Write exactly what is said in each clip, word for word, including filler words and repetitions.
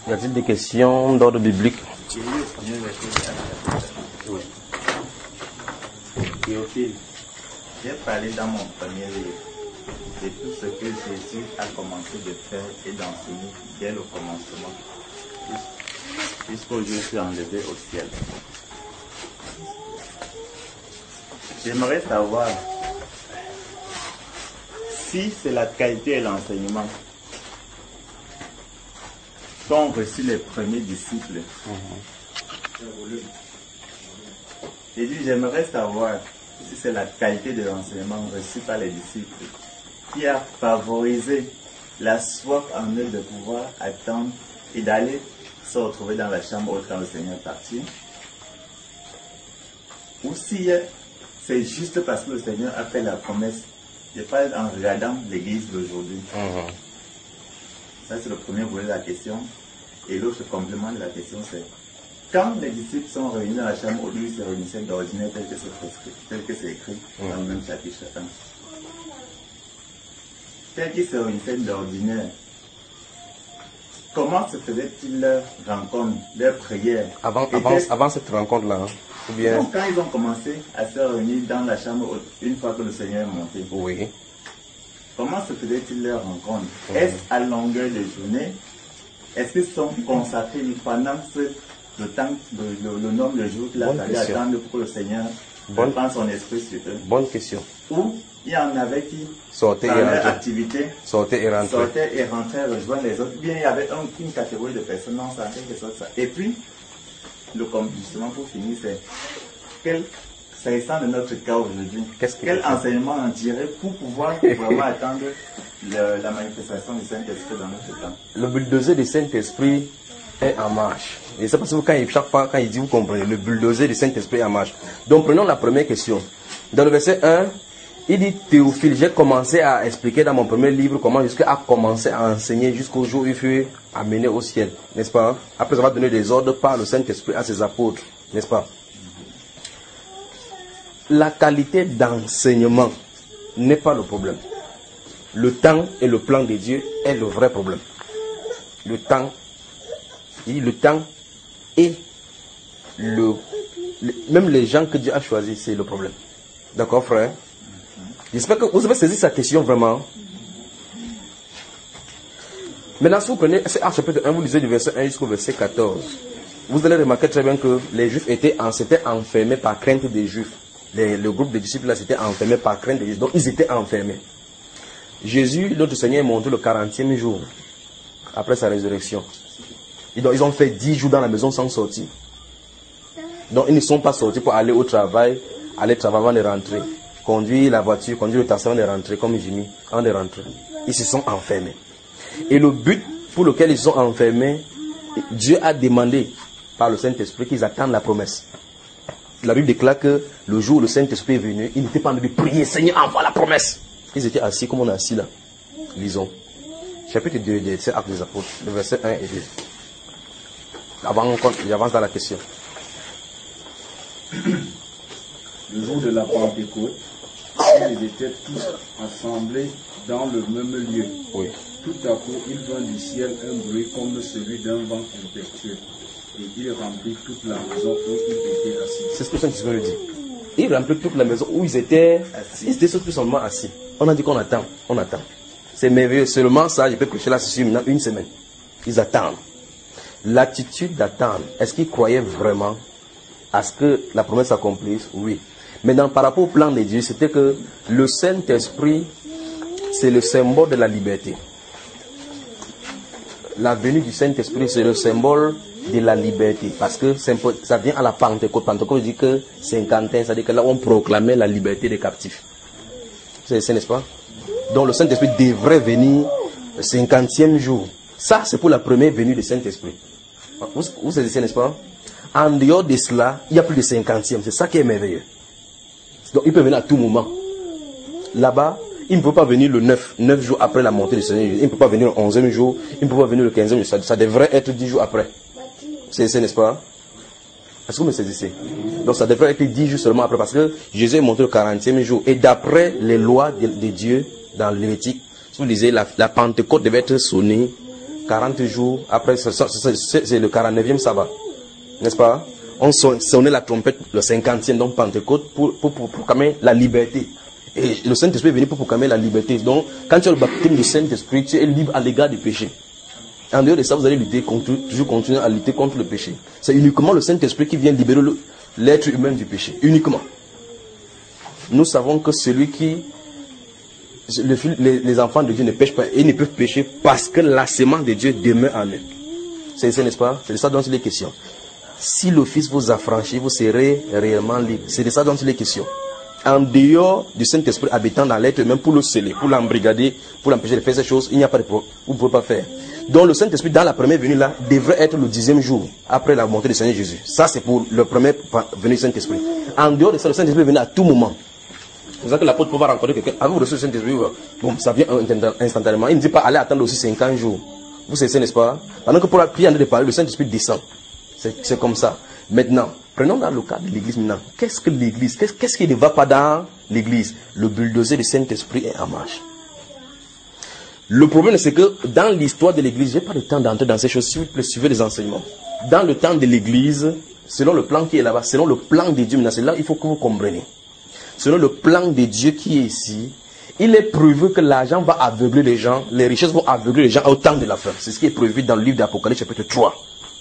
Y a-t-il des questions d'ordre biblique? Oui. Théophile, j'ai parlé dans mon premier livre de tout ce que Jésus a commencé de faire et d'enseigner dès le commencement, jusqu'au jour où je suis enlevé au ciel. J'aimerais savoir si c'est la qualité et l'enseignement qu'ont reçu les premiers disciples. Mm-hmm. Et dit, j'aimerais savoir si c'est la qualité de l'enseignement reçu par les disciples qui a favorisé la soif en eux de pouvoir attendre et d'aller se retrouver dans la chambre haute quand le Seigneur est parti. Ou si c'est juste parce que le Seigneur a fait la promesse. Je parle en regardant l'église d'aujourd'hui. Mm-hmm. Ça, c'est le premier volet de la question. Et l'autre complément de la question, c'est quand les disciples sont réunis dans la chambre où ils se réunissaient d'ordinaire tel que c'est prescrit, tel que c'est écrit mm-hmm. dans le même chapitre un. Tel qu'ils se réunissaient d'ordinaire, comment se faisait-il leur rencontre, leur prière? Avant, avant, avant cette rencontre-là, hein? Ou bien... Donc, quand ils ont commencé à se réunir dans la chambre haute, une fois que le Seigneur est monté, oui. Comment se faisait-il leur rencontre? Mm-hmm. Est-ce à longueur de journée? Est-ce qu'ils sont consacrés pendant ce, le temps, le, le, le nombre de jours qu'il a fallu attendre pour que le Seigneur prenne son esprit sur eux? Bonne question. Ou il y en avait qui sortaient dans et leur rentraient. activité sortaient et rentraient. Sortaient et rentraient rejoindre les autres. Bien, il y avait un, une catégorie de personnes, non, ça, quelque chose, ça. Et puis, le justement pour finir, c'est quel, s'agissant de notre cas aujourd'hui, quel enseignement en tirer pour pouvoir vraiment attendre le, la manifestation du Saint-Esprit dans notre temps? Le bulldozer du Saint-Esprit est en marche. Et c'est parce que quand il, chaque fois, quand il dit, vous comprenez, le bulldozer du Saint-Esprit est en marche. Donc prenons la première question. Dans le verset un, il dit, Théophile, j'ai commencé à expliquer dans mon premier livre comment Jésus a commencé à enseigner jusqu'au jour où il fut amené au ciel, n'est-ce pas? Après avoir donné des ordres par le Saint-Esprit à ses apôtres, n'est-ce pas? La qualité d'enseignement n'est pas le problème. Le temps et le plan de Dieu est le vrai problème. Le temps, il dit le temps et le, le même les gens que Dieu a choisis, c'est le problème. D'accord, frère? J'espère que vous avez saisi sa question vraiment. Maintenant, si vous prenez Actes chapitre un, vous lisez du verset un jusqu'au verset quatorze. Vous allez remarquer très bien que les Juifs étaient, s'étaient enfermés par crainte des Juifs. Les, le groupe de disciples là s'était enfermé par crainte des Juifs. Donc, ils étaient enfermés. Jésus, notre Seigneur, est monté le quarantième jour après sa résurrection. Ils ont, ils ont fait dix jours dans la maison sans sortir. Donc, ils ne sont pas sortis pour aller au travail, aller travailler avant de rentrer. Conduire la voiture, conduire le taxi avant de rentrer, comme Jimmy, avant de rentrer. Ils se sont enfermés. Et le but pour lequel ils sont enfermés, Dieu a demandé par le Saint-Esprit qu'ils attendent la promesse. La Bible déclare que le jour où le Saint-Esprit est venu, ils n'étaient pas en train de prier, Seigneur, envoie la promesse. Ils étaient assis comme on est assis là. Lisons. Chapitre deux de ces Actes des Apôtres, le verset un et deux. Avant, j'avance dans la question. Le jour de la Pentecôte, ils étaient tous assemblés dans le même lieu. Oui. Tout à coup, il vint du ciel un bruit comme celui d'un vent impétueux. Et il remplit toute la maison où ils étaient assis. C'est ce que Saint-Esprit le dit. Il remplit toute la maison où ils étaient assis. Ils étaient tout simplement assis. On a dit qu'on attend. On attend. C'est merveilleux. Seulement ça, je peux prêcher là sur maintenant une semaine. Ils attendent. L'attitude d'attendre, est-ce qu'ils croyaient vraiment à ce que la promesse s'accomplisse? Oui. Maintenant, par rapport au plan de Dieu, c'était que le Saint-Esprit, c'est le symbole de la liberté. La venue du Saint-Esprit, c'est le symbole de la liberté. Parce que ça vient à la Pentecôte. Pentecôte dit que cinquante ans, ça dit que là, on proclamait la liberté des captifs. C'est, n'est-ce pas? Donc, le Saint-Esprit devrait venir le cinquantième jour. Ça, c'est pour la première venue du Saint-Esprit. Vous, vous saisissez, n'est-ce pas? En dehors de cela, il y a plus de cinquantième. C'est ça qui est merveilleux. Donc, il peut venir à tout moment. Là-bas, il ne peut pas venir le neuf, neuf jours après la montée du Seigneur. Il ne peut pas venir le onzième jour. Il ne peut pas venir le quinzième jour. Ça, ça devrait être dix jours après. C'est ça, n'est-ce pas? Est-ce que vous me saisissez? Donc, ça devrait être dix jours seulement après. Parce que Jésus est monté le quarantième jour. Et d'après les lois de, de Dieu, dans Lévitique, si vous lisez, la, la Pentecôte devait être sonnée quarante jours, après c'est le quarante-neuvième sabbat, n'est-ce pas? On sonnait la trompette le cinquantième, donc Pentecôte, pour, pour, pour proclamer la liberté. Et le Saint-Esprit est venu pour proclamer la liberté. Donc, quand tu as le baptême du Saint-Esprit, tu es libre à l'égard du péché. En dehors de ça, vous allez lutter contre, toujours continuer à lutter contre le péché. C'est uniquement le Saint-Esprit qui vient libérer l'être humain du péché. Uniquement. Nous savons que celui qui... Le, les, les enfants de Dieu ne pêchent pas. Ils ne peuvent pécher parce que la sémence de Dieu demeure en eux. C'est ça, n'est-ce pas? C'est de ça dont il est question. Si le Fils vous affranchit, vous serez réellement libre. C'est de ça dont il est question. En dehors du Saint-Esprit habitant dans l'être humain pour le sceller, pour l'embrigader, pour l'empêcher de faire ces choses, il n'y a pas de problème. Vous ne pouvez pas faire. Donc le Saint-Esprit, dans la première venue là, devrait être le dixième jour, après la montée du Seigneur Jésus. Ça, c'est pour le premier venue du Saint-Esprit. En dehors de ça, le Saint-Esprit venait à tout moment. C'est pour ça que l'apôtre peut pas rencontrer quelqu'un. Avez-vous reçu le Saint-Esprit? Bon, ça vient instantanément. Il ne dit pas, allez attendre aussi cinquante jours. Vous savez, n'est-ce pas? Pendant que pour la prière de parler, le Saint-Esprit descend. C'est comme ça. Maintenant, prenons dans le cas de l'église maintenant. Qu'est-ce que l'église? Qu'est-ce qu'est-ce qui ne va pas dans l'église? Le bulldozer du Saint-Esprit est en marche. Le problème, c'est que dans l'histoire de l'église, je n'ai pas le temps d'entrer dans ces choses. S'il vous plaît, suivez les enseignements. Dans le temps de l'église, selon le plan qui est là-bas, selon le plan de Dieu, maintenant, c'est là il faut que vous compreniez. Selon le plan de Dieu qui est ici, il est prévu que l'argent va aveugler les gens, les richesses vont aveugler les gens au temps de la fin. C'est ce qui est prévu dans le livre d'Apocalypse, chapitre trois.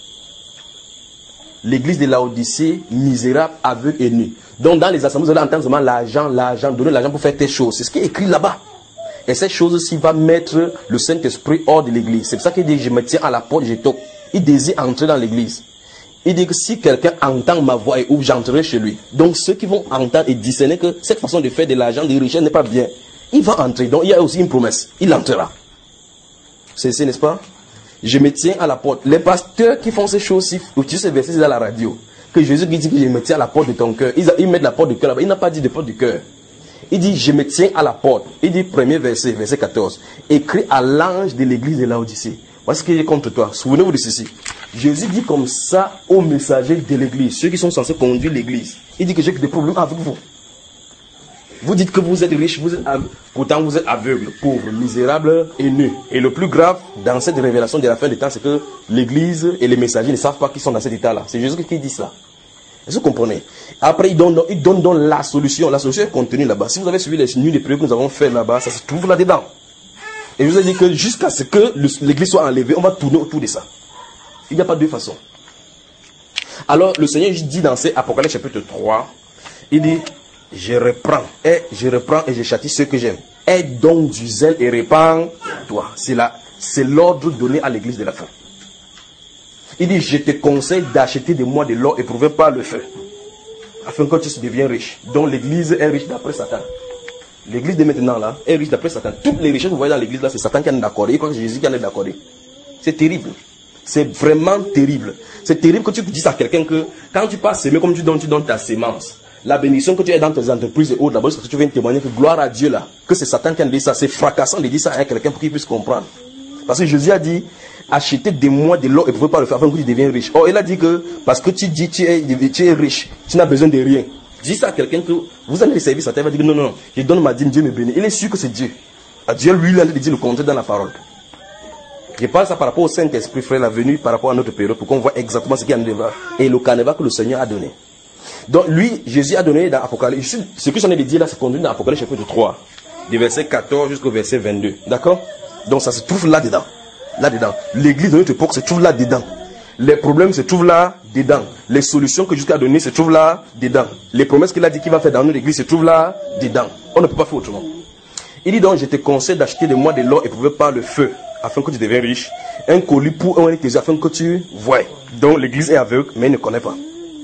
L'église de Laodicée, misérable, aveugle et nu. Donc dans les assemblées, vous allez entendre seulement l'argent, l'argent, donner l'argent pour faire telle chose. C'est ce qui est écrit là-bas. Et cette chose-ci va mettre le Saint-Esprit hors de l'église. C'est pour ça qu'il dit, je me tiens à la porte, je toque. Il désire entrer dans l'église. Il dit que si quelqu'un entend ma voix et ouvre, j'entrerai chez lui. Donc ceux qui vont entendre et discerner que cette façon de faire de l'argent, des richesses n'est pas bien, il va entrer. Donc il y a aussi une promesse. Il entrera. C'est ça, n'est-ce pas? Je me tiens à la porte. Les pasteurs qui font ces choses-ci, utilisent ces versets dans la radio, que Jésus dit que je me tiens à la porte de ton cœur. Ils, ils mettent la porte du cœur là-bas. Il n'a pas dit de porte du cœur. Il dit, je me tiens à la porte. Il dit, premier verset, verset quatorze. Écrit à l'ange de l'église de Laodicée. Voici ce qu'il est contre toi. Souvenez-vous de ceci. Jésus dit comme ça aux messagers de l'église, ceux qui sont censés conduire l'église. Il dit que j'ai des problèmes avec vous. Vous dites que vous êtes riche, vous êtes aveugle. Pourtant vous êtes aveugle, pauvre, misérable et nu. Et le plus grave dans cette révélation de la fin des temps, c'est que l'église et les messagers ne savent pas qu'ils sont dans cet état-là. C'est Jésus qui dit cela. Est-ce que vous comprenez? Après, il donne, il donne donc la solution. La solution est contenue là-bas. Si vous avez suivi les nuits de prières que nous avons fait là-bas, ça se trouve là-dedans. Et je vous ai dit que jusqu'à ce que l'église soit enlevée, on va tourner autour de ça. Il n'y a pas de deux façons. Alors, le Seigneur dit dans ces Apocalypse chapitre trois, il dit, je reprends, et je reprends et je châtie ceux que j'aime. Aie donc du zèle et répands-toi. C'est là, c'est l'ordre donné à l'église de la fin. Il dit, je te conseille d'acheter de moi de l'or éprouvé par le feu, afin que tu deviennes riche. Donc l'église est riche d'après Satan. L'église de maintenant là est riche d'après Satan. Toutes les richesses que vous voyez dans l'église là, c'est Satan qui en est d'accordé. Il croit que c'est Jésus qui en est d'accordé. C'est terrible. C'est vraiment terrible. C'est terrible que tu dises à quelqu'un que quand tu passes s'aimer comme tu donnes, tu donnes ta sémence. La bénédiction que tu as dans tes entreprises et autres, d'abord, c'est que tu viens témoigner que gloire à Dieu là, que c'est Satan qui a dit ça. C'est fracassant de dire ça à quelqu'un pour qu'il puisse comprendre. Parce que Jésus a dit, achetez de moi de l'or et pouvez pas le faire afin que tu deviennes riche. Or, il a dit que parce que tu dis tu es, tu es riche, tu n'as besoin de rien. Dis ça à quelqu'un que vous allez le servir, Satan va dire non, non, non, je donne ma dîme, Dieu me bénit. Il est sûr que c'est Dieu. À Dieu, lui, il a dit le contraire dans la parole. Je parle ça par rapport au Saint-Esprit, frère, la venue, par rapport à notre période, pour qu'on voit exactement ce qu'il y a en devant et le canevas que le Seigneur a donné. Donc, lui, Jésus a donné dans Apocalypse. Ce que j'en ai dit là, c'est conduit dans Apocalypse chapitre trois, du verset quatorze jusqu'au verset vingt-deux. D'accord? Donc, ça se trouve là-dedans. Là-dedans. L'église de notre époque se trouve là-dedans. Les problèmes se trouvent là-dedans. Les solutions que Jésus a données se trouvent là-dedans. Les promesses qu'il a dit qu'il va faire dans notre église se trouvent là-dedans. On ne peut pas faire autrement. Il dit donc, je te conseille d'acheter de moi de l'or éprouvé par le feu, afin que tu deviennes riche. Un colis pour un tes afin que tu vois. Donc, l'église est aveugle, mais elle ne connaît pas.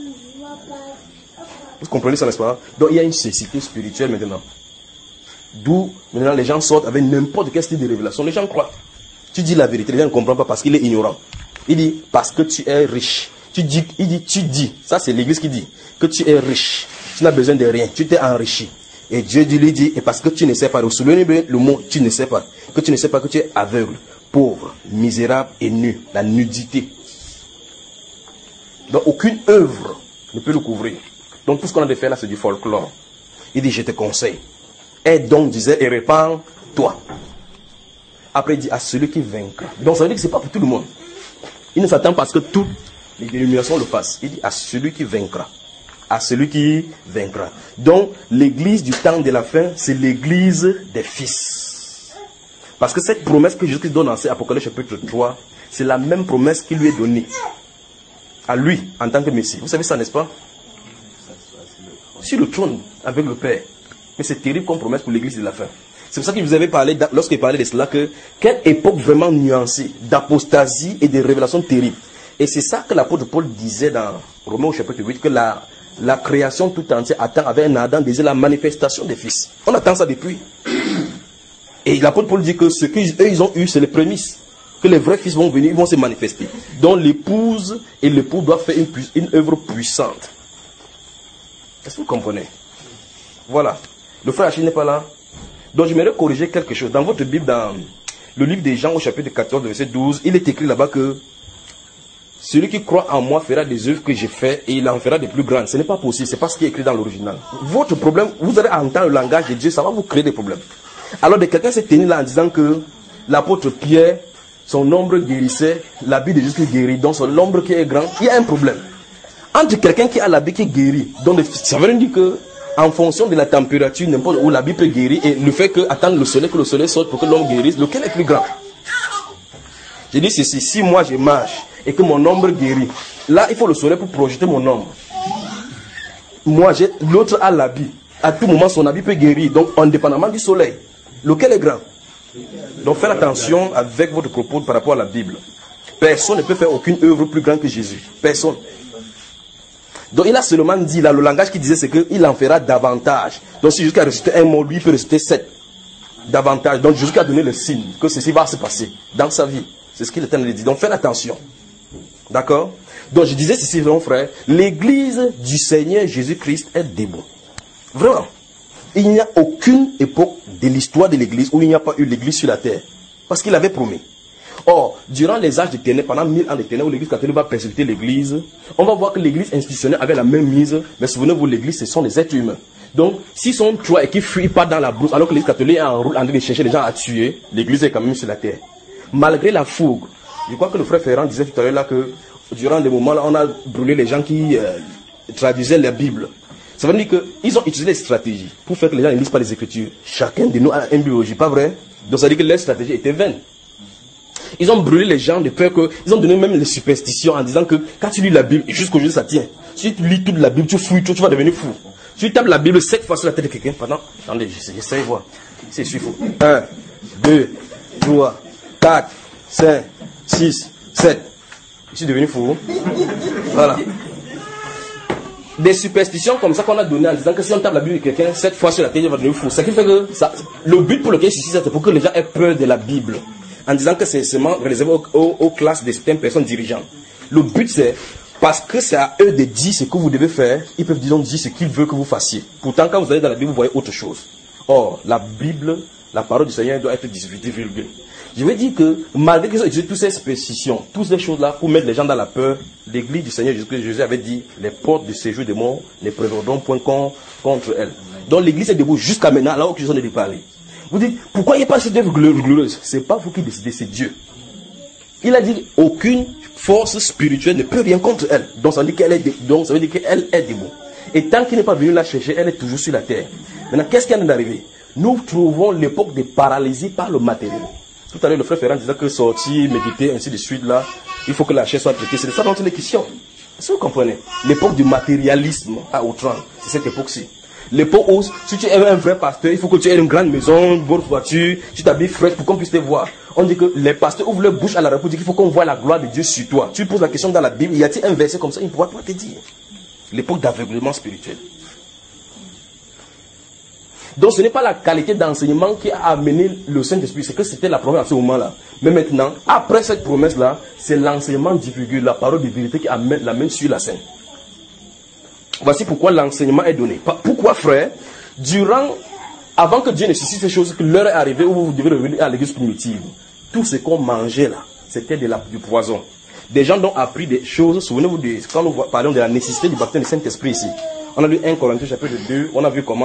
Vous comprenez ça, n'est-ce pas? Donc, il y a une cécité spirituelle maintenant. D'où, maintenant, les gens sortent avec n'importe quel style de révélation. Les gens croient. Tu dis la vérité, les gens ne comprennent pas parce qu'il est ignorant. Il dit, parce que tu es riche. Tu dis, il dit, tu dis, ça c'est l'église qui dit, que tu es riche. Tu n'as besoin de rien. Tu t'es enrichi. Et Dieu lui dit, et parce que tu ne sais pas, souvenez bien le mot, tu ne sais pas. Que tu ne sais pas que tu es aveugle, pauvre, misérable et nu. La nudité. Donc, aucune œuvre ne peut le couvrir. Donc, tout ce qu'on a de faire là, c'est du folklore. Il dit, je te conseille. Aie donc, disait, et répands-toi. Après, il dit à celui qui vaincra. Donc, ça veut dire que ce n'est pas pour tout le monde. Il ne s'attend pas à ce que toutes les dénominations le fassent. Il dit à celui qui vaincra. À celui qui vaincra. Donc, l'église du temps de la fin, c'est l'église des fils. Parce que cette promesse que Jésus donne dans Apocalypse chapitre trois, c'est la même promesse qui lui est donnée. À lui, en tant que Messie. Vous savez ça, n'est-ce pas? Sur le trône, avec le Père. Mais c'est terrible comme promesse pour l'église de la fin. C'est pour ça que je vous avais parlé, lorsqu'il parlait de cela, que quelle époque vraiment nuancée, d'apostasie et de révélations terribles. Et c'est ça que l'apôtre Paul disait dans Romains au chapitre huit, que la, la création tout entière attend avec un ardent désir la manifestation des fils. On attend ça depuis. Et l'apôtre Paul dit que ce qu'eux ils ont eu, c'est les prémices. Que les vrais fils vont venir, ils vont se manifester. Donc l'épouse et l'époux doivent faire une, une œuvre puissante. Est-ce que vous comprenez? Voilà. Le frère Achille n'est pas là. Donc j'aimerais corriger quelque chose. Dans votre Bible, dans le livre des Jean au chapitre quatorze, verset douze, il est écrit là-bas que celui qui croit en moi fera des œuvres que j'ai faites et il en fera des plus grandes. Ce n'est pas possible, ce n'est pas ce qui est écrit dans l'original. Votre problème, vous allez entendre le langage de Dieu, ça va vous créer des problèmes. Alors de quelqu'un s'est tenu là en disant que l'apôtre Pierre, son ombre guérissait, l'habit de Jésus guérit, donc son ombre qui est grand, il y a un problème. Entre quelqu'un qui a l'habit qui guérit, donc ça veut dire que en fonction de la température, n'importe où l'habit peut guérir, et le fait que attendre le soleil, que le soleil sorte pour que l'homme guérisse, lequel est plus grand? Je dis ceci, si moi je marche et que mon ombre guérit, là il faut le soleil pour projeter mon ombre. Moi, j'ai l'autre a l'habit. À tout moment, son habit peut guérir, donc indépendamment du soleil. Lequel est grand? Donc faites attention avec votre propos par rapport à la Bible. Personne ne peut faire aucune œuvre plus grande que Jésus. Personne. Donc il a seulement dit, là, le langage qu'il disait, c'est qu'il en fera davantage. Donc si Jésus a ressuscité un mot, lui il peut ressusciter sept. Davantage. Donc Jésus a donné le signe que ceci va se passer dans sa vie. C'est ce qu'il est en train de dire. Donc faites attention. D'accord? Donc je disais ceci, mon frère, l'église du Seigneur Jésus-Christ est debout. Vraiment. Il n'y a aucune époque de l'histoire de l'église où il n'y a pas eu l'église sur la terre. Parce qu'il avait promis. Or, durant les âges de ténèbres, pendant mille ans de ténèbres, où l'église catholique va persécuter l'église, on va voir que l'église institutionnelle avait la même mise, mais souvenez-vous, l'église, ce sont des êtres humains. Donc, s'ils sont trois et qu'ils ne fuient pas dans la brousse, alors que l'église catholique est en route en train de chercher les gens à tuer, l'église est quand même sur la terre. Malgré la fougue, je crois que le frère Ferrand disait tout à l'heure là que, durant des moments là, on a brûlé les gens qui euh, traduisaient la Bible. Ça veut dire qu'ils ont utilisé des stratégies pour faire que les gens ne lisent pas les Écritures. Chacun de nous a une biologie, pas vrai? Donc ça veut dire que leur stratégie était vaine. Ils ont brûlé les gens de peur que... Ils ont donné même les superstitions en disant que quand tu lis la Bible, et jusqu'aujourd'hui ça tient. Si tu lis toute la Bible, tu fouilles, tu, tu vas devenir fou. Si tu tapes la Bible sept fois sur la tête de quelqu'un, pendant... Attendez, j'essaie de voir. C'est suffisant. un, deux, trois, quatre, cinq, six, sept. Je suis devenu fou. Voilà. Des superstitions comme ça qu'on a donné en disant que si on tape la Bible de quelqu'un sept fois sur la tête, il va devenir fou. Ce qui fait que ça, le but pour lequel je suis, c'est pour que les gens aient peur de la Bible. En disant que c'est seulement réservé aux, aux, aux classes de certaines personnes dirigeantes. Le but c'est, parce que c'est à eux de dire ce que vous devez faire, ils peuvent disons dire ce qu'ils veulent que vous fassiez. Pourtant quand vous allez dans la Bible, vous voyez autre chose. Or, la Bible, la parole du Seigneur doit être dix-huit virgule. Je veux dire que malgré qu'ils ont utilisé toutes ces spécifications, toutes ces choses-là pour mettre les gens dans la peur, l'église du Seigneur Jésus, Jésus avait dit, les portes du séjour des morts ne prévaudront point contre elle. Donc l'église est debout jusqu'à maintenant, alors que je suis en train de parler. Vous dites, pourquoi il n'y a pas cette œuvre glorieuse? Ce n'est pas vous qui décidez, c'est Dieu. Il a dit, aucune force spirituelle ne peut rien contre elle. Donc ça veut dire qu'elle est, donc, ça veut dire qu'elle est debout. Et tant qu'il n'est pas venu la chercher, elle est toujours sur la terre. Maintenant, qu'est-ce qui vient d'arriver? Nous trouvons l'époque de paralysie par le matériel. Tout à l'heure, le frère Ferrand disait que sortir, méditer, ainsi de suite, là, il faut que la chair soit traitée. C'est de ça dont il est question. Est-ce que vous comprenez? L'époque du matérialisme à outrance, c'est cette époque-ci. L'époque où, si tu es un vrai pasteur, il faut que tu aies une grande maison, une bonne voiture, tu t'habilles frais pour qu'on puisse te voir. On dit que les pasteurs ouvrent leur bouche à la République, il faut qu'on voit la gloire de Dieu sur toi. Tu poses la question dans la Bible, y a-t-il un verset comme ça? Il ne pourra pas te dire. L'époque d'aveuglement spirituel. Donc ce n'est pas la qualité d'enseignement qui a amené le Saint-Esprit, c'est que c'était la promesse à ce moment-là. Mais maintenant, après cette promesse-là, c'est l'enseignement divulgué, la parole de vérité qui amène, l'amène sur la scène. Voici pourquoi l'enseignement est donné. Pourquoi, frère? Durant, avant que Dieu ne suscite ces choses, que l'heure est arrivée où vous devez revenir à l'église primitive. Tout ce qu'on mangeait là, c'était de la, du poison. Des gens ont appris des choses. Souvenez-vous, de, quand nous parlons de la nécessité du baptême du Saint-Esprit ici. On a lu un Corinthiens chapitre deux, on a vu comment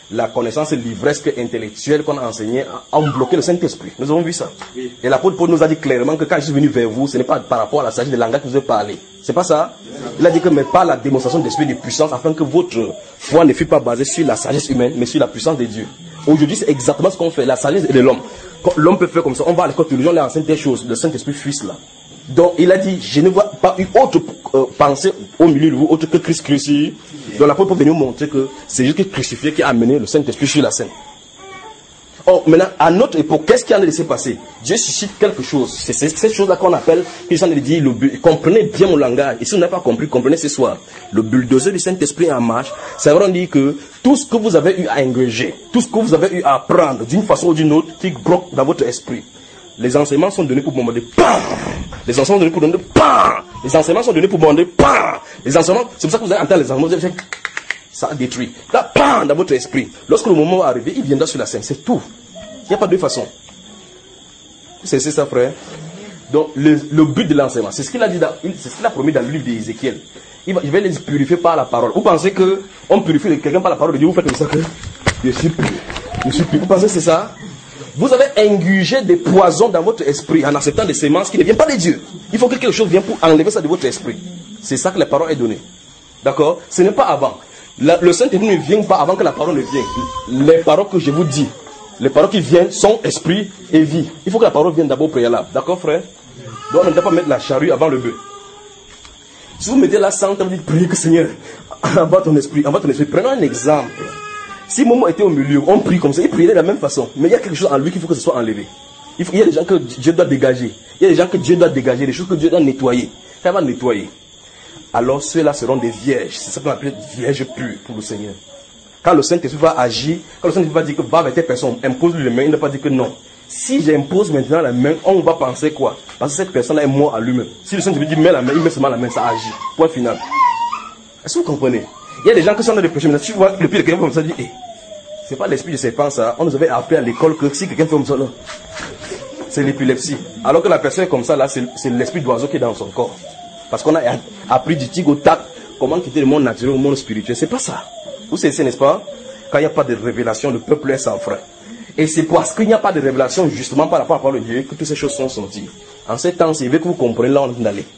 la connaissance livresque intellectuelle qu'on a enseignée ont bloqué le Saint-Esprit. Nous avons vu ça. Oui. Et l'apôtre Paul nous a dit clairement que quand je suis venu vers vous, ce n'est pas par rapport à la sagesse de langage que je vous ai parlé. C'est pas ça. Il a dit que mais pas la démonstration d'esprit de puissance, afin que votre foi ne fût pas basée sur la sagesse humaine, mais sur la puissance de Dieu. Aujourd'hui, c'est exactement ce qu'on fait. La sagesse de l'homme. L'homme peut faire comme ça. On va à l'école théologique, on leur enseigne des choses. Le Saint-Esprit fuit cela. Donc, il a dit, je ne vois pas une autre euh, pensée au milieu de vous, autre que Christ crucifié. Donc, l'apôtre peut venir nous montrer que c'est juste que crucifié qui a amené le Saint-Esprit sur la scène. Or, maintenant, à notre époque, qu'est-ce qui en est laissé passer? Dieu suscite quelque chose. C'est cette chose-là qu'on appelle, qui s'en est dit, le but. Comprenez bien mon langage. Et si vous n'avez pas compris, comprenez ce soir. Le bulldozer du Saint-Esprit en marche, ça veut dire que tout ce que vous avez eu à engager, tout ce que vous avez eu à apprendre d'une façon ou d'une autre, qui bloque dans votre esprit. Les enseignements sont donnés pour bombarder. Pam! Les enseignements sont donnés pour donner. Pam! Les enseignements sont donnés pour bombarder. Pam! Les enseignements, c'est pour ça que vous allez entendre les enseignements. Vous allez faire, ça a détruit. Là, pam! Dans votre esprit. Lorsque le moment va arriver, il viendra sur la scène. C'est tout. Il n'y a pas de façon. C'est ça, frère. Donc, le, le but de l'enseignement, c'est ce qu'il a dit, c'est ce qu'il a promis dans le livre d'Ézéchiel. Il va, il va les purifier par la parole. Vous pensez que on purifie quelqu'un par la parole de Dieu? Vous faites comme ça que je suis pur. Je suis pur. Vous pensez que c'est ça? Vous avez ingurgé des poisons dans votre esprit en acceptant des semences qui ne viennent pas de Dieu. Il faut que quelque chose vienne pour enlever ça de votre esprit. C'est ça que la parole est donnée. D'accord? Ce n'est pas avant. La, le Saint-Esprit ne vient pas avant que la parole ne vienne. Les paroles que je vous dis, les paroles qui viennent sont esprit et vie. Il faut que la parole vienne d'abord au préalable. D'accord, frère? Donc on ne doit pas mettre la charrue avant le bœuf. Si vous mettez la santé, vous dites, priez que Seigneur, envoie ton esprit, envoie ton esprit. Prenons un exemple. Si Momo était au milieu, on prie comme ça, il priait de la même façon. Mais il y a quelque chose en lui qu'il faut que ce soit enlevé. Il, faut, il y a des gens que Dieu doit dégager. Il y a des gens que Dieu doit dégager, des choses que Dieu doit nettoyer. Ça va nettoyer. Alors ceux-là seront des vierges. C'est ça qu'on appelle vierges pures pour le Seigneur. Quand le Saint-Esprit va agir, quand le Saint-Esprit va dire que va avec telle personne, impose-lui les mains, il ne va pas dire que non. Si j'impose maintenant la main, on va penser quoi? Parce que cette personne-là est mort à lui-même. Si le Saint-Esprit dit mets la main, il met seulement la main, ça agit. Point final. Est-ce que vous comprenez? Il y a des gens qui sont dans des péchés, mais si tu vois le pied de quelqu'un comme ça, dit, hey, c'est pas l'esprit de serpent ça. On nous avait appris à l'école que si quelqu'un fait comme ça, là, c'est l'épilepsie. Alors que la personne est comme ça, là, c'est l'esprit d'oiseau qui est dans son corps. Parce qu'on a appris du tigre au tac, comment quitter le monde naturel au monde spirituel. C'est pas ça. Vous savez, n'est-ce pas? Quand il n'y a pas de révélation, le peuple est sans frein. Et c'est parce qu'il n'y a pas de révélation, justement par rapport à la parole de Dieu, que toutes ces choses sont sorties. En ces temps, c'est vrai que vous comprenez là où on est allé.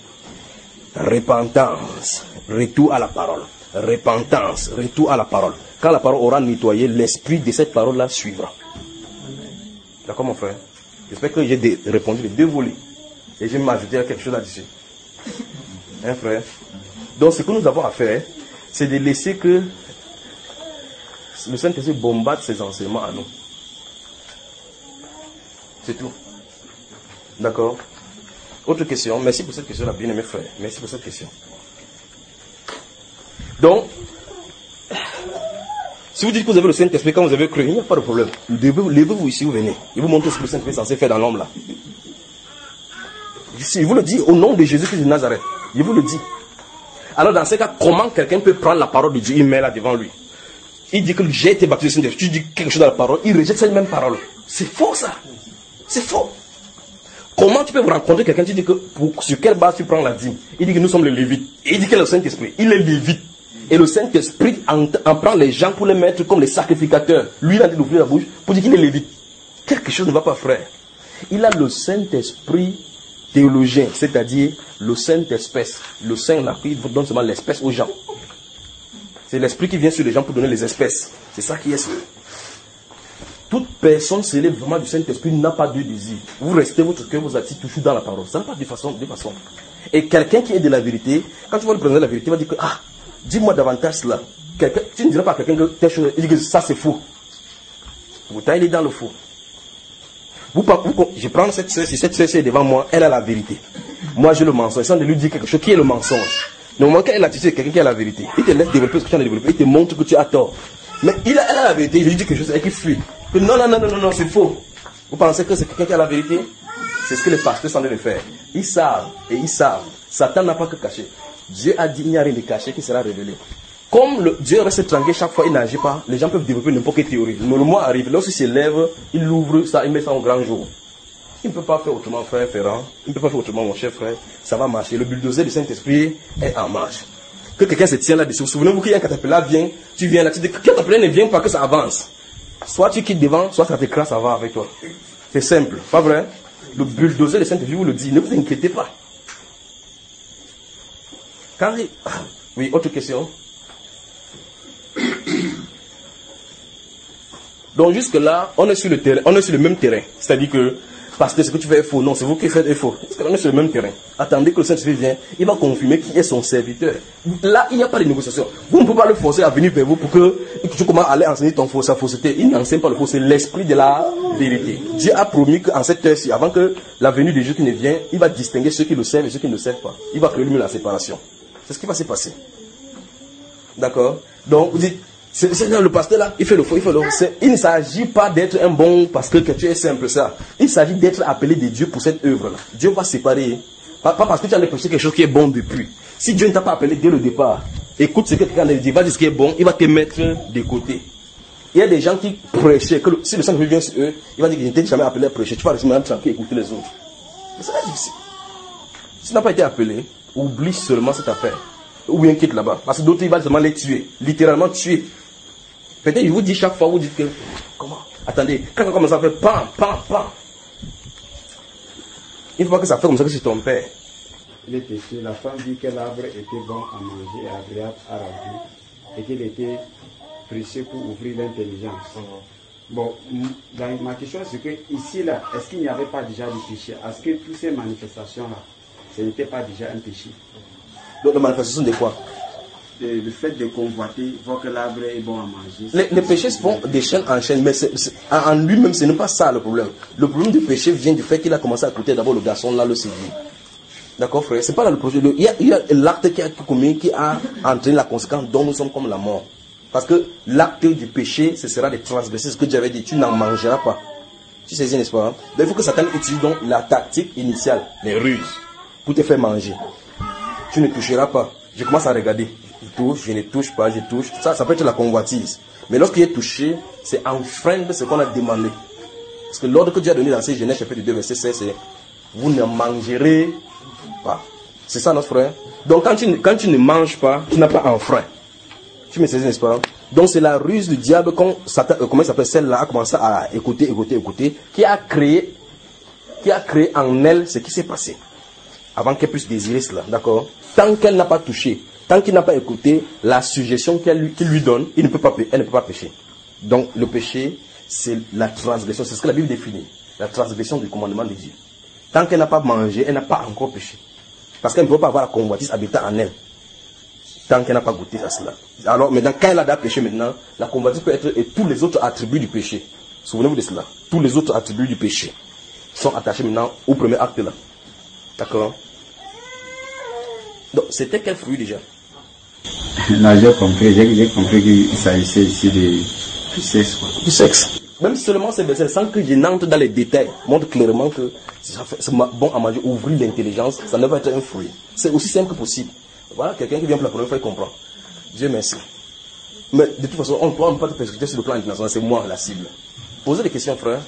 Repentance, retour à la parole. Repentance, retour à la parole. Quand la parole aura nettoyé, l'esprit de cette parole-là suivra. D'accord, mon frère? J'espère que j'ai répondu les deux volets. Et je vais m'ajouter à quelque chose là-dessus. Hein, frère? Donc, ce que nous avons à faire, c'est de laisser que le Saint-Esprit bombarde ses enseignements à nous. C'est tout. D'accord? Autre question. Merci pour cette question-là, bien aimé frère. Merci pour cette question. Donc, si vous dites que vous avez le Saint-Esprit quand vous avez cru, il n'y a pas de problème. Levez-vous ici, vous venez. Il vous montre ce que le Saint-Esprit est censé faire dans l'homme là. Je vous le dis au nom de Jésus-Christ de Nazareth. Je vous le dis. Alors dans ce cas, comment quelqu'un peut prendre la parole de Dieu, il met là devant lui? Il dit que j'ai été baptisé du Saint-Esprit. Tu dis quelque chose dans la parole, il rejette cette même parole. C'est faux ça. C'est faux. Comment tu peux rencontrer quelqu'un, tu dis que pour, sur quelle base tu prends la dîme? Il dit que nous sommes les Lévites. Et il dit que le Saint-Esprit, il est Lévite. Et le Saint-Esprit en, en prend les gens pour les mettre comme les sacrificateurs. Lui, il a dit d'ouvrir la bouche pour dire qu'il est Lévite. Quelque chose ne va pas, frère. Il a le Saint-Esprit théologien, c'est-à-dire le Saint-Espèce. Le Saint, là, il donne seulement l'espèce aux gens. C'est l'Esprit qui vient sur les gens pour donner les espèces. C'est ça qui est ce. Toute personne scellée vraiment du Saint-Esprit n'a pas de désir. Vous restez votre cœur, vous attire toujours dans la parole. Ça n'a pas de façon, de façon. Et quelqu'un qui est de la vérité, quand tu vas lui présenter la vérité, il va dire que, ah, dis-moi davantage cela. Quelqu'un, tu ne diras pas à quelqu'un que telle chose, il dit que ça c'est faux. Pourtant, il est dans le faux. Vous, vous, je prends cette sœur, si cette sœur est devant moi, elle a la vérité. Moi, j'ai le mensonge. Sans de lui dire quelque chose qui est le mensonge. Normalement, quand elle a tué quelqu'un qui a la vérité, il te laisse développer ce que tu as développé, il te montre que tu as tort. Mais il a, elle a la vérité, je lui dis quelque chose et qu'il fuit. Que non, non, non, non, non, non, c'est faux. Vous pensez que c'est quelqu'un qui a la vérité? C'est ce que les pasteurs sont en train de faire. Ils savent, et ils savent. Satan n'a pas que caché. Dieu a dit, il n'y a rien de caché qui sera révélé. Comme le, Dieu reste tranquille chaque fois, il n'agit pas, les gens peuvent développer n'importe quelle théorie. Le moment arrive, lorsqu'il se lève, il l'ouvre, ça, il met ça au grand jour. Il ne peut pas faire autrement, frère Ferrand. Il ne peut pas faire autrement, mon cher frère. Ça va marcher. Le bulldozer du Saint-Esprit est en marche. que quelqu'un se tient là-dessus. Souvenez-vous qu'il y a un caterpillar vient, tu viens là, tu dis que caterpillar ne vient pas que ça avance. Soit tu quittes devant, soit ça t'écrase, ça va avec toi. C'est simple, pas vrai? Le bulldozer de Sainte-Vie vous le dit, ne vous inquiétez pas. Quand il... Oui, autre question. Donc jusque-là, on est sur le terrain, on est sur le même terrain. C'est-à-dire que, parce que ce que tu fais est faux. Non, c'est vous qui faites est faux. On est sur le même terrain. Attendez que le Saint-Esprit vienne, il va confirmer qui est son serviteur. Là, il n'y a pas de négociation. Vous ne pouvez pas le forcer à venir vers vous pour que tu commences à aller enseigner ton faux, sa fausseté. Il n'enseigne pas le faux, c'est l'esprit de la vérité. Dieu a promis qu'en cette heure-ci, avant que la venue de Jésus qui ne vient, il va distinguer ceux qui le servent et ceux qui ne le servent pas. Il va créer lui la séparation. C'est ce qui va se passer. D'accord? Donc, vous dites, c'est, c'est, le pasteur là, il fait le faux, il fait le faux. Il ne s'agit pas d'être un bon pasteur que tu es simple, ça. Il s'agit d'être appelé de Dieu pour cette œuvre-là. Dieu va séparer. Pas, pas parce que tu as prêché quelque chose qui est bon depuis. Si Dieu ne t'a pas appelé dès le départ, écoute ce que quelqu'un a dit, va dire ce qui est bon, il va te mettre de côté. Il y a des gens qui prêchaient, que le, si le Saint-Esprit vient sur eux, il va dire qu'il n'était jamais appelé à prêcher. Tu vas rester maintenant tranquille et écouter les autres. Mais c'est difficile. Si tu n'as pas été appelé, oublie seulement cette affaire. Ou bien quitte là-bas. Parce que d'autres, il va seulement les tuer. Littéralement tuer. Peut-être, je vous dis chaque fois, vous dites que, comment? Attendez, quand on commence à faire pam, pam, pam. Il ne faut pas que ça fait comme ça que c'est ton père. Il est péché, la femme dit que l'arbre était bon à manger et agréable à la vue, et qu'il était précieux pour ouvrir l'intelligence. Mm-hmm. Bon, dans ma question, c'est que ici, là, est-ce qu'il n'y avait pas déjà de péché? Est-ce que toutes ces manifestations-là, ce n'était pas déjà un péché? Donc, la manifestation de quoi? Le, le fait de convoiter, voir que l'arbre est bon à manger. Les, les péchés se font des chaînes en chaîne, mais c'est, c'est, en lui-même, ce n'est pas ça le problème. Le problème du péché vient du fait qu'il a commencé à écouter d'abord le garçon là, le séduire. D'accord, frère? C'est pas là le projet. Il y a, il y a l'acte qui a commis, qui a entraîné la conséquence dont nous sommes comme la mort. Parce que l'acte du péché, ce sera de transgresser ce que Dieu avait dit. Tu n'en mangeras pas. Tu sais, n'est-ce pas? Donc, il faut que Satan utilise donc la tactique initiale, les ruses, pour te faire manger. Tu ne toucheras pas. Je commence à regarder. Je touche, je ne touche pas, je touche. Ça, ça peut être la convoitise. Mais lorsqu'il est touché, c'est enfreindre ce qu'on a demandé. Parce que l'ordre que Dieu a donné dans ces Genèse chapitre deux, verset seize, c'est vous ne mangerez pas. C'est ça notre frère. Donc quand tu, quand tu ne manges pas, tu n'as pas enfreint. Tu me saisis, n'est-ce pas? Donc c'est la ruse du diable, quand Satan, euh, comment il s'appelle, celle-là a commencé à écouter, écouter, écouter, qui a créé, qui a créé en elle ce qui s'est passé. Avant qu'elle puisse désirer cela, d'accord? Tant qu'elle n'a pas touché, tant qu'il n'a pas écouté la suggestion qu'elle lui, qu'il lui donne, il ne peut pas, elle ne peut pas pécher. Donc le péché, c'est la transgression, c'est ce que la Bible définit, la transgression du commandement de Dieu. Tant qu'elle n'a pas mangé, elle n'a pas encore péché. Parce qu'elle ne peut pas avoir la convoitise habitant en elle. Tant qu'elle n'a pas goûté à cela. Alors maintenant, quand elle a péché maintenant, la convoitise peut être et tous les autres attributs du péché. Souvenez-vous de cela. Tous les autres attributs du péché sont attachés maintenant au premier acte là. D'accord? Donc, c'était quel fruit déjà? Là, j'ai compris, j'ai, j'ai compris qu'il s'agissait ici de, du sexe. Quoi. Du sexe. Même seulement ces versets, sans que je n'entre dans les détails, montre clairement que ça fait, c'est bon à manger, ouvrir l'intelligence, ça ne va être un fruit. C'est aussi simple que possible. Voilà, quelqu'un qui vient pour la première fois, il comprend. Dieu merci. Mais de toute façon, on ne peut pas te persécuter sur le plan international, c'est moi la cible. Posez des questions, frère.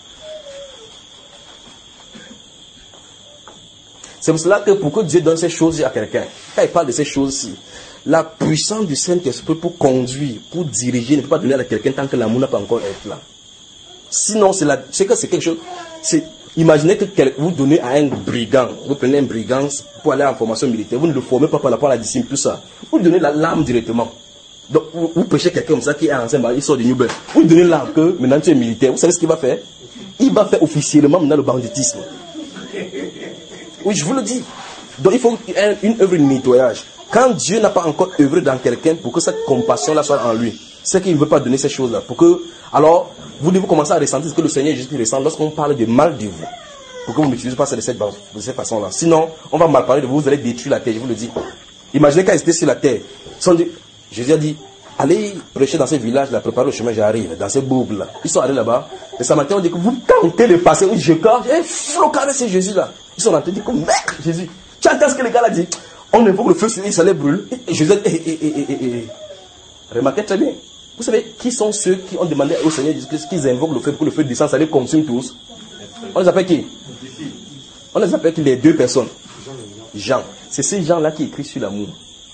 C'est pour cela que pour que Dieu donne ces choses à quelqu'un, quand il parle de ces choses-ci, la puissance du Saint-Esprit pour conduire, pour diriger, ne peut pas donner à quelqu'un tant que l'amour n'a pas encore été là. Sinon, c'est, la, c'est que c'est quelque chose. C'est, imaginez que quel, vous donnez à un brigand, vous prenez un brigand pour aller en formation militaire, vous ne le formez pas par rapport à la discipline, tout ça. Vous lui donnez la, l'arme directement. Donc, vous, vous pêchez quelqu'un comme ça qui est ancien, il sort du New Bell. Vous lui donnez l'arme que maintenant tu es militaire. Vous savez ce qu'il va faire? Il va faire officiellement maintenant le banditisme. Oui, je vous le dis. Donc, il faut une, une œuvre de nettoyage. Quand Dieu n'a pas encore œuvré dans quelqu'un pour que cette compassion-là soit en lui, c'est qu'il ne veut pas donner ces choses-là. Pour que, alors, vous devez commencer à ressentir ce que le Seigneur Jésus ressent lorsqu'on parle de mal de vous. Pour que vous n'utilisez pas ça de cette, de cette façon-là. Sinon, on va mal parler de vous, vous allez détruire la terre, je vous le dis. Imaginez quand ils étaient sur la terre. Dit, Jésus a dit, allez prêcher dans ces villages-là, préparez le chemin, j'arrive, dans ces bourgs-là. Ils sont allés là-bas. Les Samaritains ont dit que vous tentez de passer, oui, je garde, et flocard, c'est Jésus-là. Ils sont rentrés, ils disent que merde, Jésus. Tu entends ce que les gars là dit? On invoque le feu sur lui, ça les brûle. Et Jésus a dit, eh, eh, eh, eh, eh. Remarquez très bien. Vous savez, qui sont ceux qui ont demandé au Seigneur Jésus-Christ qu'ils invoquent le feu pour que le feu descende, ça les consume tous? On les appelle qui? On les appelle qui? Les deux personnes. Jean. C'est ces gens-là qui écrivent sur l'amour.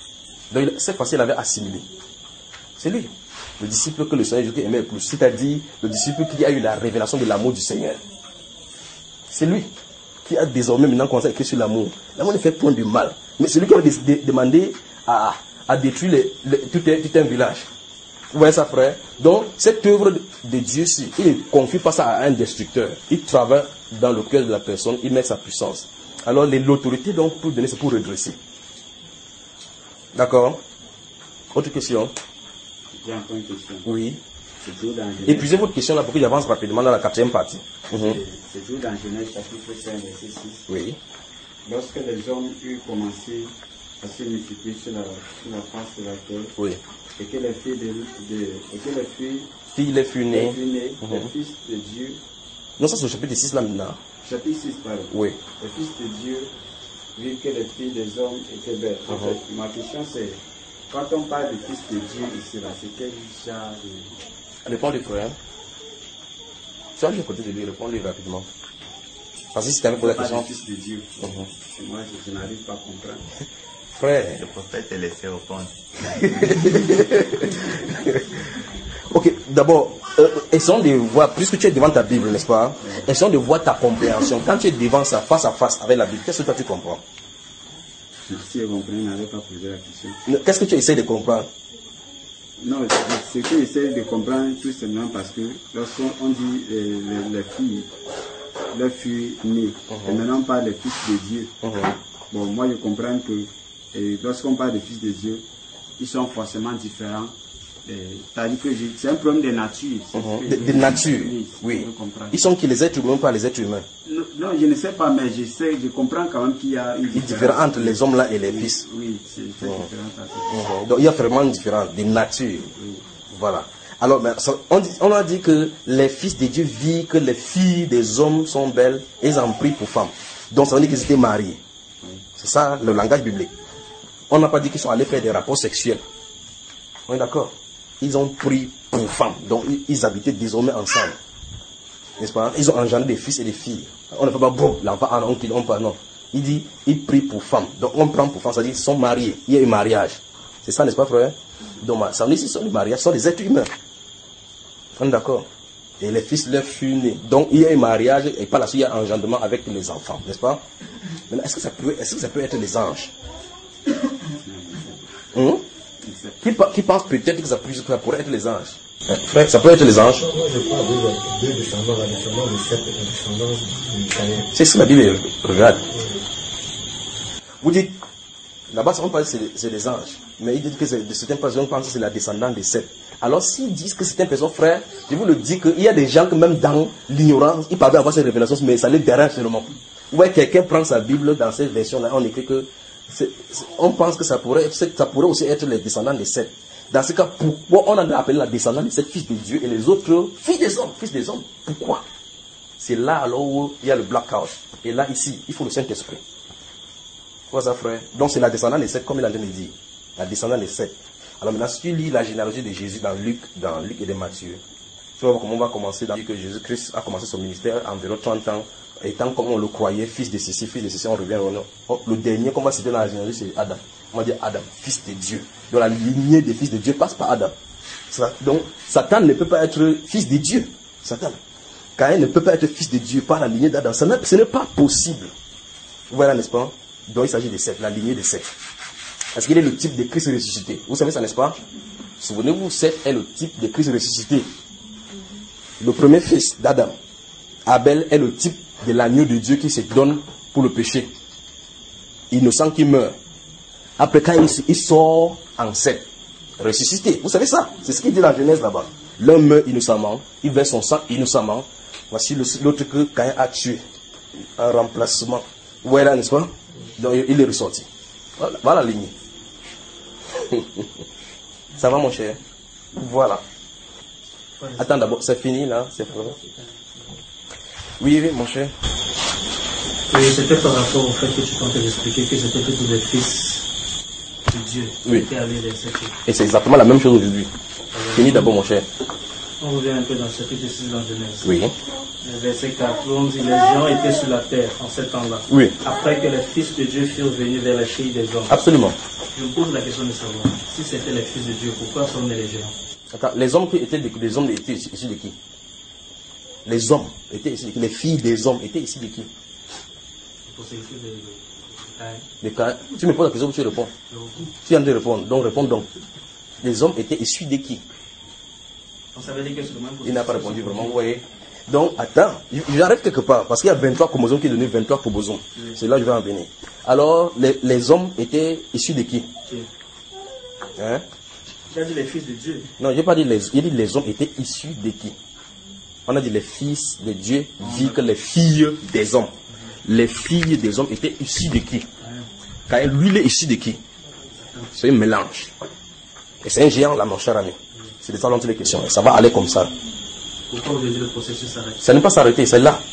Donc il- cette fois-ci, il avait assimilé. C'est lui, le disciple que le Seigneur Jésus aimait le plus. C'est-à-dire le disciple qui a eu la révélation de l'amour du Seigneur. C'est lui qui a désormais maintenant commencé à écrire sur l'amour. L'amour ne fait point de mal. Mais c'est lui qui a dé- dé- demandé à, à détruire les- les- tout, un, tout un village. Vous voyez ça, frère? Donc, cette œuvre de, de Dieu-ci, il ne confie pas ça à un destructeur. Il travaille dans le cœur de la personne, il met sa puissance. Alors, les- l'autorité, donc, pour donner, c'est pour redresser. D'accord? Autre question? J'ai encore une question. Oui. C'est toujours dans Genèse. Épuisez votre question là pour que j'avance rapidement dans la quatrième partie. Mhm. C'est- C'est toujours dans Genèse chapitre cinq, verset six. Oui. Lorsque les hommes eurent commencé à se multiplier sur la, sur la face de la terre, Oui. et que les filles de, de et que les filles Fille, les fut les née. filles nées, Mhm. les fils de Dieu, Non, ça c'est au chapitre six là maintenant. chapitre six, pardon. Oui. Les fils de Dieu virent que les filles des hommes étaient belles. En Mhm. fait, ma question c'est, quand on parle de fils de Dieu ici, là, c'est quel genre de... Réponds-lui, frère. Tu vas lui côté de lui, réponds-lui rapidement. Parce que si tu avais posé la Pas question. de fils de Dieu. Mhm. Et moi, je, je n'arrive pas à comprendre. Frère. Le prophète est laissé répondre. Ok, d'abord, euh, essayons de voir, puisque tu es devant ta Bible, n'est-ce pas? Essayons de voir ta compréhension. Quand tu es devant ça, face à face avec la Bible, qu'est-ce que toi tu comprends? Si vous comprenez, je n'avais pas posé la question. Qu'est-ce que tu essaies de comprendre? Non, c'est que j'essaie de comprendre tout simplement parce que lorsqu'on on dit euh, les, les filles, les filles nées, et maintenant on parle des fils de Dieu. Mhm. Bon, moi je comprends que euh, lorsqu'on parle des fils de Dieu, ils sont forcément différents. Euh, C'est-à-dire que je- c'est un problème de nature. c'est ce Mhm. que De, je- de nature, oui. oui. Je comprends. Ils sont qui, les êtres humains, pas les êtres humains? Non, non, je ne sais pas, mais je sais, je comprends quand même qu'il y a une Il est différent entre les hommes là et les fils. Oui, c'est c'est différent. ça, c'est- Mhm. Donc il y a vraiment une différence de nature. Voilà. Alors, mais ça- on, dit- on a dit que les fils de Dieu virent que les filles des hommes sont belles et ils en prient pour femmes. Donc ça veut dire qu'ils étaient mariés. C'est ça le langage biblique. On n'a pas dit qu'ils sont allés faire des rapports sexuels. On est d'accord? Ils ont pris pour femmes. Donc ils, ils habitaient désormais ensemble. N'est-ce pas? Ils ont engendré des fils et des filles. On ne fait pas bon, l'enfant a un oncle, on pas non. Il dit, ils prient pour femmes. Donc on prend pour femmes, ça veut dire qu'ils sont mariés. Il y a un mariage. C'est ça, n'est-ce pas, frère? Donc ça veut dire qu'ils sont des mariages, ce sont des êtres humains. On est d'accord? Et les fils leur furent nés. Donc il y a un mariage et par la suite il y a un engendrement avec les enfants, n'est-ce pas? Maintenant, est-ce que ça peut, est-ce que ça peut être les anges? Hum? Qui, pa- qui pense peut-être que ça, peut- que ça pourrait être les anges? Hein, frère, ça peut être les anges? Moi, je crois que deux descendants, la descendance de Seth et la descendance du Michael. C'est ce que la Bible regarde. Vous dites, là-bas, on parle que c'est c'est des anges. Mais il dit que c'est- de certaines personnes pensent que c'est la descendance de Seth. Alors, s'ils disent que c'est un personne frère, je vous le dis qu'il y a des gens que même dans l'ignorance, ils peuvent avoir ces révélations, mais ça les dérange seulement. Vous voyez, quelqu'un prend sa Bible, dans cette version-là, on écrit que c'est- c'est- on pense que ça pourrait, ça pourrait aussi être les descendants de Seth. Dans ce cas, pourquoi on a appelé la descendance de Seth fils de Dieu et les autres filles des hommes, fils des hommes? Pourquoi? C'est là alors où il y a le blackout. Et là, ici, il faut le Saint-Esprit. Quoi ça, frère? Donc c'est la descendance de Seth, comme il a donné dit. La descendance de Seth. Alors maintenant, si tu lis la généalogie de Jésus dans Luc, dans Luc et de Matthieu, tu vas voir comment on va commencer. Dans que Jésus-Christ a commencé son ministère à environ trente ans, étant comme on le croyait, fils de ceci, fils de ceci, on revient au nom. Oh, le dernier qu'on va citer dans la généalogie, c'est Adam. On va dire Adam, fils de Dieu. Donc la lignée des fils de Dieu passe par Adam. Ça- Donc Satan ne peut pas être fils de Dieu. Satan. Caïn ne peut pas être fils de Dieu par la lignée d'Adam. Ça n'est- Ce n'est pas possible. Voilà, n'est-ce pas? Donc il s'agit de Seth, la lignée de Seth. Parce qu'il est le type de Christ ressuscité. Vous savez ça, n'est-ce pas? Souvenez-vous, Seth est le type de Christ ressuscité. Le premier fils d'Adam. Abel est le type de l'agneau de Dieu qui se donne pour le péché. Innocent qui meurt. Après, quand il, il sort en Seth, ressuscité. Vous savez ça? C'est ce qu'il dit dans Genèse là-bas. L'un meurt innocemment, il verse son sang innocemment. Voici le- l'autre que Caïn a tué. Un remplacement. Vous voyez là, n'est-ce pas? Donc il- il est ressorti. Voilà, voilà la lignée. Ça va, mon cher? Voilà. Attends d'abord, c'est fini là? C'est fini? Oui, oui, mon cher. Oui, c'était par rapport au fait que tu tentais d'expliquer que c'était tous des fils de Dieu Oui. qui allaient les écrire. Et c'est exactement la même chose aujourd'hui. Fini d'abord, mon cher. On revient un peu dans ce chapitre six dans Genèse. Oui. Le verset quatre, où on dit les gens étaient sur la terre en ce temps-là. Oui. Après que les fils de Dieu furent venus vers les filles des hommes. Absolument. Je me pose la question de savoir, si c'était les fils de Dieu, pourquoi sont les géants? Attends, les hommes qui étaient des, des hommes étaient issus de qui? Les hommes étaient issus de qui? Les filles des hommes étaient issus de qui? De Caïn. Tu me poses la question, tu réponds. Tu viens de répondre, donc réponds donc. Les hommes étaient issus de qui? Il n'a pas répondu vraiment, vous voyez. Donc, attends, j'arrête quelque part, parce qu'il y a vingt-trois chromosomes qui donnent vingt-trois chromosomes. C'est là que je vais en venir. Alors, les, les hommes étaient issus de qui? Hein? Tu as dit les fils de Dieu. Non, je n'ai pas dit les, j'ai dit les hommes étaient issus de qui? On a dit les fils de Dieu, dit que les filles des hommes. Les filles des hommes étaient issues de qui? Car lui, il est issu de qui? C'est un mélange. Et c'est un géant là, mon cher ami. C'est de ça dont il est question. Et ça va aller comme ça. Pourquoi aujourd'hui le processus s'arrête? Ça n'est pas s'arrêter, c'est là.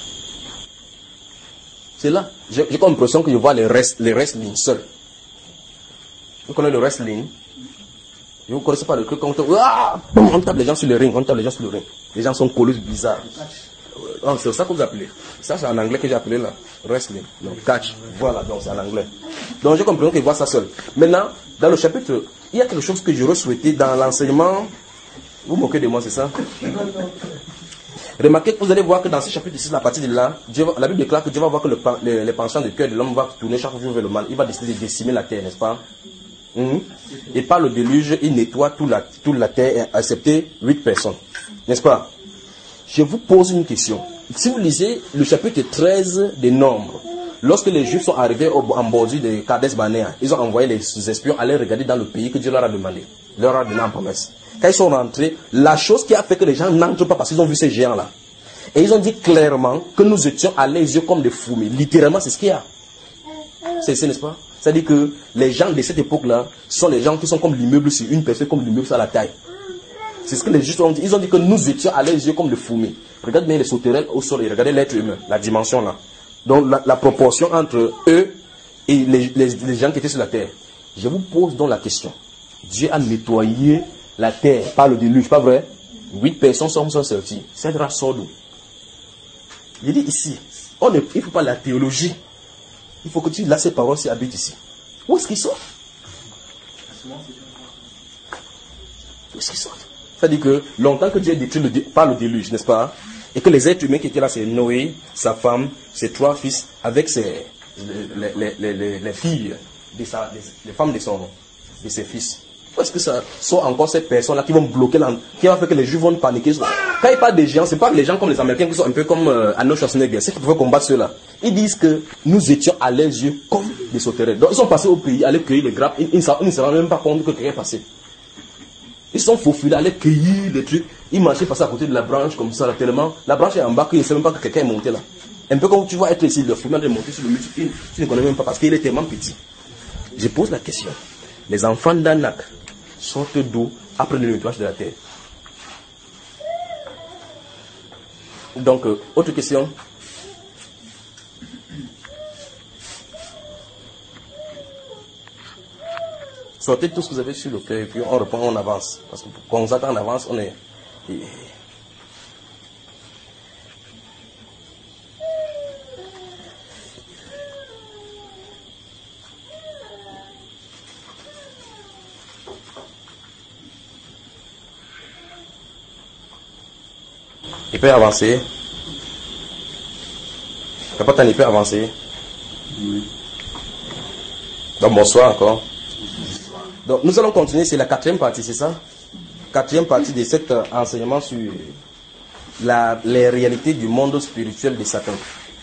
C'est là. J'ai j'ai comme l'impression que je vois les rest, les wrestling seuls. Vous connaissez le wrestling? Vous ne connaissez pas le truc quand on, ah, on tape les gens sur le ring, on tape les gens sur le ring. Les gens sont collés bizarres. Oh, c'est ça que vous appelez. Ça, c'est en anglais que j'ai appelé là. Wrestling. Donc, catch. Voilà, donc c'est en anglais. Donc, j'ai compris qu'il voit ça seul. Maintenant, dans le chapitre, il y a quelque chose que j'aurais souhaité dans l'enseignement. Vous vous moquez de moi, c'est ça? Remarquez que vous allez voir que dans ce chapitre six, à partir de là, Dieu va, la Bible déclare que Dieu va voir que le, le, les penchants de cœur de l'homme va tourner chaque jour vers le mal. Il va décider de décimer la terre, n'est-ce pas? Mmh. Et par le déluge, il nettoie toute la, toute la terre, excepté huit personnes. N'est-ce pas? Je vous pose une question. Si vous lisez le chapitre treize des Nombres, lorsque les Juifs sont arrivés au, en bordure de Kadesh Barnea, ils ont envoyé les espions aller regarder dans le pays que Dieu leur a demandé, leur a donné en promesse. Quand ils sont rentrés, la chose qui a fait que les gens n'entrent pas parce qu'ils ont vu ces géants-là. Et ils ont dit clairement que nous étions à leurs yeux comme des fourmis. Littéralement, c'est ce qu'il y a. C'est ça, n'est-ce pas? C'est-à-dire que les gens de cette époque-là sont les gens qui sont comme l'immeuble sur une personne, comme l'immeuble sur la taille. C'est ce que les Juifs ont dit. Ils ont dit que nous étions à leurs yeux comme des fourmis. Regardez bien les sauterelles au sol et regardez l'être humain, la dimension là. Donc la, la proportion entre eux et les, les, les gens qui étaient sur la terre. Je vous pose donc la question. Dieu a nettoyé la terre par le déluge, pas vrai? Huit personnes sont sorties. Cette race sort d'où? Il dit ici, on ne, il ne faut pas la théologie. Il faut que tu laisses ces paroles qui habitent ici. Où est-ce qu'ils sortent? Où est-ce qu'ils sortent? C'est-à-dire que longtemps que Dieu a détruit le, par le déluge, n'est-ce pas? Et que les êtres humains qui étaient là, c'est Noé, sa femme, ses trois fils, avec ses, les, les, les, les, les filles, de sa, les, les femmes de, son, de ses fils. Où est-ce que ça sont encore ces personnes-là qui vont bloquer, la, qui vont faire que les Juifs vont paniquer? Quand ils parlent des géants, ce n'est pas les gens comme les Américains qui sont un peu comme euh, Arnold Schwarzenegger, c'est qui pouvaient combattre ceux-là. Ils disent que nous étions à leurs yeux comme des sauterelles. Donc ils sont passés au pays, aller cueillir les grappes, ils, ils, ils ne se rendent même pas compte que quelqu'un est passé. Ils sont faufilés, aller cueillir les trucs, ils marchaient, passer à côté de la branche comme ça, là, tellement. La branche est en bas qu'ils ne savent même pas que quelqu'un est monté là. Un peu comme tu vois être ici, le fumeur de monter sur le mur, tu, tu ne connais même pas parce qu'il est tellement petit. Je pose la question. Les enfants d'Anak sortent d'eau après le nettoyage de la terre. Donc, euh, autre question. Sortez tout ce que vous avez sur le cœur et puis on reprend, on avance. Parce que quand on s'attend en avance, on est... Il peut avancer. Capitaine, il peut avancer. Oui. Donc bonsoir encore. Donc nous allons continuer, c'est la quatrième partie, c'est ça? Quatrième partie de cet euh, enseignement sur la, les réalités du monde spirituel de Satan.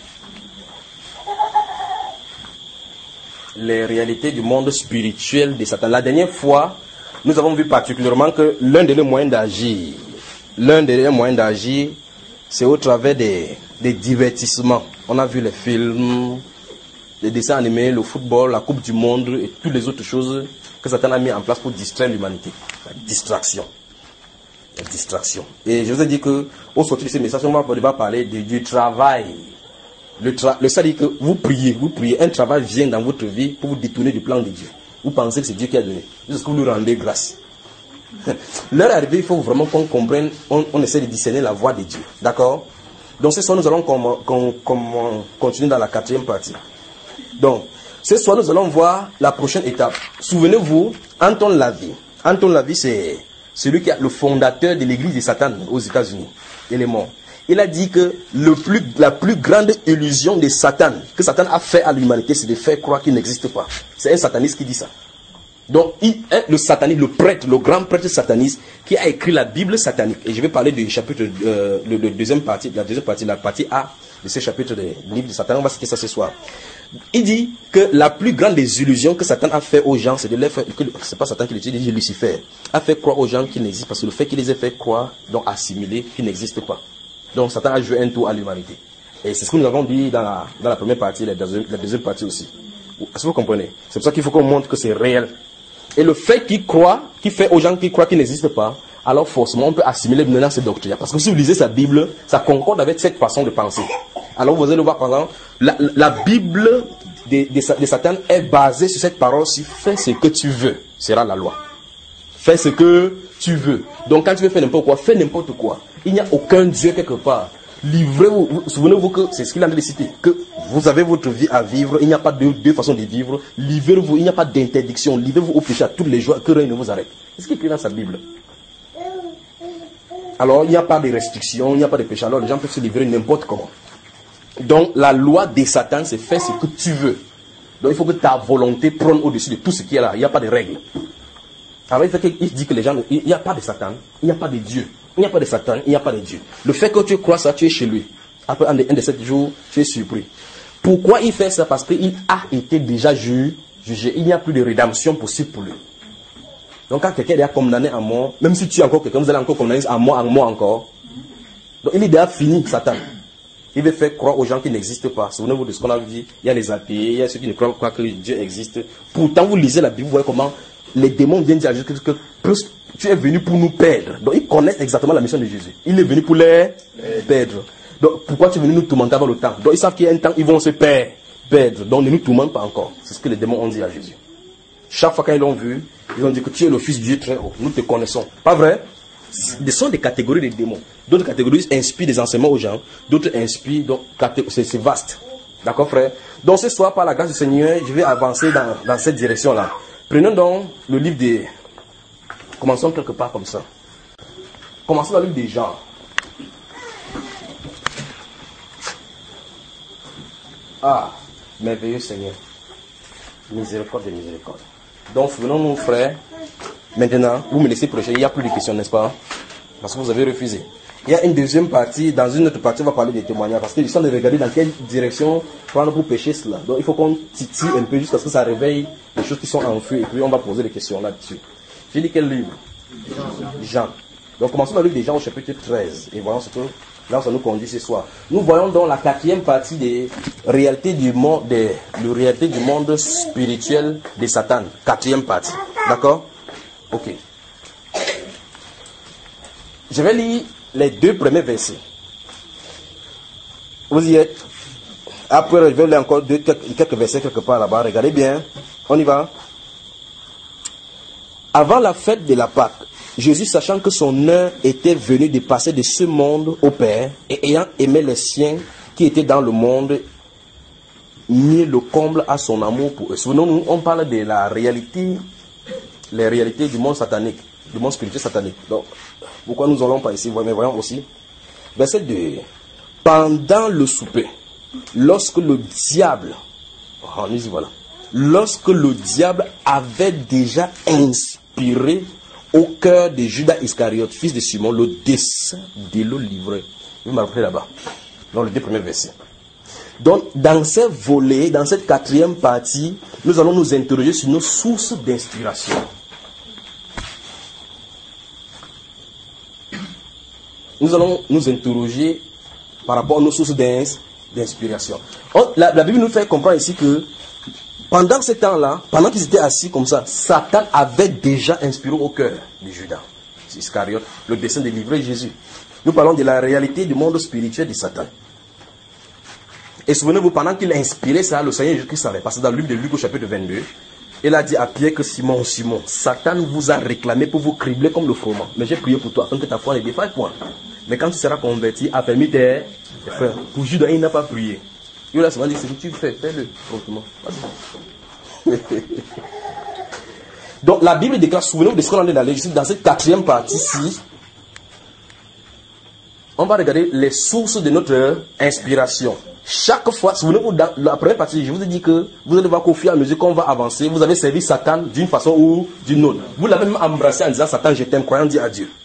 Les réalités du monde spirituel de Satan. La dernière fois, nous avons vu particulièrement que l'un des moyens d'agir, l'un des moyens d'agir, c'est au travers des, des divertissements. On a vu les films, les dessins animés, le football, la Coupe du Monde et toutes les autres choses que Satan a mis en place pour distraire l'humanité. La distraction. La distraction. Et je vous ai dit que au sortir de ces messages, on va parler de, du travail. Le, tra le ça dit que vous priez, vous priez, un travail vient dans votre vie pour vous détourner du plan de Dieu. Vous pensez que c'est Dieu qui a donné. Jusqu'à ce que vous lui rendez grâce. L'heure arrivée, il faut vraiment qu'on comprenne, on, on essaie de discerner la voix de Dieu. D'accord? Donc ce soir, nous allons com com com continuer dans la quatrième partie. Donc, Ce soir, nous allons voir la prochaine étape. Souvenez-vous, Anton Lavey. Anton Lavey, c'est celui qui est le fondateur de l'église de Satan aux États-Unis. Il est mort. Il a dit que le plus, la plus grande illusion de Satan, que Satan a fait à l'humanité, c'est de faire croire qu'il n'existe pas. C'est un sataniste qui dit ça. Donc, il, le sataniste, le prêtre, le grand prêtre sataniste, qui a écrit la Bible satanique. Et je vais parler du chapitre, euh, le, le deuxième partie, la deuxième partie, la partie A de ce chapitre du livre de Satan. On va citer ça ce soir. Il dit que la plus grande des illusions que Satan a fait aux gens, c'est de les faire, que c'est pas Satan qui le dit, il dit Lucifer, a fait croire aux gens qu'ils n'existent pas. Parce que le fait qu'il les ait fait croire, donc assimiler, qu'ils n'existent pas. Donc Satan a joué un tour à l'humanité. Et c'est ce que nous avons dit dans la, dans la première partie, la deuxième, la deuxième partie aussi. Est-ce que vous comprenez? C'est pour ça qu'il faut qu'on montre que c'est réel. Et le fait qu'il croit, qu'il fait aux gens qui croient qu'il n'existe pas, alors forcément on peut assimiler maintenant ces doctrines. Parce que si vous lisez sa Bible, ça concorde avec cette façon de penser. Alors vous allez le voir par exemple, la, la Bible de, de, de Satan est basée sur cette parole-ci, fais ce que tu veux, sera la loi. Fais ce que tu veux. Donc quand tu veux faire n'importe quoi, fais n'importe quoi. Il n'y a aucun Dieu quelque part. Livrez-vous, souvenez-vous que c'est ce qu'il a de citer, que vous avez votre vie à vivre, il n'y a pas de deux façons de vivre, livrez-vous, il n'y a pas d'interdiction, livrez-vous au péché à toutes les jours, que rien ne vous arrête. C'est ce qu'il écrit dans sa Bible. Alors il n'y a pas de restrictions, il n'y a pas de péché, alors les gens peuvent se livrer n'importe comment. Donc la loi des Satan, c'est faire ce que tu veux. Donc il faut que ta volonté prenne au-dessus de tout ce qui est là, il n'y a pas de règles. Alors il, fait il dit que les gens, il n'y a pas de Satan, il n'y a pas de Dieu. Il n'y a pas de Satan, il n'y a pas de Dieu. Le fait que tu crois ça, tu es chez lui. Après un de, un de sept jours, tu es surpris. Pourquoi il fait ça? Parce qu'il a été déjà ju, jugé. Il n'y a plus de rédemption possible pour lui. Donc quand quelqu'un est condamné à mort, même si tu es encore quelqu'un, vous allez encore condamner à mort, à mort encore. Donc il est déjà fini, Satan. Il veut faire croire aux gens qui n'existent pas. Souvenez-vous de ce qu'on a dit. Il y a les athées, il y a ceux qui ne croient pas que Dieu existe. Pourtant, vous lisez la Bible, vous voyez comment les démons viennent dire que, que plus tu es venu pour nous perdre. Donc ils connaissent exactement la mission de Jésus. Il est venu pour les perdre. Donc pourquoi tu es venu nous tourmenter avant le temps? Donc ils savent qu'il y a un temps, ils vont se perdre. perdre. Donc ne nous tourmente pas encore. C'est ce que les démons ont dit à Jésus. Chaque fois qu'ils l'ont vu, ils ont dit que tu es le Fils de Dieu très haut. Nous te connaissons. Pas vrai? Ce sont des catégories de démons. D'autres catégories inspirent des enseignements aux gens. D'autres inspirent. Donc c'est vaste. D'accord, frère? Donc ce soir, par la grâce du Seigneur, je vais avancer dans, dans cette direction-là. Prenons donc le livre des... Commençons quelque part comme ça. Commençons dans le livre des Jean. Ah, merveilleux Seigneur. Miséricorde et miséricorde. Donc, souvenons-nous, frères. Maintenant, vous me laissez prêcher. Il n'y a plus de questions, n'est-ce pas? Parce que vous avez refusé. Il y a une deuxième partie. Dans une autre partie, on va parler des témoignages. Parce qu'ils sont de regarder dans quelle direction prendre pour pêcher cela. Donc, il faut qu'on titille un peu jusqu'à ce que ça réveille les choses qui sont en feu. Et puis, on va poser des questions là-dessus. J'ai lu quel livre? Jean. Donc, commençons dans le livre des Jean au chapitre treize. Et voyons ce que là, ça nous conduit ce soir. Nous voyons donc la quatrième partie des réalités du monde, des, de réalités du monde spirituel de Satan. Quatrième partie. D'accord? Ok. Je vais lire les deux premiers versets. Vous y êtes? Après, je vais lire encore deux, quelques, quelques versets quelque part là-bas. Regardez bien. On y va. Avant la fête de la Pâque, Jésus, sachant que son heure était venue de passer de ce monde au Père, et ayant aimé les siens qui étaient dans le monde, mit le comble à son amour pour eux. Souvenons-nous, on parle de la réalité, les réalités du monde satanique, du monde spirituel satanique. Donc, pourquoi nous n'allons pas ici? Mais voyons aussi. Verset deux. Pendant le souper, lorsque le diable, oh, nous y voilà, lorsque le diable avait déjà inspiré au cœur de Judas Iscariote, fils de Simon, le dessein de le livrer. Vous me rappelez là-bas, dans les deux premiers versets. Donc, dans ces volets, dans cette quatrième partie, nous allons nous interroger sur nos sources d'inspiration. Nous allons nous interroger par rapport à nos sources d'inspiration. La, la Bible nous fait comprendre ici que pendant ce temps-là, pendant qu'ils étaient assis comme ça, Satan avait déjà inspiré au cœur de Judas Iscariote le dessein de livrer Jésus. Nous parlons de la réalité du monde spirituel de Satan. Et souvenez-vous, pendant qu'il a inspiré ça, le Seigneur Jésus-Christ savait. Parce que dans le livre de Luc au chapitre vingt-deux, il a dit à Pierre que Simon, Simon, Satan vous a réclamé pour vous cribler comme le froment. Mais j'ai prié pour toi afin que ta foi ne défaille point. Mais quand tu seras converti, affermis tes frères. Pour Judas, il n'a pas prié. Il a seulement dit, ce que tu fais, fais-le promptement. Donc la Bible déclare, souvenez-vous de ce qu'on a dit dans la Législation, dans cette quatrième partie-ci, on va regarder les sources de notre inspiration. Chaque fois, souvenez-vous, dans la première partie, je vous ai dit que vous allez voir qu'au fur et à mesure qu'on va avancer, vous avez servi Satan d'une façon ou d'une autre. Vous l'avez même embrassé en disant, Satan, je t'aime, croyant dire à Dieu.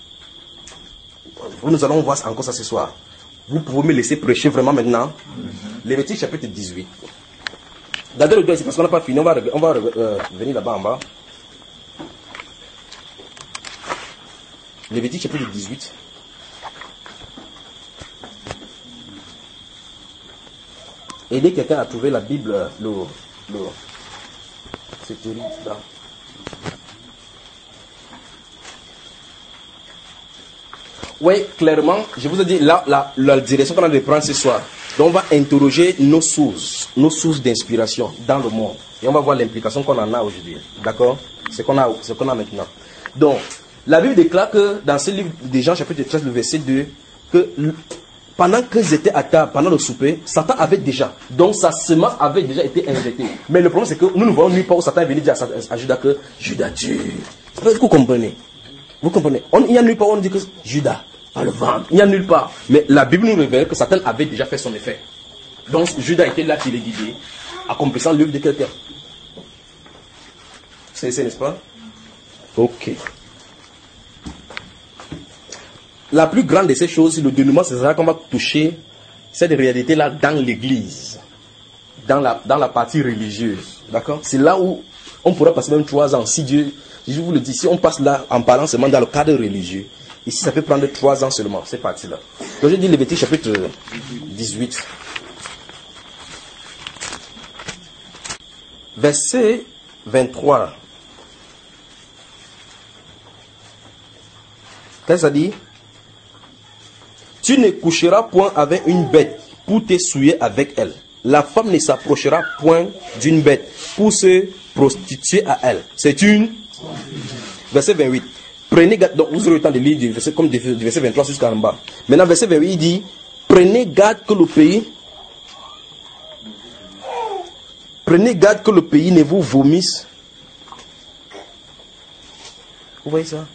Nous allons voir encore ça ce soir. Vous pouvez me laisser prêcher vraiment maintenant. Mm-hmm. Lévitique chapitre dix-huit. Regardez le doigt ici parce qu'on n'a pas fini. On va, on va euh, venir là-bas en bas. Lévitique chapitre dix-huit. Et dès que quelqu'un a trouvé la Bible, le, le, c'est terrible là. Oui, clairement, je vous ai dit là, la, la direction qu'on a de prendre ce soir. Donc on va interroger nos sources, nos sources d'inspiration dans le monde. Et on va voir l'implication qu'on en a aujourd'hui. D'accord? Ce qu'on a, ce qu'on a maintenant. Donc, la Bible déclare que dans ce livre de Jean chapitre treize, le verset deux, que pendant qu'ils étaient à table, pendant le souper, Satan avait déjà, donc sa semence avait déjà été injectée. Mais le problème c'est que nous ne voyons nulle part où Satan est venu dire à, à Judas que Judas tue. Vous comprenez? Vous comprenez? On, il n'y a nulle part où on dit que Judas va le vendre. Il n'y a nulle part. Mais la Bible nous révèle que Satan avait déjà fait son effet. Donc Judas était là qui les guidait, accomplissant l'œuvre de quelqu'un. C'est ça, n'est-ce pas? Ok. La plus grande de ces choses, le dénouement, c'est ça qu'on va toucher cette réalité-là dans l'église, dans la, dans la partie religieuse. D'accord? C'est là où on pourra passer même trois ans. Si Dieu, je vous le dis, si on passe là en parlant seulement dans le cadre religieux, ici ça peut prendre trois ans seulement, cette partie-là. Donc je dis Lévitique chapitre dix-huit. Verset vingt-trois. Qu'est-ce que ça dit? Tu ne coucheras point avec une bête pour te souiller avec elle. La femme ne s'approchera point d'une bête pour se prostituer à elle. C'est une. Verset vingt-huit. Prenez garde. Donc vous aurez le temps de lire du verset, comme du verset vingt-trois jusqu'en bas. Maintenant, verset vingt-huit, il dit, prenez garde que le pays. Prenez garde que le pays ne vous vomisse. Vous voyez ça?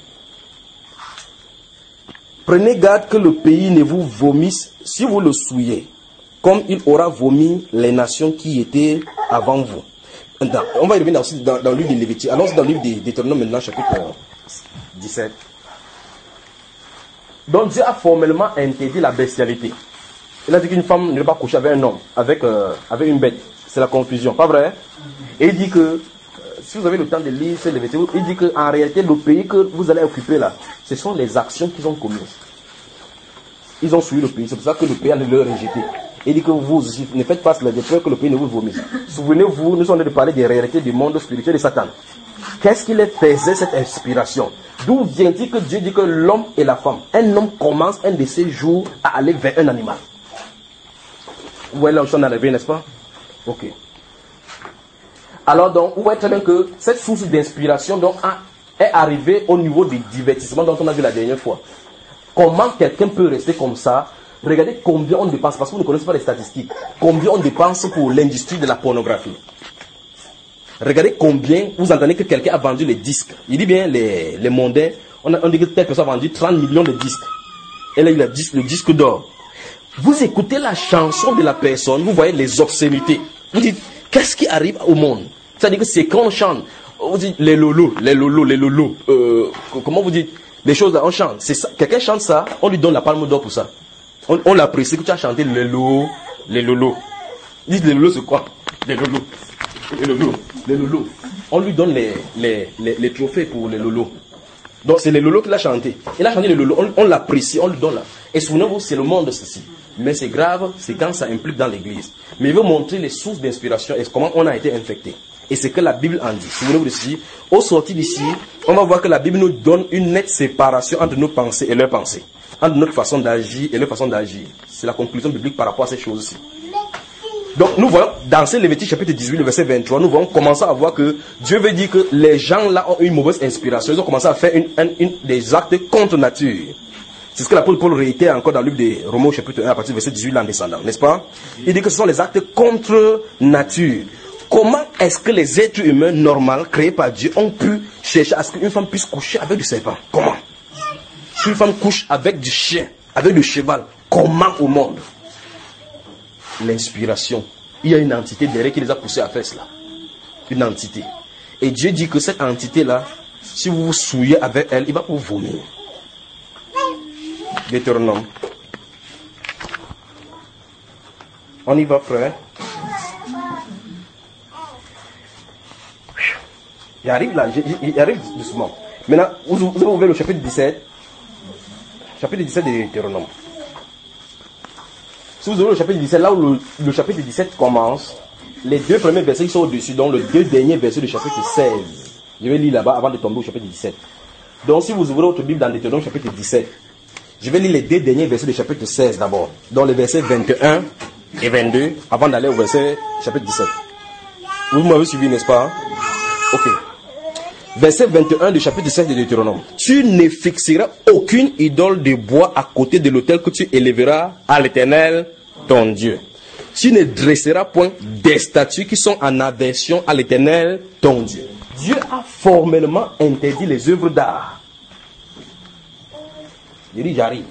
Prenez garde que le pays ne vous vomisse si vous le souillez, comme il aura vomi les nations qui étaient avant vous. Dans, on va y revenir aussi dans, dans le livre de Lévitique. Allons dans le livre de Deutéronome maintenant, chapitre dix-sept. Donc Dieu a formellement interdit la bestialité. Il a dit qu'une femme ne doit pas coucher avec un homme, avec, euh, avec une bête. C'est la confusion, pas vrai? Et il dit que, euh, si vous avez le temps de lire ce Lévitique, il dit qu'en réalité, le pays que vous allez occuper là, ce sont les actions qu'ils ont commises. Ils ont suivi le pays, c'est pour ça que le pays a leur rejeté. Il dit que vous ne faites pas cela de peur que le pays ne vous vomisse. Souvenez-vous, nous sommes en train de parler des réalités du monde spirituel de Satan. Qu'est-ce qui les faisait cette inspiration? D'où vient-il que Dieu dit que l'homme et la femme, un homme commence un de ses jours à aller vers un animal? Vous voyez là où nous sommes arrivés, n'est-ce pas? Ok. Alors donc, vous voyez très bien que cette source d'inspiration donc, a, est arrivée au niveau du divertissement dont on a vu la dernière fois. Comment quelqu'un peut rester comme ça? Regardez combien on dépense, parce que vous ne connaissez pas les statistiques, combien on dépense pour l'industrie de la pornographie. Regardez combien, vous entendez que quelqu'un a vendu les disques. Il dit bien, les, les mondains, on, a, on dit que telle personne a vendu trente millions de disques. Et là, il a le disque, le disque d'or. Vous écoutez la chanson de la personne, vous voyez les obscénités. Vous dites, qu'est-ce qui arrive au monde? C'est-à-dire que c'est quand on chante, vous dites les lolos, les lolos, les lolos, euh, comment vous dites, les choses là, on chante. C'est ça. Quelqu'un chante ça, on lui donne la palme d'or pour ça. On, on l'apprécie que tu as chanté les lolos, les lolos. Dites les lolos c'est quoi? Les lolos. Les lolos. Les lolos. On lui donne les, les, les, les trophées pour les lolos. Donc c'est les lolos qu'il a chanté. Il a chanté les lolos, on, on l'apprécie, on lui donne là. Et souvenez-vous, c'est le monde de ceci. Mais c'est grave, c'est quand ça implique dans l'église. Mais il veut montrer les sources d'inspiration et comment on a été infecté. Et c'est que la Bible en dit. Souvenez-vous de ceci. Au sortir d'ici, on va voir que la Bible nous donne une nette séparation entre nos pensées et leurs pensées. Entre notre façon d'agir et leur façon d'agir. C'est la conclusion biblique par rapport à ces choses-ci. Donc nous voyons, dans ce Lévitique chapitre dix-huit, le verset vingt-trois, nous voyons commencer à voir que Dieu veut dire que les gens là ont une mauvaise inspiration. Ils ont commencé à faire une, une, une, des actes contre nature. C'est ce que l'apôtre Paul réitère encore dans le livre de Romains chapitre un à partir du verset dix-huit en descendant, n'est-ce pas? Il dit que ce sont les actes contre nature. Comment est-ce que les êtres humains normaux créés par Dieu ont pu chercher à ce qu'une femme puisse coucher avec du serpent? Comment? Qu'une femme couche avec du chien, avec du cheval, comment au monde? L'inspiration. Il y a une entité derrière qui les a poussés à faire cela. Une entité. Et Dieu dit que cette entité-là, si vous vous souillez avec elle, il va vous vomir. Deutéronome. On y va, frère. J'arrive là, j'arrive doucement. Maintenant, vous, vous avez ouvert le chapitre dix-sept. Chapitre dix-sept de Deutéronome. Si vous ouvrez le chapitre dix-sept, là où le, le chapitre dix-sept commence, les deux premiers versets qui sont au-dessus, donc le deux derniers versets du chapitre seize. Je vais lire là-bas avant de tomber au chapitre dix-sept. Donc si vous ouvrez votre Bible dans Deutéronome chapitre dix-sept, je vais lire les deux derniers versets du chapitre seize d'abord. Donc les versets vingt et un et vingt-deux, avant d'aller au verset chapitre dix-sept. Vous m'avez suivi, n'est-ce pas? Ok. Verset vingt et un du chapitre dix-sept de Deutéronome. Tu ne fixeras aucune idole de bois à côté de l'autel que tu élèveras à l'Éternel, ton Dieu. Tu ne dresseras point des statues qui sont en aversion à l'Éternel, ton Dieu. Dieu a formellement interdit les œuvres d'art. Je dis, j'arrive.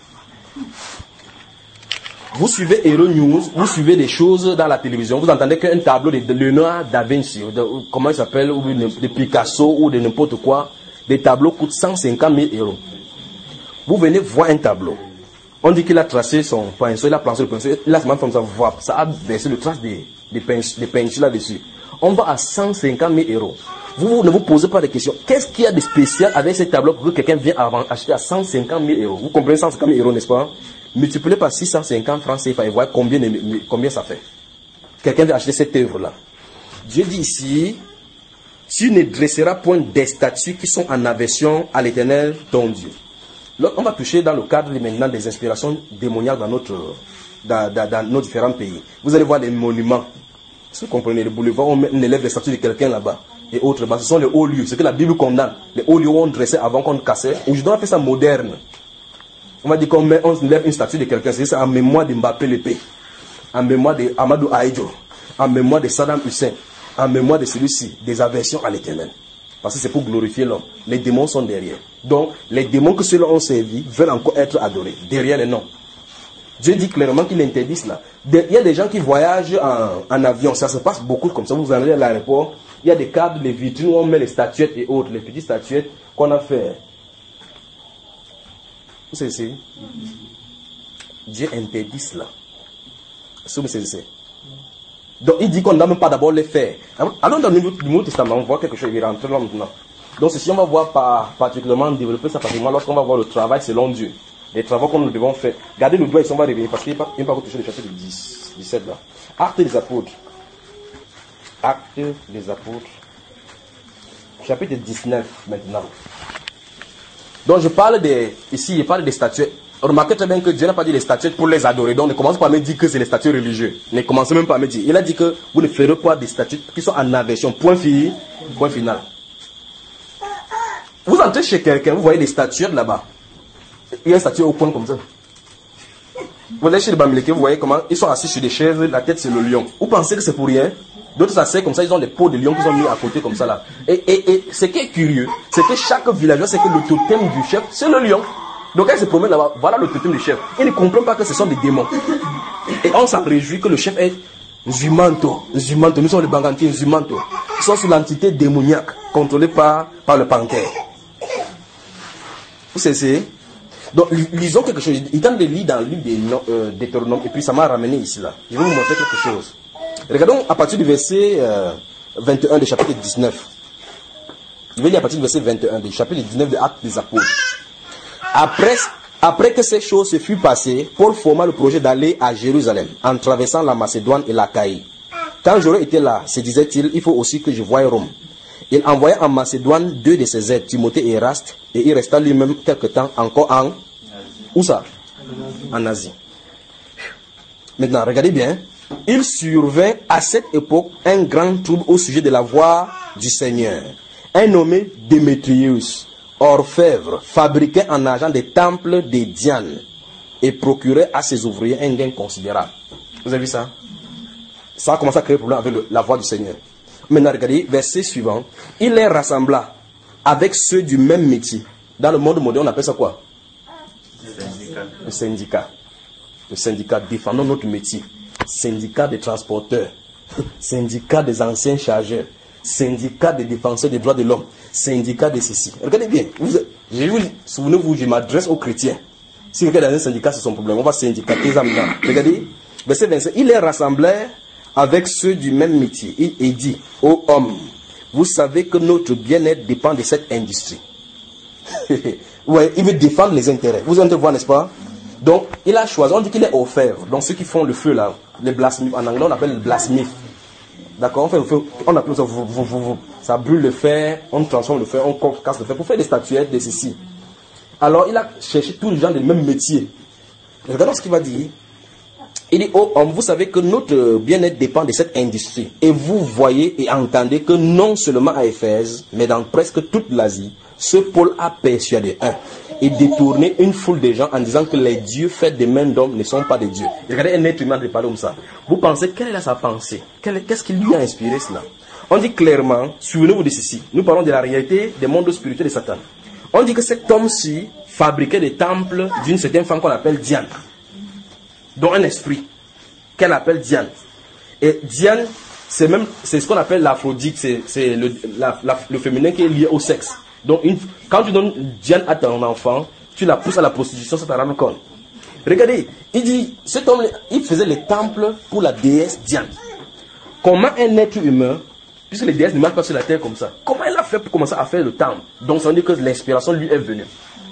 Vous suivez Hero News, vous suivez des choses dans la télévision, vous entendez qu'un tableau de, de Léonard da Vinci, de, comment il s'appelle, ou de, de Picasso, ou de n'importe quoi, des tableaux coûtent cent cinquante mille euros. Vous venez voir un tableau. On dit qu'il a tracé son pinceau, il a planché le pinceau, il a seulement comme ça, voir, ça a versé le trace des, des, pince, des peintures là-dessus. On va à cent cinquante mille euros. Vous, vous ne vous posez pas de questions. Qu'est-ce qu'il y a de spécial avec ces tableaux pour que quelqu'un vienne acheter à cent cinquante mille euros? Vous comprenez cent cinquante mille euros, n'est-ce pas? Multiplié par six cent cinquante francs C F A et voyez combien, combien ça fait. Quelqu'un vient acheter cette œuvre-là. Dieu dit ici, tu ne dresseras point des statues qui sont en aversion à l'Éternel, ton Dieu. Là, on va toucher dans le cadre maintenant des inspirations démoniaques dans, notre, dans, dans, dans nos différents pays. Vous allez voir les monuments. Si vous comprenez, le boulevard, on, met, on élève les statues de quelqu'un là-bas et autres. Bah, ce sont les hauts lieux. C'est que la Bible condamne. Les hauts lieux où on dressait avant qu'on cassait. Aujourd'hui, on a fait ça moderne. On va dire qu'on met, on lève une statue de quelqu'un. C'est ça en mémoire de Mbappé l'épée, en mémoire de Amadou Aïdjo, en mémoire de Saddam Hussein, en mémoire de celui-ci, des aversions à l'Éternel. Parce que c'est pour glorifier l'homme. Les démons sont derrière. Donc, les démons que ceux-là ont servi veulent encore être adorés. Derrière les noms. Dieu dit clairement qu'il interdit cela. Il y a des gens qui voyagent en, en avion. Ça se passe beaucoup comme ça. Vous allez à l'aéroport. Il y a des cadres, des vitrines où on met les statuettes et autres. Les petites statuettes qu'on a fait. Vous savez, c'est Dieu interdit cela. C'est Donc il dit qu'on n'a même pas d'abord les faire. Allons dans le Nouveau Testament, on voit quelque chose qui rentre là maintenant. Donc ceci, on va voir par, particulièrement développer ça particulièrement lorsqu'on va voir le travail selon Dieu. Les travaux que nous devons faire. Gardez le doigt ici, on va revenir parce qu'il n'y a pas touché le chapitre dix, dix-sept là. Actes des apôtres. Actes des apôtres. Chapitre dix-neuf maintenant. Donc je parle des, ici, je parle des statuettes. Remarquez très bien que Dieu n'a pas dit les statuettes pour les adorer. Donc ne commencez pas à me dire que c'est les statues religieuses. Ne commencez même pas à me dire. Il a dit que vous ne ferez pas des statues qui sont en aversion. Point, fini, point final. Vous entrez chez quelqu'un, vous voyez des statuettes là-bas. Il y a une statue au coin comme ça. Vous allez chez les Bamileke, vous voyez comment ils sont assis sur des chaises, la tête c'est le lion. Vous pensez que c'est pour rien? D'autres s'asseyent comme ça, ils ont des peaux de lion qu'ils ont mis à côté comme ça là. Et, et, et ce qui est curieux, c'est que chaque villageois sait que le totem du chef, c'est le lion. Donc elle se promène là-bas, voilà le totem du chef. Il ne comprend pas que ce sont des démons. Et on s'en réjouit que le chef est Zumanto. Zumanto, nous sommes les Bangantis, Zumanto. Ils sont sous l'entité démoniaque, contrôlée par, par le panthère. Vous savez, donc lisons quelque chose. Il tente de lire dans le livre des euh, Deutéronome et puis ça m'a ramené ici là. Je vais vous montrer quelque chose. Regardons à partir du verset euh, vingt et un du chapitre dix-neuf. Je vais lire à partir du verset vingt et un du chapitre dix-neuf des Actes des Apôtres. Après, après que ces choses se furent passées, Paul forma le projet d'aller à Jérusalem en traversant la Macédoine et l'Achaïe. Quand j'aurais été là, se disait-il, il faut aussi que je voie Rome. Il envoya en Macédoine deux de ses aides, Timothée et Eraste, et il resta lui-même quelque temps encore en... Où ça? En Asie. Maintenant, regardez bien. Il survint à cette époque un grand trouble au sujet de la voie du Seigneur. Un nommé Démétrius, orfèvre, fabriquait en argent des temples des Dianes et procurait à ses ouvriers un gain considérable. Vous avez vu ça? ça a commencé à créer problème avec le, la voix du Seigneur. Maintenant, regardez, verset suivant. Il les rassembla avec ceux du même métier. Dans le monde moderne, on appelle ça quoi? Syndicat. Le syndicat. Le syndicat défendant notre métier. Syndicat des transporteurs. Syndicat des anciens chargeurs. Syndicat des défenseurs des droits de l'homme. Syndicat de ceci. Regardez bien. Vous, je vous, souvenez-vous, je m'adresse aux chrétiens. Si quelqu'un est dans un syndicat, c'est son problème. On va syndicater ça maintenant. Regardez. Verset vingt-cinq. Il les rassemblait avec ceux du même métier. Il, il dit, ô hommes, vous savez que notre bien-être dépend de cette industrie. Ouais, il veut défendre les intérêts. Vous allez voir, n'est-ce pas? Donc, il a choisi, on dit qu'il est offert. Donc, ceux qui font le feu là, les blasphèmes, en anglais, on appelle le blasphème. D'accord? On fait le feu, on appelle ça, vous, vous, vous, vous. Ça brûle le fer, on transforme le fer, on casse le fer pour faire des statuettes de ceci. Alors, il a cherché tous les gens du même métier. Regardons ce qu'il va dire. Il dit, oh homme, vous savez que notre bien-être dépend de cette industrie. Et vous voyez et entendez que non seulement à Éphèse, mais dans presque toute l'Asie, ce Paul a persuadé un et détourné une foule de gens en disant que les dieux faits des mains d'hommes ne sont pas des dieux. Regardez un être humain de parler comme ça. Vous pensez, quelle est sa pensée? Qu'est-ce qui lui a inspiré cela? On dit clairement, souvenez-vous de ceci, nous parlons de la réalité des mondes spirituels de Satan. On dit que cet homme-ci fabriquait des temples d'une certaine femme qu'on appelle Diane, dont un esprit qu'elle appelle Diane. Et Diane, c'est même, c'est ce qu'on appelle l'aphrodite, c'est, c'est le, la, la, le féminin qui est lié au sexe. Donc, une, quand tu donnes Diane à ton enfant, tu la pousses à la prostitution, ça te rend compte. Regardez, il dit, cet homme, il faisait les temples pour la déesse Diane. Comment un être humain, puisque les déesses ne marchent pas sur la terre comme ça, comment elle a fait pour commencer à faire le temple? Donc, ça veut dire que l'inspiration lui est venue.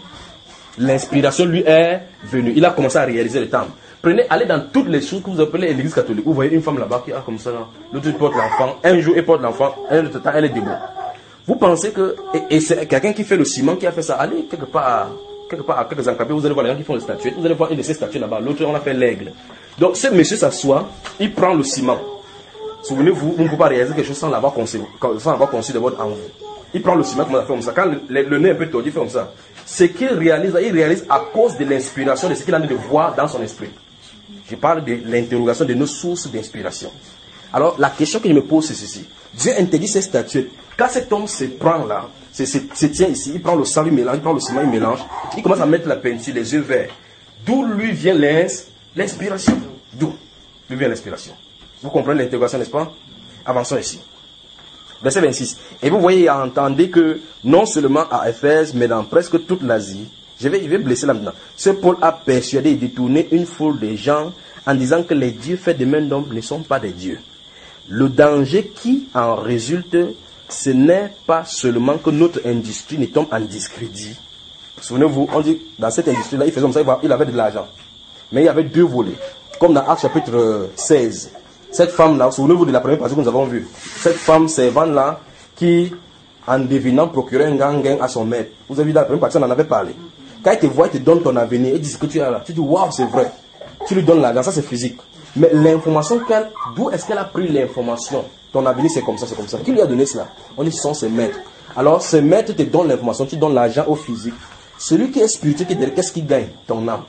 L'inspiration lui est venue. Il a commencé à réaliser le temple. Prenez, allez dans toutes les choses que vous appelez l'église catholique. Vous voyez une femme là-bas qui a comme ça, l'autre porte l'enfant. Un jour, elle porte l'enfant, un autre temps, elle est debout. Vous pensez que, et, et c'est quelqu'un qui fait le ciment qui a fait ça. Allez quelque part, quelque part à quelques enclavés, vous allez voir les gens qui font les statuettes. Vous allez voir une de ces statues là-bas. L'autre, on appelle l'aigle. Donc, ce monsieur s'assoit, il prend le ciment. Souvenez-vous, vous ne pouvez pas réaliser quelque chose sans l'avoir conçu, sans avoir conçu d'abord en vous. Il prend le ciment, comme on a fait comme ça. Quand le, le, le nez est un peu tordu, il fait comme ça. Ce qu'il réalise, il réalise à cause de l'inspiration, de ce qu'il a envie de voir dans son esprit. Je parle de l'interrogation de nos sources d'inspiration. Alors, la question que je me pose, c'est ceci. Dieu interdit ces statuettes. Quand cet homme se prend là, se, se, se tient ici, il prend le sang, il mélange, il prend le ciment, il mélange, il commence à mettre la peinture, les yeux verts. D'où lui vient l'inspiration? D'où lui vient l'inspiration? Vous comprenez l'interrogation, n'est-ce pas? Avançons ici. Verset vingt-six. Et vous voyez et entendez que non seulement à Éphèse, mais dans presque toute l'Asie, je vais, je vais blesser là maintenant. Ce Paul a persuadé et détourné une foule de gens en disant que les dieux faits des mains d'hommes ne sont pas des dieux. Le danger qui en résulte, ce n'est pas seulement que notre industrie ne tombe en discrédit. Souvenez-vous, on dit dans cette industrie-là, il faisait comme ça, il avait de l'argent. Mais il y avait deux volets. Comme dans Actes chapitre seize. Cette femme-là, souvenez-vous de la première partie que nous avons vue. Cette femme servante-là, qui, en devinant, procurait un grand gain à son maître. Vous avez vu dans la première partie, on en avait parlé. Quand il te voit, il te donne ton avenir, il dit ce que tu as là. Tu dis, waouh, c'est vrai. Tu lui donnes l'argent, ça c'est physique. Mais l'information qu'elle, d'où est-ce qu'elle a pris l'information? Ton avenir c'est comme ça, c'est comme ça. Qui lui a donné cela? On dit, ce sont ses maîtres. Alors, ses maîtres te donnent l'information, tu donnes l'argent au physique. Celui qui est spirituel, qui est derrière, qu'est-ce qu'il gagne? Ton âme.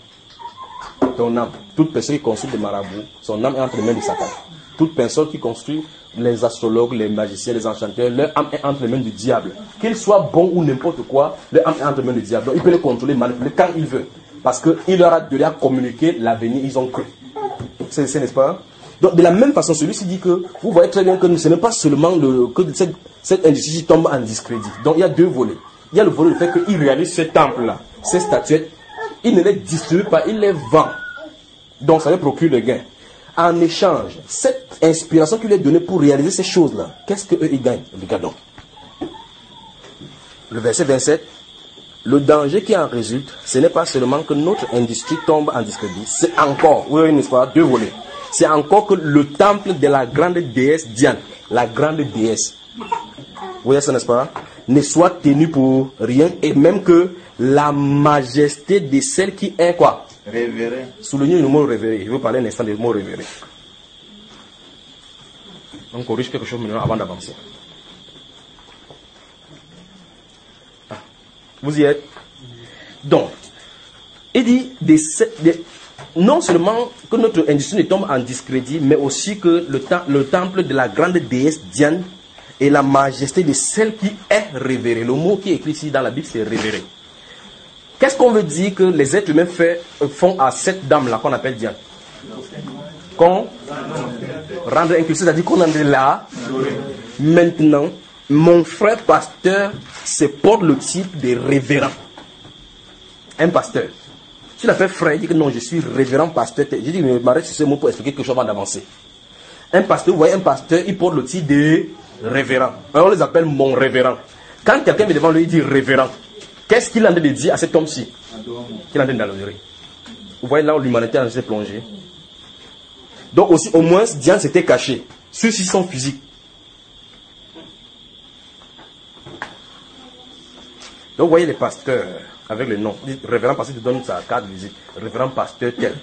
Ton âme. Toute personne qui construit des marabouts, son âme est entre les mains de Satan. Toute personne qui construit les astrologues, les magiciens, les enchanteurs, leur âme est entre les mains du diable. Qu'il soit bon ou n'importe quoi, leur âme est entre les mains du diable. Donc il peut les contrôler, manipuler quand il veut. Parce qu'il leur a donné à communiquer l'avenir, ils ont cru. C'est, c'est n'est-ce pas? Donc de la même façon, celui-ci dit que, vous voyez très bien que ce n'est pas seulement le, que cette, cette industrie tombe en discrédit. Donc il y a deux volets. Il y a le volet du fait qu'il réalise ce temple-là, ces statuettes, il ne les distribue pas, il les vend. Donc ça lui procure le gain. En échange, cette inspiration qu'il lui est donnée pour réaliser ces choses-là, qu'est-ce qu'eux ils gagnent? Regardons. Le verset vingt-sept. Le danger qui en résulte, ce n'est pas seulement que notre industrie tombe en discrédit, c'est encore, oui, n'est-ce pas, deux volets. C'est encore que le temple de la grande déesse Diane, la grande déesse, vous voyez ça, n'est-ce pas, ne soit tenu pour rien, et même que la majesté de celle qui est quoi? Révéré. Soulignez le mot révéré. Je veux parler un instant du mot révéré. On corrige quelque chose maintenant avant d'avancer. Ah. Vous y êtes? Donc, il dit, des, des, non seulement que notre industrie ne tombe en discrédit, mais aussi que le, tem le temple de la grande déesse Diane et la majesté de celle qui est révérée. Le mot qui est écrit ici dans la Bible, c'est révéré. Qu'est-ce qu'on veut dire que les êtres humains fait, font à cette dame-là qu'on appelle Diane? Qu'on rende inclusif, c'est-à-dire qu'on en est là. Maintenant, mon frère pasteur se porte le type de révérend. Un pasteur. Si l'appelle frère, il dit que non, je suis révérend pasteur. J'ai dit, mais m'arrête sur ce mot pour expliquer quelque chose avant d'avancer. Un pasteur, vous voyez, un pasteur, il porte le titre de révérend. Alors on les appelle mon révérend. Quand quelqu'un est devant lui, il dit révérend. Qu'est-ce qu'il a de dire à cet homme-ci? Qu'il a d'adorer. Vous voyez là où l'humanité a été plongée. Donc aussi, au moins, Diane s'était caché. Ceux-ci sont physiques. Donc vous voyez les pasteurs avec le nom. Révérend pasteur, te donne sa carte de visite. Révérend pasteur tel.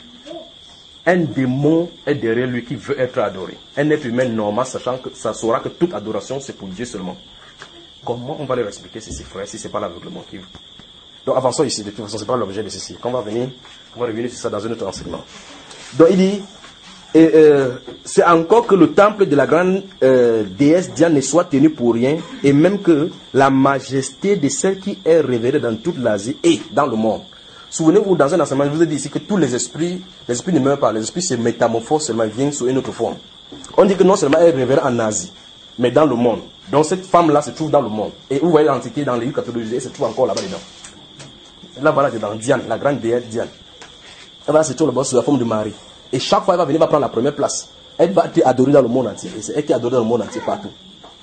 Un démon est derrière lui qui veut être adoré. Un être humain normal, sachant que ça saura que toute adoration c'est pour Dieu seulement. Comment on va leur expliquer ceci, frère, si ce n'est pas l'aveuglement qui veut? Donc avançons ici, de toute façon, ce n'est pas l'objet de ceci. Quand on va venir, on va revenir sur ça dans un autre enseignement. Donc il dit, et, euh, c'est encore que le temple de la grande euh, déesse Diane ne soit tenu pour rien, et même que la majesté de celle qui est révérée dans toute l'Asie et dans le monde. Souvenez-vous, dans un enseignement, je vous ai dit ici que tous les esprits, les esprits ne meurent pas, les esprits se métamorphosent seulement, ils viennent sous une autre forme. On dit que non seulement elle est révérée en Asie, mais dans le monde. Donc cette femme-là se trouve dans le monde. Et vous voyez l'Antiquité, dans les livres catholiques, elle se trouve encore là-bas dedans. Là, voilà, dans Diane, la grande déesse Diane. Elle va se trouve là-bas sous la forme de Marie. Et chaque fois, elle va venir, va prendre la première place. Elle va être adorée dans le monde entier. Et c'est elle qui est adorée dans le monde entier, partout.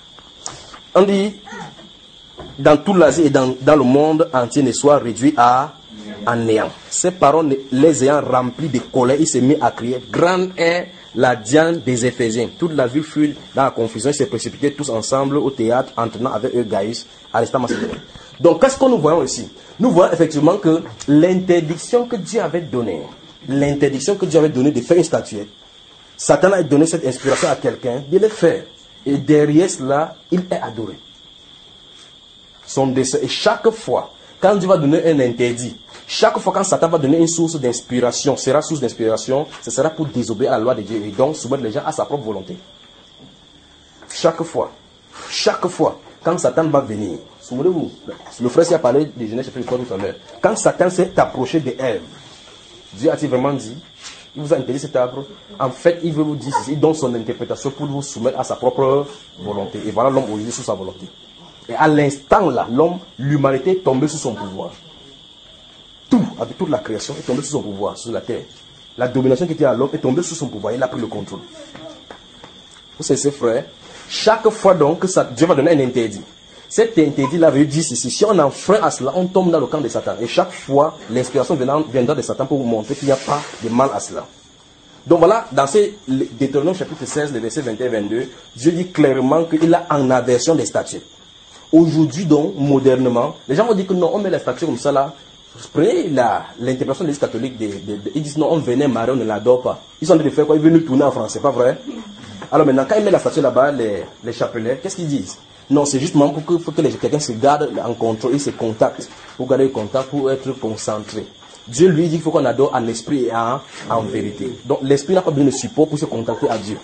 On dit, dans toute l'Asie et dans, dans le monde entier ne soit réduit à en néant. Ces paroles les ayant remplis de colère, il s'est mis à crier, grande est la Diane des Éphésiens. Toute la ville fut dans la confusion, ils se précipitaient tous ensemble au théâtre, entraînant avec eux Gaius à l'instant macédonien. Donc, qu'est-ce que nous voyons ici? Nous voyons effectivement que l'interdiction que Dieu avait donnée, l'interdiction que Dieu avait donnée de faire une statuette, Satan a donné cette inspiration à quelqu'un de le faire. Et derrière cela, il est adoré. Son dessein. Et chaque fois, quand Dieu va donner un interdit, chaque fois quand Satan va donner une source d'inspiration, sera source d'inspiration, ce sera pour désobéir à la loi de Dieu et donc soumettre les gens à sa propre volonté. Chaque fois, chaque fois, quand Satan va venir, souvenez-vous, le frère qui a parlé de Genèse chapitre trois tout à l'heure, quand Satan s'est approché de Ève, Dieu a-t-il vraiment dit, il vous a interdit cet arbre, en fait il veut vous dire, il donne son interprétation pour vous soumettre à sa propre volonté. Et voilà l'homme aujourd'hui sous sa volonté. Et à l'instant là, l'homme, l'humanité est tombée sous son pouvoir. Tout, avec toute la création, est tombée sous son pouvoir, sur la terre. La domination qui était à l'homme est tombée sous son pouvoir. Il a pris le contrôle. Vous savez, ses frères, chaque fois donc que ça, Dieu va donner un interdit, cet interdit-là veut dire ceci. Si on enfreint à cela, on tombe dans le camp de Satan. Et chaque fois, l'inspiration viendra de Satan pour vous montrer qu'il n'y a pas de mal à cela. Donc voilà, dans ces Deutéronome chapitre seize, les versets vingt et un vingt-deux, Dieu dit clairement qu'il a en aversion des statues. Aujourd'hui donc, modernement, les gens vont dire que non, on met la statue comme ça là. Prenez l'interprétation de l'Église catholique, de, de, de, ils disent non, on venait marier, on ne l'adore pas. Ils sont en train de faire quoi? Ils veulent nous tourner en français, pas vrai? Alors maintenant, quand ils mettent la statue là-bas, les, les chapelets, qu'est-ce qu'ils disent? Non, c'est justement pour que, pour que quelqu'un se garde en contrôle, ils se contactent, pour garder le contact, pour être concentré. Dieu lui dit qu'il faut qu'on adore en esprit et en, en vérité. Donc l'esprit n'a pas besoin de support pour se contacter à Dieu.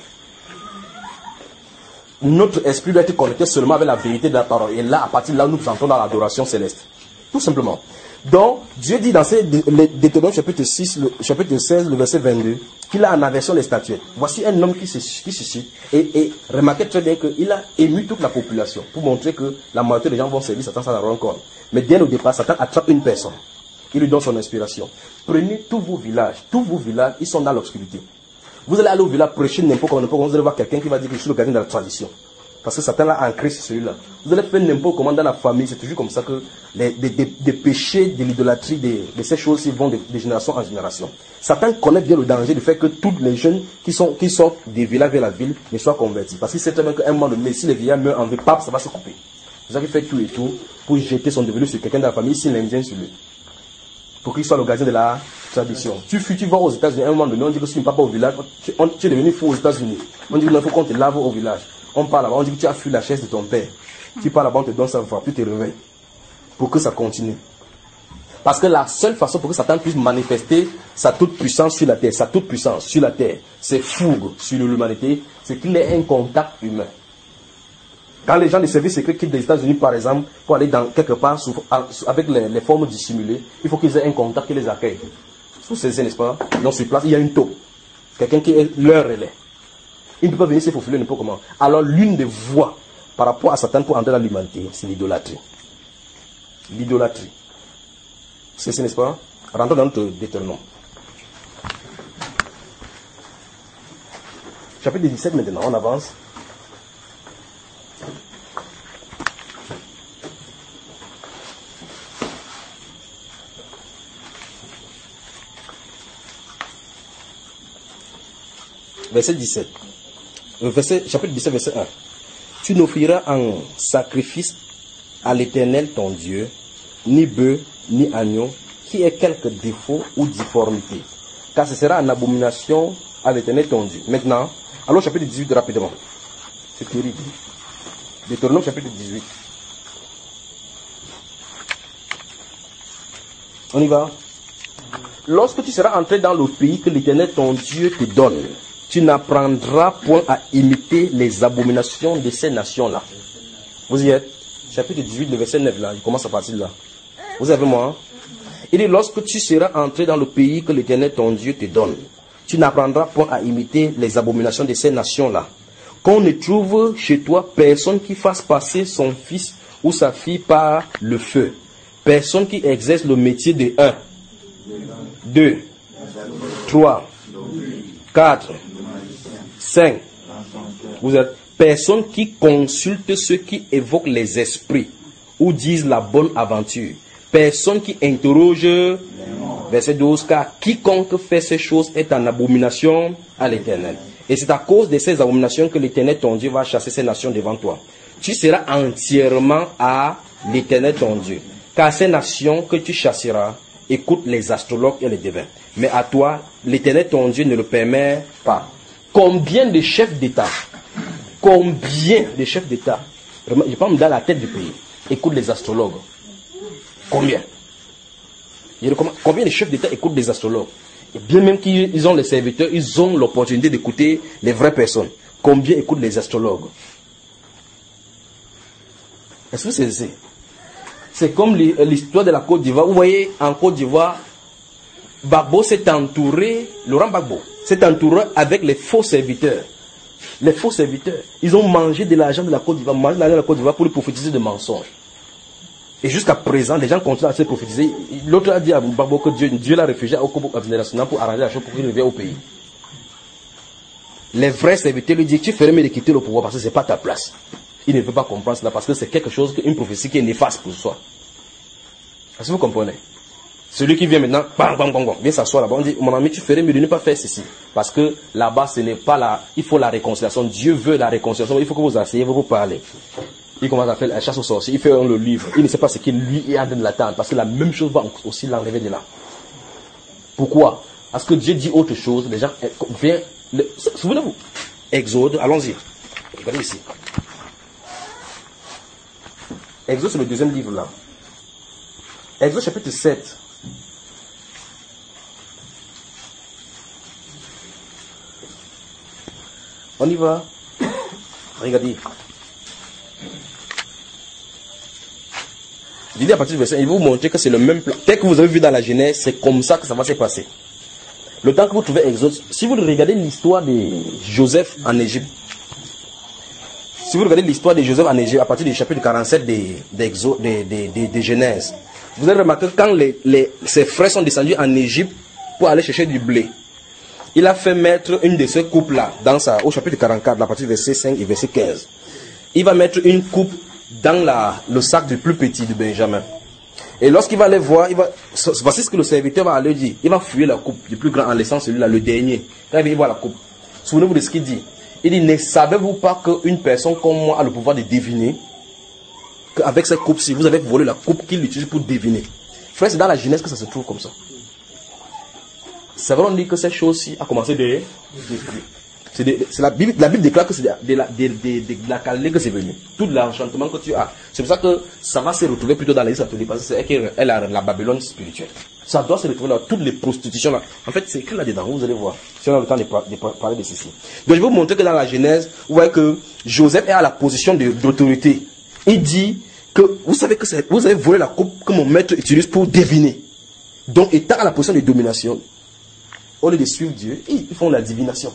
Notre esprit doit être connecté seulement avec la vérité de la parole. Et là, à partir de là, nous entrons dans l'adoration céleste. Tout simplement. Donc, Dieu dit dans Deutéronome chapitre six, le, chapitre seize, le verset vingt-deux, qu'il a en aversion les statuettes. Voici un homme qui se, qui se cite. Et, et remarquez très bien qu'il a ému toute la population pour montrer que la majorité des gens vont servir Satan sans la rendre compte. Mais dès le départ, Satan attrape une personne. Il lui donne son inspiration. Prenez tous vos villages. Tous vos villages, ils sont dans l'obscurité. Vous allez aller au village prêcher n'importe comment, n'importe comment, vous allez voir quelqu'un qui va dire que je suis le gardien de la tradition. Parce que Satan l'a ancré sur celui-là. Vous allez faire n'importe comment dans la famille, c'est toujours comme ça que les, des, des, des péchés, de l'idolâtrie, de, de ces choses, ils vont de, de génération en génération. Satan connaît bien le danger du fait que tous les jeunes qui, sont, qui sortent des villages vers la ville ne soient convertis. Parce qu'il sait très bien qu'à un moment donné, si les vieillards meurent en vie, pap, ça va se couper. C'est ça qu'il fait tout et tout pour jeter son devenu sur quelqu'un de la famille, s'il l'aime bien sur lui. Pour qu'il soit le gardien de la tradition. Tu, tu vas aux États-Unis, à un moment donné, on dit que si tu ne pars pas au village, tu, on, tu es devenu fou aux États-Unis. On dit qu'il faut qu'on te lave au village. On parle là-bas, on dit que tu as fui la chaise de ton père. Tu parles là-bas, on te donne sa voix, tu te réveilles. Pour que ça continue. Parce que la seule façon pour que Satan puisse manifester sa toute puissance sur la terre, sa toute puissance sur la terre, ses fougues sur l'humanité, c'est qu'il ait un contact humain. Quand les gens des services secrets quittent les États-Unis, par exemple, pour aller dans quelque part sous, avec les, les formes dissimulées, il faut qu'ils aient un contact qui les accueille. Vous savez, n'est-ce pas? Donc sur place, il y a une taupe. Quelqu'un qui est leur relais. Il ne peut pas venir se faufiler n'importe comment. Alors l'une des voies par rapport à Satan pour entrer dans l'humanité, c'est l'idolâtrie. L'idolâtrie. C'est, n'est-ce pas? Rentrons dans notre Deutéronome. Chapitre dix-sept maintenant, on avance. Verset dix-sept. Verset, chapitre dix-sept, verset un. Tu n'offriras en sacrifice à l'Éternel ton Dieu, ni bœuf, ni agneau, qui ait quelque défaut ou difformité, car ce sera une abomination à l'Éternel ton Dieu. Maintenant, allons au chapitre dix-huit rapidement. C'est terrible. Deutéronome chapitre dix-huit. On y va. Lorsque tu seras entré dans le pays que l'Éternel ton Dieu te donne, tu n'apprendras point à imiter les abominations de ces nations-là. Vous y êtes? Chapitre dix-huit, le verset neuf, là, il commence à partir de là. Vous avez moi? Hein? Il dit, lorsque tu seras entré dans le pays que l'Éternel ton Dieu te donne, tu n'apprendras point à imiter les abominations de ces nations-là. Qu'on ne trouve chez toi personne qui fasse passer son fils ou sa fille par le feu. Personne qui exerce le métier de un, deux, trois, quatre, cinq. Vous êtes personne qui consulte ceux qui évoquent les esprits ou disent la bonne aventure. Personne qui interroge, verset douze, car quiconque fait ces choses est en abomination à l'Éternel. Et c'est à cause de ces abominations que l'Éternel ton Dieu va chasser ces nations devant toi. Tu seras entièrement à l'Éternel ton Dieu. Car ces nations que tu chasseras écoutent les astrologues et les devins. Mais à toi, l'Éternel ton Dieu ne le permet pas. Combien de chefs d'État, combien de chefs d'État, je parle dans la tête du pays, écoutent les astrologues? Combien? Combien de chefs d'État écoutent les astrologues? Et bien même qu'ils ont les serviteurs, ils ont l'opportunité d'écouter les vraies personnes. Combien écoutent les astrologues? Est-ce que c'est c'est C'est comme l'histoire de la Côte d'Ivoire. Vous voyez, en Côte d'Ivoire, Gbagbo s'est entouré, Laurent Gbagbo s'est entouré avec les faux serviteurs. Les faux serviteurs, ils ont mangé de l'argent de la Côte d'Ivoire, mangé de l'argent de la Côte d'Ivoire pour lui prophétiser de mensonges. Et jusqu'à présent, les gens continuent à se prophétiser. L'autre a dit à Gbagbo que Dieu, Dieu l'a réfugié au Congo national pour arranger la chose pour qu'il revienne au pays. Les vrais serviteurs lui disent, tu ferais mieux de quitter le pouvoir parce que ce n'est pas ta place. Il ne peut pas comprendre cela parce que c'est quelque chose, une prophétie qui est néfaste pour soi. Est-ce que vous comprenez? Celui qui vient maintenant, bang, bang, bang, bang, vient s'asseoir là-bas, on dit, mon ami, tu ferais mieux de ne pas faire ceci. Parce que là-bas, ce n'est pas la, il faut la réconciliation. Dieu veut la réconciliation. Il faut que vous asseyez, vous vous parlez. Il commence à faire la chasse aux sorciers, il fait le livre. Il ne sait pas ce qu'il lui est en train de l'attendre. Parce que la même chose va aussi l'enlever de là. Pourquoi? Parce que Dieu dit autre chose. Les gens viennent. Le, souvenez-vous. Exode, allons-y. Regardez ici. Exode, c'est le deuxième livre là. Exode chapitre sept. On y va. Regardez. Je dis à partir du verset, il va vous montrer que c'est le même plan. Tel que vous avez vu dans la Genèse, c'est comme ça que ça va se passer. Le temps que vous trouvez Exode, si vous regardez l'histoire de Joseph en Égypte, si vous regardez l'histoire de Joseph en Égypte, à partir du chapitre quarante-sept de, de, de, de, de Genèse, vous allez remarquer que quand les, les, ses frères sont descendus en Égypte pour aller chercher du blé, il a fait mettre une de ces coupes-là, dans sa, au chapitre quarante-quatre, à partir du verset cinq et verset quinze. Il va mettre une coupe dans la, le sac du plus petit de Benjamin. Et lorsqu'il va aller voir, il va, voici ce que le serviteur va aller dire. Il va fouiller la coupe du plus grand en laissant celui-là, le dernier. Quand il va voir la coupe, souvenez-vous de ce qu'il dit. Il dit, ne savez-vous pas qu'une personne comme moi a le pouvoir de deviner? Qu'avec cette coupe-ci, vous avez volé la coupe qu'il utilise pour deviner. Frère, c'est dans la Genèse que ça se trouve comme ça. Ça veut dire que cette chose-ci a commencé de... C'est de- c'est la, Bible, la Bible déclare que c'est de, de la, de, de, de, de la Chaldée que c'est venu. Tout l'enchantement que tu as. C'est pour ça que ça va se retrouver plutôt dans les ateliers, parce que c'est elle qui est la, la Babylone spirituelle. Ça doit se retrouver dans toutes les prostitutions là. En fait, c'est écrit là-dedans, vous allez voir. Si on a le temps de, par- de par- parler de ceci. Donc je vais vous montrer que dans la Genèse, vous voyez que Joseph est à la position de- d'autorité. Il dit que vous savez que c'est- vous avez volé la coupe que mon maître utilise pour deviner. Donc étant à la position de domination, au lieu de suivre Dieu, ils font la divination.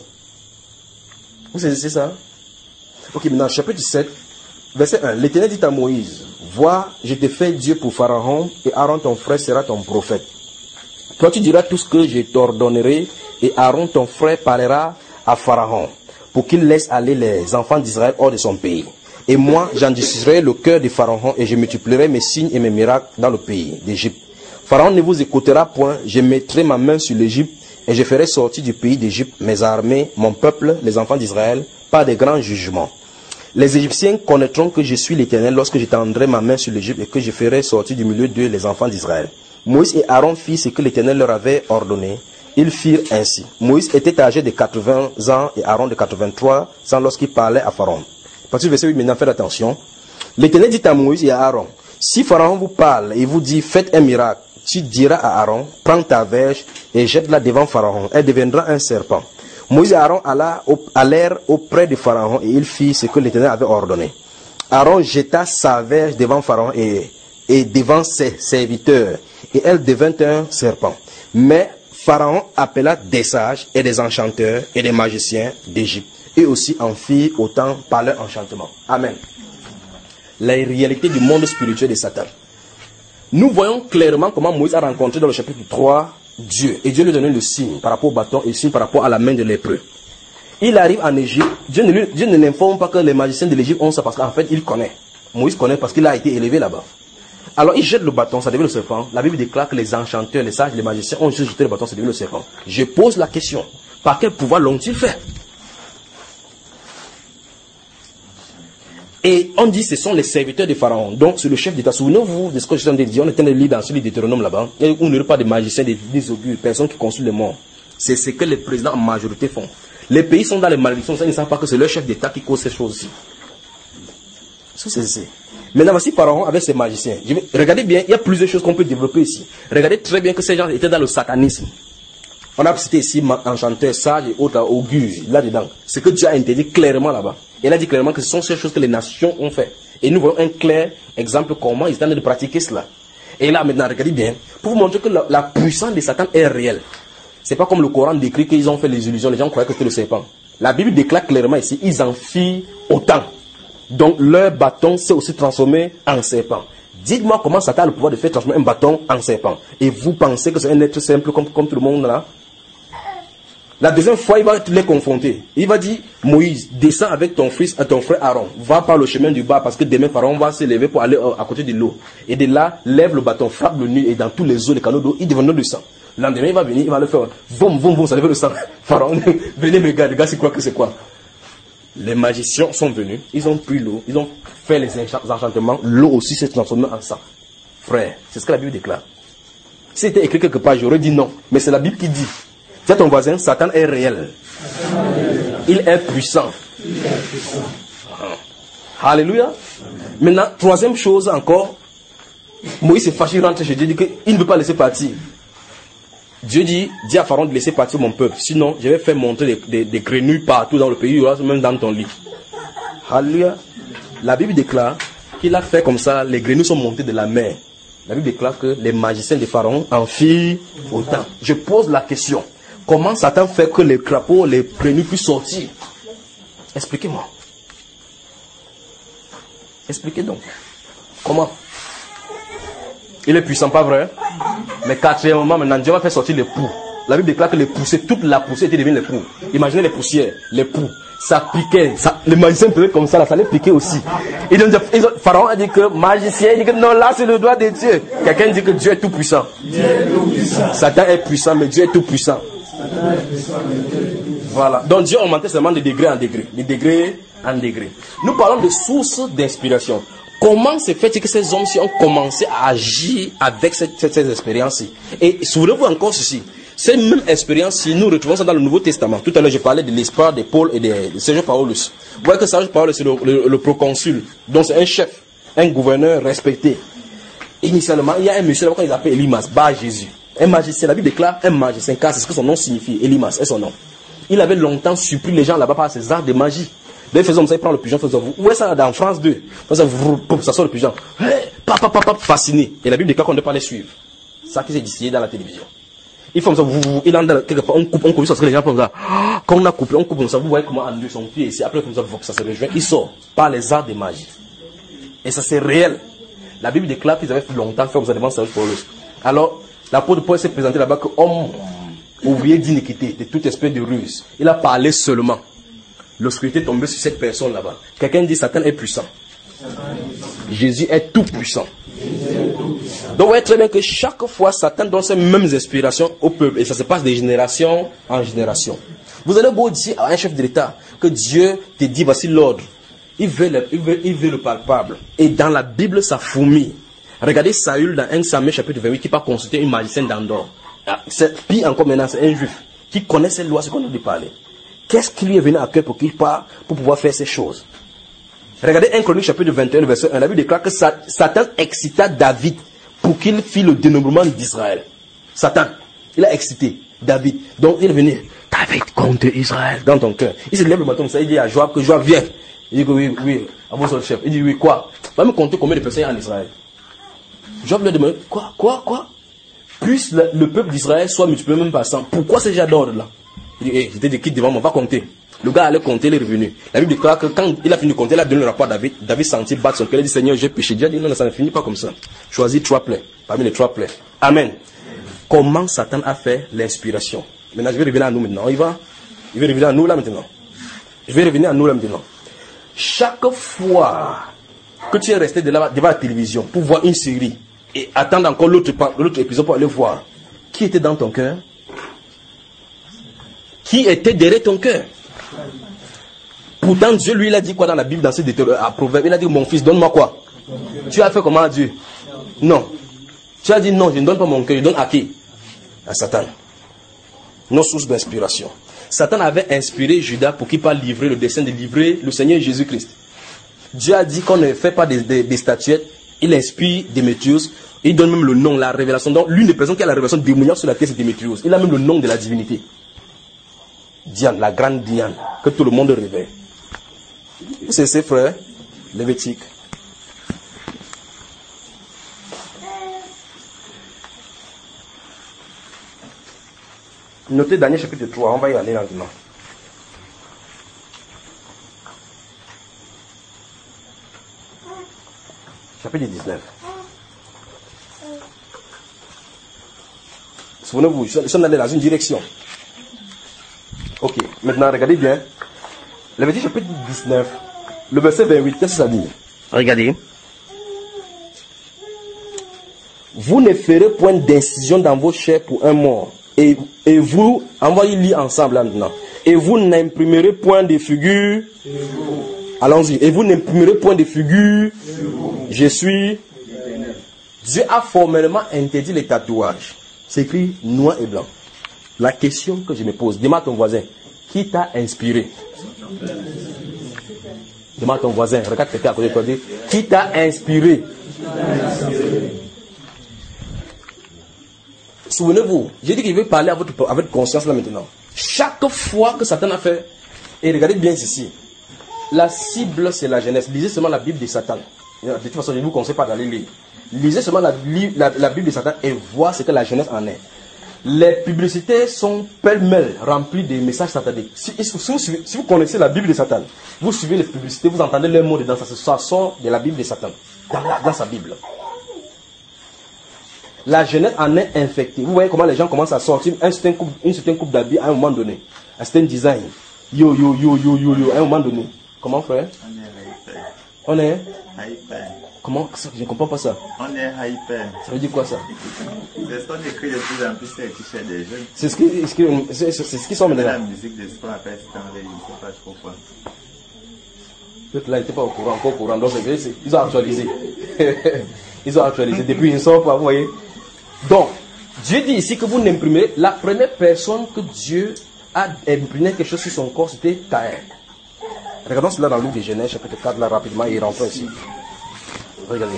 Vous saisissez ça? Ok, maintenant, chapitre sept, verset un. L'Éternel dit à Moïse, vois, je te fais Dieu pour Pharaon, et Aaron ton frère sera ton prophète. Toi tu diras tout ce que je t'ordonnerai, et Aaron ton frère parlera à Pharaon, pour qu'il laisse aller les enfants d'Israël hors de son pays. Et moi, j'endurcirai le cœur de Pharaon, et je multiplierai mes signes et mes miracles dans le pays d'Égypte. Pharaon ne vous écoutera point, je mettrai ma main sur l'Égypte, et je ferai sortir du pays d'Égypte mes armées, mon peuple, les enfants d'Israël, par des grands jugements. Les Égyptiens connaîtront que je suis l'Éternel lorsque j'étendrai ma main sur l'Égypte et que je ferai sortir du milieu d'eux les enfants d'Israël. Moïse et Aaron firent ce que l'Éternel leur avait ordonné. Ils firent ainsi. Moïse était âgé de quatre-vingts ans et Aaron de quatre-vingt-trois ans lorsqu'il parlait à Pharaon. À partir du verset huit, maintenant, faites attention. L'Éternel dit à Moïse et à Aaron, si Pharaon vous parle et vous dit, faites un miracle, tu diras à Aaron, prends ta verge et jette-la devant Pharaon. Elle deviendra un serpent. Moïse et Aaron allèrent auprès de Pharaon et il fit ce que l'Éternel avait ordonné. Aaron jeta sa verge devant Pharaon et, et devant ses serviteurs et elle devint un serpent. Mais Pharaon appela des sages et des enchanteurs et des magiciens d'Égypte et aussi en fit autant par leur enchantement. Amen. La réalité du monde spirituel de Satan. Nous voyons clairement comment Moïse a rencontré dans le chapitre trois Dieu. Et Dieu lui donnait le signe par rapport au bâton et le signe par rapport à la main de lépreux. Il arrive en Égypte. Dieu ne, lui, Dieu ne l'informe pas que les magiciens de l'Égypte ont ça parce qu'en fait il connaît. Moïse connaît parce qu'il a été élevé là-bas. Alors il jette le bâton, ça devient le serpent. La Bible déclare que les enchanteurs, les sages, les magiciens ont juste jeté le bâton, ça devient le serpent. Je pose la question. Par quel pouvoir l'ont-ils fait? Et on dit que ce sont les serviteurs de Pharaon. Donc c'est le chef d'État. Souvenez-vous de ce que je suis en train de dire. On est en train de lire dans celui de Deutéronome là-bas. Et on n'aurait pas de magiciens, des augures, personnes qui consultent les morts. C'est ce que les présidents en majorité font. Les pays sont dans les malédictions. Ils ne savent pas que c'est leur chef d'État qui cause ces choses-ci. C'est Maintenant, voici Pharaon avec ses magiciens. Je vais, regardez bien, il y a plusieurs choses qu'on peut développer ici. Regardez très bien que ces gens étaient dans le satanisme. On a cité ici enchanteurs, sages et autres augures, là-dedans. C'est que Dieu a interdit clairement là-bas. Il a dit clairement que ce sont ces choses que les nations ont fait. Et nous voyons un clair exemple comment ils sont en train de pratiquer cela. Et là maintenant, regardez bien, pour vous montrer que la, la puissance de Satan est réelle. C'est pas comme le Coran décrit qu'ils ont fait les illusions, les gens croyaient que c'était le serpent. La Bible déclare clairement ici, ils en firent autant. Donc leur bâton s'est aussi transformé en serpent. Dites-moi comment Satan a le pouvoir de faire transformer un bâton en serpent. Et vous pensez que c'est un être simple comme, comme tout le monde là? La deuxième fois, il va les confronter. Il va dire, Moïse, descends avec ton fils et ton frère Aaron. Va par le chemin du bas parce que demain, Pharaon va se lever pour aller à côté de l'eau. Et de là, lève le bâton, frappe le nid et dans tous les eaux, les canaux d'eau, il deviendra du sang. Le lendemain, il va venir, il va le faire. Boum, boum, boum, ça devient le sang. Pharaon, venez me regarder, regarde, c'est quoi que c'est quoi. Les magiciens sont venus, ils ont pris l'eau, ils ont fait les enchantements. L'eau aussi s'est transformée en sang. Frère, c'est ce que la Bible déclare. Si c'était écrit quelque part, j'aurais dit non. Mais c'est la Bible qui dit. Dis à ton voisin, Satan est réel. Il est puissant. Alléluia. Maintenant, troisième chose encore, Moïse est fâché, il rentre chez Dieu, il dit qu'il ne veut pas laisser partir. Dieu dit, dis à Pharaon de laisser partir mon peuple, sinon je vais faire monter des, des, des grenouilles partout dans le pays, même dans ton lit. Alléluia. La Bible déclare qu'il a fait comme ça, les grenouilles sont montées de la mer. La Bible déclare que les magiciens de Pharaon en firent autant. Je pose la question. Comment Satan fait que les crapauds, les grenouilles puissent sortir? Expliquez-moi. Expliquez donc. Comment? Il est puissant, pas vrai? Mais quatrièmement, maintenant, Dieu va faire sortir les poux. La Bible déclare que les poux, c'est toute la poussière était devenue les poux. Imaginez les poussières, les poux. Ça piquait. Ça, les magiciens peuvent comme ça, là, ça les piquait aussi. Et donc, Pharaon a dit que magicien, il dit que non, là c'est le doigt de Dieu. Quelqu'un dit que Dieu est tout puissant. Dieu est tout puissant. Satan est puissant, mais Dieu est tout puissant. Voilà. Donc Dieu augmentait seulement de degré en degré. De degré en degré. Nous parlons de sources d'inspiration. Comment se fait-il que ces hommes-ci ont commencé à agir avec cette, cette, cette expérience-ci? Et souvenez-vous encore ceci. Cette même expérience, si nous retrouvons ça dans le Nouveau Testament, tout à l'heure je parlais de l'espoir de Paul et de, de Sergio Paulus. Vous voyez que Sergio Paulus c'est le, le, le proconsul, donc c'est un chef, un gouverneur respecté. Initialement, il y a un monsieur là qu'on appelle Elimas, Bar Jésus. Un magicien, la Bible déclare un magicien, car c'est ce que son nom signifie, Elimas est son nom. Il avait longtemps surpris les gens là-bas par ses arts de magie. D'ailleurs, faisons comme ça, il prend le pigeon, faisons vous. Où est ça dans France deux? Ça, ça sort le pigeon. Hey, papa, papa, fasciné. Et la Bible déclare qu'on ne doit pas les suivre. Ça qui s'est distillé dans la télévision. Il fait comme ça, vous, vous, il entre quelque part, on coupe, on coupe, ça serait les gens comme ça. Quand on a coupé, on coupe comme ça, vous voyez comment en son pied ici, après comme ça, ça se rejoint, il sort par les arts de magie. Et ça c'est réel. La Bible déclare qu'ils avaient fait longtemps fait comme ça devant Serge Paulus. Alors, l'apôtre Paul s'est présenté là-bas comme homme ouvrier d'iniquité, de toute espèce de ruse. Il a parlé seulement. L'obscurité est tombée sur cette personne là-bas. Quelqu'un dit Satan est puissant. Jésus est tout puissant. Donc vous voyez très bien que chaque fois Satan donne ces mêmes inspirations au peuple et ça se passe de génération en génération. Vous allez beau dire à un chef de l'État que Dieu te dit voici l'ordre. Il veut, le, il, veut, il veut le palpable. Et dans la Bible ça fourmille. Regardez Saül dans un Samuel chapitre vingt-huit qui part consulter une magicienne d'Andorre. C'est pire encore maintenant, c'est un juif qui connaît ces lois, ce qu'on a dit parler. Qu'est-ce qui lui est venu à cœur pour qu'il parte pour pouvoir faire ces choses? Regardez un Chronique chapitre vingt et un verset un. La Bible déclare que Satan excita David pour qu'il fit le dénombrement d'Israël. Satan, il a excité David. Donc il est venu, David contre Israël dans ton cœur. Il se lève le matin comme ça, il dit à Joab que Joab vient. Il dit que oui, oui, à votre seul chef. Il dit oui, quoi? Va me compter combien de personnes il y a en Israël. Joab lui demande, quoi, quoi, quoi? Puisse le, le peuple d'Israël soit multiplié même par cent. Pourquoi ces gens d'ordre là? Il dit, hey, j'étais de quitte devant moi, va compter. Le gars allait compter, il est revenu. La Bible déclare que quand il a fini de compter, il a donné le rapport à David. David sentit battre son cœur. Il a dit, Seigneur, j'ai péché. Dieu a dit, non, ça ne finit pas comme ça. Choisis trois plaies, parmi les trois plaies. Amen. Comment Satan a fait l'inspiration? Maintenant, je vais revenir à nous maintenant. Il va, il va revenir à nous là maintenant. Je vais revenir à nous là maintenant. Chaque fois que tu es resté de là, devant la télévision pour voir une série et attendre encore l'autre, l'autre épisode pour aller voir, qui était dans ton cœur? Qui était derrière ton cœur? Pourtant, Dieu, lui, il a dit quoi dans la Bible, dans ce à Proverbe? Il a dit, mon fils, donne-moi quoi? Tu as fait comment à Dieu? Non. Tu as dit, non, je ne donne pas mon cœur, je donne à qui? À Satan. Nos sources d'inspiration. Satan avait inspiré Judas pour qu'il puisse livrer le dessein de livrer le Seigneur Jésus-Christ. Dieu a dit qu'on ne fait pas des, des, des statuettes. Il inspire Démétrius. Il donne même le nom, la révélation. Donc, l'une des personnes qui a la révélation démoniaque sur la terre, c'est Démétrius. Il a même le nom de la divinité. Diane, la grande Diane, que tout le monde rêvait. C'est ses frères, Lévitique. Notez Daniel chapitre trois, on va y aller maintenant. Chapitre dix-neuf. Souvenez-vous, nous sommes allés dans une direction. Ok, maintenant regardez bien. Lévitique chapitre dix-neuf, le verset vingt-huit, qu'est-ce que ça dit? Regardez. Vous ne ferez point d'incision dans vos chairs pour un mort. Et, et vous, envoyez lire ensemble là maintenant. Et vous n'imprimerez point de figures. Allons-y. Et vous n'imprimerez point de figures. Je suis. Dieu a formellement interdit les tatouages. C'est écrit noir et blanc. La question que je me pose, demande à ton voisin, qui t'a inspiré? Demande à ton voisin, regarde quelqu'un à côté de toi, qui t'a inspiré? Souvenez-vous, j'ai dit qu'il veut parler à votre, à votre conscience là maintenant. Chaque fois que Satan a fait, et regardez bien ceci, la cible c'est la jeunesse. Lisez seulement la Bible de Satan. De toute façon, je ne vous conseille pas d'aller lire. Lisez seulement la, la, la Bible de Satan et voir ce que la jeunesse en est. Les publicités sont pêle-mêle remplies de messages sataniques. Si, si, vous, si vous connaissez la Bible de Satan, vous suivez les publicités, vous entendez les mots dedans, ça sort de la Bible de Satan, dans, la, dans sa Bible. La jeunesse en est infectée. Vous voyez comment les gens commencent à sortir un certain coupe, une certaine coupe d'habits à un moment donné, un certain design. Yo, yo, yo, yo, yo, yo, à un moment donné. Comment, frère? On est hyper. On est hyper. Comment? Je ne comprends pas ça. On est hyper. Ça veut dire quoi ça? C'est ce qu'on écrit de plus en plus chez des jeunes. C'est ce qu'ils c'est, c'est, c'est ce qui sont maintenant. La musique de ce qu'on appelle c'est en réalité, je ne sais pas trop quoi. Peut-être là, ils n'étaient pas au courant, encore au courant. Donc, c'est, ils ont actualisé. Ils ont actualisé. Depuis, ils ne sortent pas, vous voyez. Donc, Dieu dit ici que vous n'imprimerez. La première personne que Dieu a imprimé quelque chose sur son corps, c'était Caïn. Regardons cela dans le livre de Genèse, chapitre quatre, là, rapidement, il rentre ici. Regardez.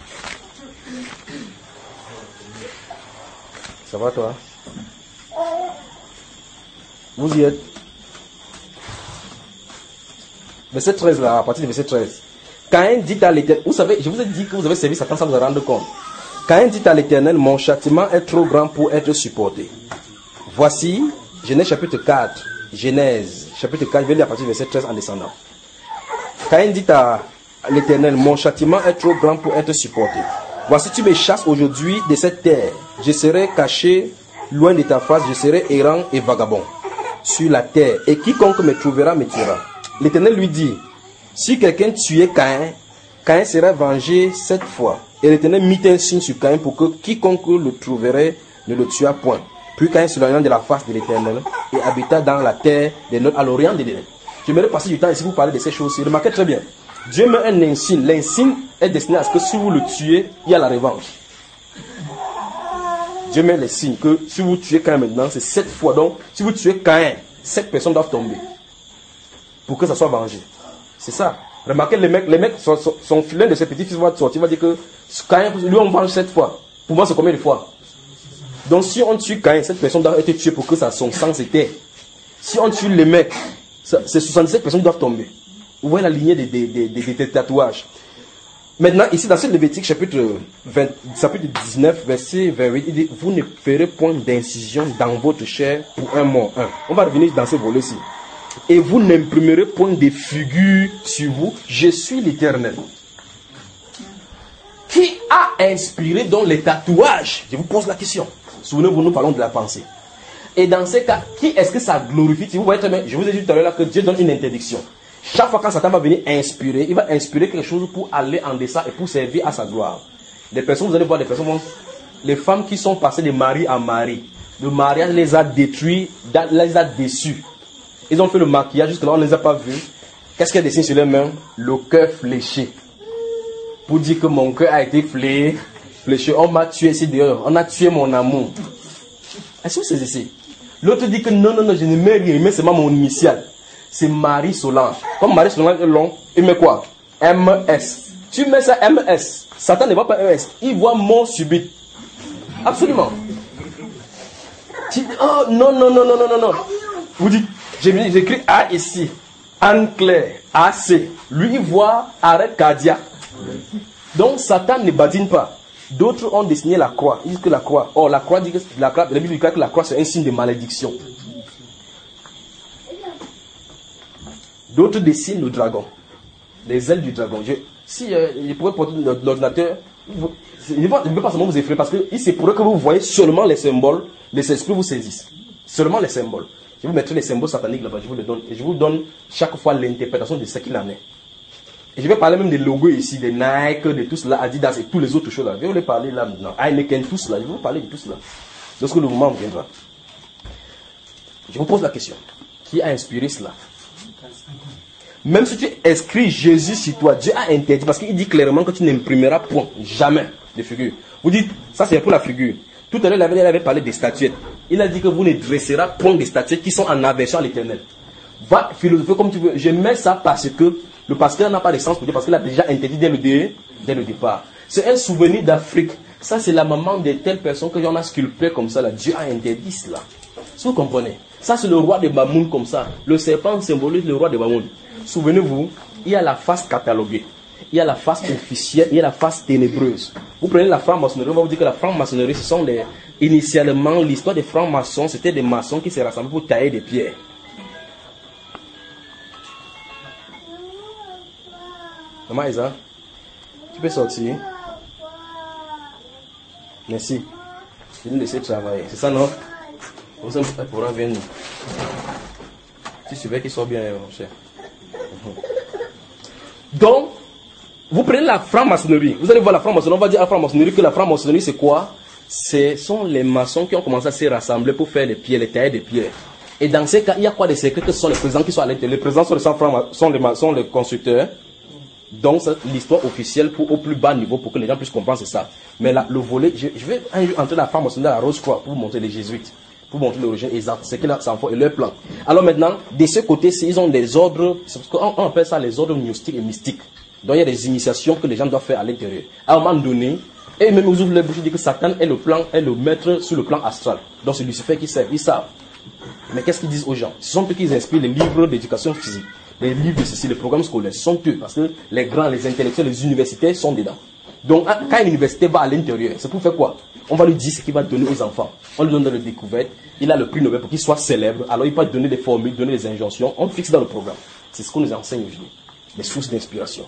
Ça va, toi? Vous y êtes? Verset treize, là, à partir du verset treize. Caïn dit à l'Éternel, vous savez, je vous ai dit que vous avez servi Satan sans vous en rendre compte. Caïn dit à l'Éternel, mon châtiment est trop grand pour être supporté. Voici, Genèse chapitre quatre, Genèse chapitre quatre, je vais lire à partir du verset treize en descendant. Caïn dit à l'Éternel, mon châtiment est trop grand pour être supporté. Voici, tu me chasses aujourd'hui de cette terre. Je serai caché loin de ta face, je serai errant et vagabond sur la terre. Et quiconque me trouvera me tuera. L'Éternel lui dit, si quelqu'un tuait Caïn, Caïn sera vengé sept fois. Et l'Éternel mit un signe sur Caïn pour que quiconque le trouverait ne le tuât point. Puis Caïn s'éloigna de la face de l'Éternel et habita dans la terre des Nôtres à l'orient de l'Éden. J'aimerais passer du temps ici pour parler de ces choses-ci. Remarquez très bien. Dieu met un insigne. L'insigne est destiné à ce que si vous le tuez, il y a la revanche. Dieu met les signes que si vous tuez Caïn maintenant, c'est sept fois. Donc, si vous tuez Caïn, sept personnes doivent tomber pour que ça soit vengé. C'est ça. Remarquez, les mecs, les mecs, son, son, son l'un de ses petits-fils va sortir, il va dire que Caïn, lui on venge sept fois. Pour moi, c'est combien de fois? Donc, si on tue Caïn, cette personne doit être tuée pour que ça, son sang s'éteille. Si on tue les mecs, c'est soixante-dix-sept personnes qui doivent tomber. Vous voyez la lignée des, des, des, des, des tatouages. Maintenant, ici, dans ce Lévitique, chapitre, vingt, chapitre dix-neuf, verset vingt-huit, il dit, vous ne ferez point d'incision dans votre chair pour un mort. Un. On va revenir dans ce volet-ci. Et vous n'imprimerez point de figures sur vous. Je suis l'Éternel. Qui a inspiré donc les tatouages? Je vous pose la question. Souvenez-vous, nous parlons de la pensée. Et dans ces cas, qui est-ce que ça glorifie? Si vous voyez très bien, je vous ai dit tout à l'heure que Dieu donne une interdiction. Chaque fois quand Satan va venir inspirer, il va inspirer quelque chose pour aller en deçà et pour servir à sa gloire. Les personnes, vous allez voir, les personnes vont, les femmes qui sont passées de mari en mari, le mariage les a détruits, les a déçus. Ils ont fait le maquillage, jusque-là on ne les a pas vus. Qu'est-ce qu'il y a dessiné sur les mains? Le cœur fléché. Pour dire que mon cœur a été flé, fléché. On m'a tué ici dehors. On a tué mon amour. Est-ce que vous saisissez? L'autre dit que non, non, non, je ne mets rien, mais c'est mon initial. C'est Marie Solange. Comme Marie Solange est long, il met quoi? M S. Tu mets ça M S. Satan ne voit pas M S. Il voit mort subite. Absolument. Tu dis, oh non, non, non, non, non, non, non. Vous dites, j'écris A ici. Anne-Claire, A C. Lui, il voit arrêt cardiaque. Donc, Satan ne badine pas. D'autres ont dessiné la croix. Ils disent que la croix, oh, la croix dit que la croix, la Bible dit que la croix c'est un signe de malédiction. D'autres dessinent le dragon, les ailes du dragon. Je, si euh, je pourrais porter l'ordinateur, je ne veux pas seulement vous effrayer parce que c'est pour que vous voyez seulement les symboles, les esprits vous saisissent. Seulement les symboles. Je vous mettrai les symboles sataniques là-bas, je vous les donne. Et je vous donne chaque fois l'interprétation de ce qu'il en est. Et je vais parler même des logos ici, des Nike, de tout cela, Adidas et tous les autres choses là. Je vais vous les parler là maintenant. Heineken, tout cela. Je vais vous parler de tout cela. Lorsque le moment viendra. Je vous pose la question. Qui a inspiré cela? Même si tu inscris Jésus sur toi, Dieu a interdit parce qu'il dit clairement que tu n'imprimeras point, jamais, de figures. Vous dites, ça c'est pour la figure. Tout à l'heure, il avait, il avait parlé des statuettes. Il a dit que vous ne dresserez point des statuettes qui sont en aversion à l'Éternel. Va philosopher comme tu veux. Je mets ça parce que le pasteur n'a pas de sens pour dire parce qu'il a déjà interdit dès le, dé, dès le départ. C'est un souvenir d'Afrique. Ça c'est la maman de telle personne que j'en ai sculpté comme ça. Là. Dieu a interdit cela. Si vous comprenez. Ça c'est le roi de Bamoun comme ça. Le serpent symbolise le roi de Bamoun. Souvenez-vous, il y a la face cataloguée, il y a la face officielle, il y a la face ténébreuse. Vous prenez la franc-maçonnerie, on va vous dire que la franc-maçonnerie, ce sont les... Initialement, l'histoire des francs-maçons, c'était des maçons qui se rassemblaient pour tailler des pierres. Maman Isa, tu peux sortir? Merci. Je vais nous laisser travailler. C'est ça, non? Vous êtes pour venir. Tu surveilles qu'il soit bien, mon cher. Donc, vous prenez la franc-maçonnerie. Vous allez voir la franc-maçonnerie. On va dire à la franc-maçonnerie que la franc-maçonnerie, c'est quoi? Ce sont les maçons qui ont commencé à se rassembler pour faire des pierres, les tailler des pierres. Et dans ces cas, il y a quoi des secrets que ce sont les présidents qui sont à l'intérieur? Les présidents sont les, sont les, sont les constructeurs. Donc, c'est l'histoire officielle pour, au plus bas niveau pour que les gens puissent comprendre, c'est ça. Mais là, le volet, je, je vais un jour entrer la formation de la Rose-Croix pour vous montrer les jésuites, pour montrer l'origine exacte, c'est que là, ça en et leur plan. Alors maintenant, de ce côté, ils ont des ordres, c'est parce qu'on on appelle ça les ordres gnostiques et mystiques. Donc, il y a des initiations que les gens doivent faire à l'intérieur. À un moment donné, et même ils ouvrent les bouches, ils disent que Satan est le plan, est le maître sur le plan astral. Donc, c'est Lucifer qui sert, ils savent. Mais qu'est-ce qu'ils disent aux gens? Ce sont eux qui inspirent les livres d'éducation physique, les livres de ceci, les programmes scolaires. Ce sont eux, parce que les grands, les intellectuels, les universitaires sont dedans. Donc, quand une université va à l'intérieur, c'est pour faire quoi? On va lui dire ce qu'il va donner aux enfants. On lui donne des découvertes. Il a le prix Nobel pour qu'il soit célèbre. Alors, il peut donner des formules, donner des injonctions. On fixe dans le programme. C'est ce qu'on nous enseigne aujourd'hui. Les sources d'inspiration.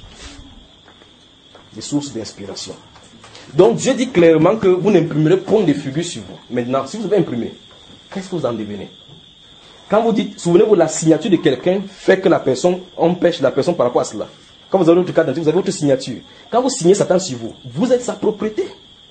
Les sources d'inspiration. Donc, Dieu dit clairement que vous n'imprimerez point de figure sur vous. Maintenant, si vous avez imprimé, qu'est-ce que vous en devenez? Quand vous dites, souvenez-vous, la signature de quelqu'un fait que la personne empêche la personne par rapport à cela. Quand vous avez votre carte d'identité, vous avez votre signature. Quand vous signez Satan sur vous, vous êtes sa propriété.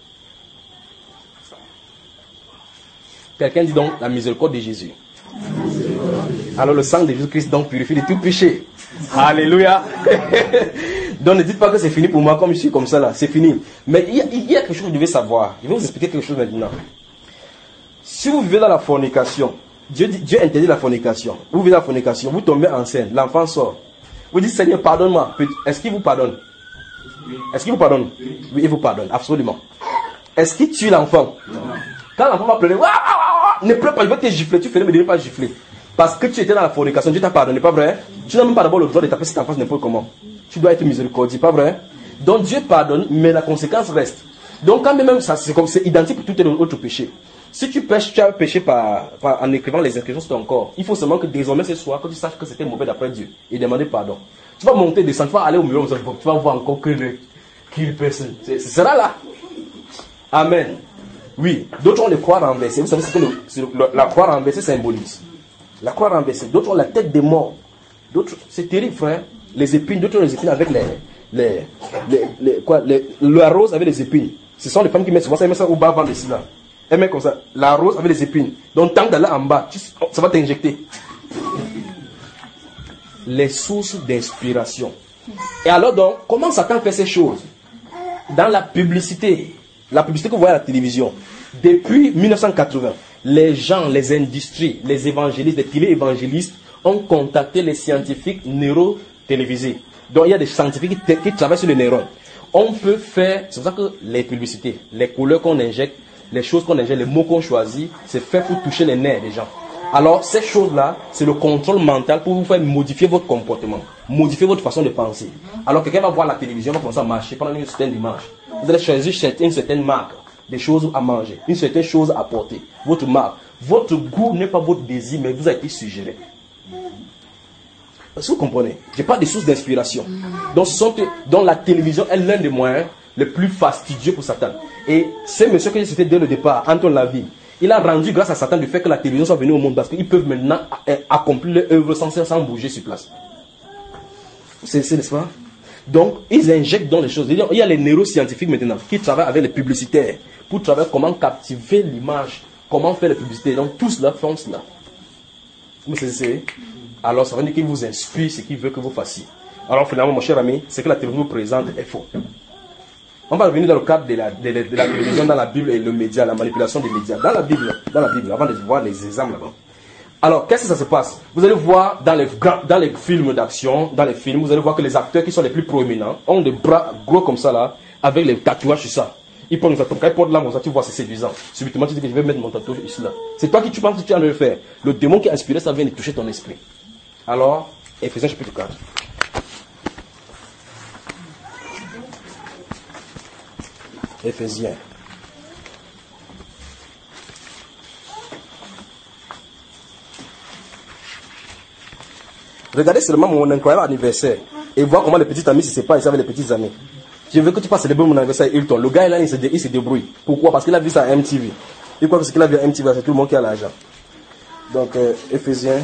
Quelqu'un dit donc la miséricorde de Jésus. Alors le sang de Jésus-Christ donc purifie de tout péché. Alléluia. Donc ne dites pas que c'est fini pour moi comme je suis comme ça là. C'est fini. Mais il y, a, il y a quelque chose que vous devez savoir. Je vais vous expliquer quelque chose maintenant. Si vous vivez dans la fornication, Dieu, Dieu interdit la fornication. Vous vivez dans la fornication, vous tombez enceinte, l'enfant sort. Vous dites Seigneur, pardonne-moi. Est-ce qu'il vous pardonne? Est-ce qu'il vous pardonne? Oui, il vous pardonne, absolument. Est-ce qu'il tue l'enfant? Quand l'enfant va pleurer, ne pleure pas, je vais te gifler. Tu ferais, mais ne pas gifler. Parce que tu étais dans la fornication, Dieu t'a pardonné, pas vrai? Tu n'as même pas d'abord le droit de taper cet enfant n'importe comment. Tu dois être miséricordieux, pas vrai? Donc Dieu pardonne, mais la conséquence reste. Donc quand même, ça, c'est comme c'est identique pour tout autre péché. Si tu pêches, tu as péché par, par, en écrivant les inscriptions sur ton corps, il faut seulement que désormais ce soir, que tu saches que c'était mauvais d'après Dieu et demander pardon. Tu vas monter, descendre, tu vas aller au mur, tu vas voir encore que le qui personne. Ce sera là. Amen. Oui, d'autres ont les croix renversées. Vous savez ce que le, le, la croix renversée symbolise. La croix renversée. D'autres ont la tête des morts. D'autres, c'est terrible, frère. Les épines, d'autres ont les épines avec les, les, les, les quoi, les, la rose avec les épines. Ce sont les femmes qui mettent souvent ça, elles mettent ça au bas avant de là. Elles mettent comme ça, la rose avec les épines. Donc tant que d'aller en bas, tu, ça va t'injecter. Les sources d'inspiration. Et alors donc, comment Satan fait ces choses? Dans la publicité. La publicité que vous voyez à la télévision, depuis mille neuf cent quatre-vingts, les gens, les industries, les évangélistes, les télé-évangélistes ont contacté les scientifiques neurotélévisés. Donc il y a des scientifiques qui, qui travaillent sur les neurones. On peut faire, c'est pour ça que les publicités, les couleurs qu'on injecte, les choses qu'on injecte, les mots qu'on choisit, c'est fait pour toucher les nerfs des gens. Alors ces choses-là, c'est le contrôle mental pour vous faire modifier votre comportement, modifier votre façon de penser. Alors quelqu'un va voir la télévision, va commencer à marcher pendant une certaine dimanche. Vous allez choisir une certaine marque, des choses à manger, une certaine chose à porter. Votre marque, votre goût n'est pas votre désir, mais vous avez été suggéré. Est-ce que vous comprenez? Je n'ai pas de sources d'inspiration. Donc, ce sont, donc la télévision est l'un des moyens les plus fastidieux pour Satan. Et ce monsieur que j'ai cité dès le départ, Anton Lavie, il a rendu grâce à Satan du fait que la télévision soit venue au monde parce qu'ils peuvent maintenant accomplir leur œuvre sans, sans bouger sur place. C'est, c'est n'est-ce pas? Donc, ils injectent dans les choses. Il y a les neuroscientifiques maintenant qui travaillent avec les publicitaires pour travailler comment captiver l'image, comment faire les publicités. Donc, tout cela font cela. Vous savez, alors ça veut dire qu'il vous inspire ce qu'il veut que vous fassiez. Alors, finalement, mon cher ami, ce que la télévision vous présente est faux. On va revenir dans le cadre de la, de, de, de la télévision, dans la Bible et le média, la manipulation des médias. Dans la Bible, dans la Bible, avant de voir les exemples là-bas. Alors, qu'est-ce que ça se passe? Vous allez voir dans les, dans les films d'action, dans les films, vous allez voir que les acteurs qui sont les plus proéminents ont des bras gros comme ça là, avec les tatouages sur ça. Ils portent ça, quand ils portent là, comme ça, tu vois, c'est séduisant. Subitement, tu dis que je vais mettre mon tatouage ici là. C'est toi qui tu penses que tu es en train de le faire. Le démon qui a inspiré ça vient de toucher ton esprit. Alors, Éphésiens chapitre quatre. Éphésiens. Regardez seulement mon incroyable anniversaire et voir comment les petits amis se séparent ici avec les petits amis. Je veux que tu passes célébrer mon anniversaire à Hilton. Le gars là, il se, dé, il se débrouille. Pourquoi? Parce qu'il a vu ça à M T V. Il croit que ce qu'il a vu à M T V, c'est tout le monde qui a l'argent. Donc, euh, Éphésiens.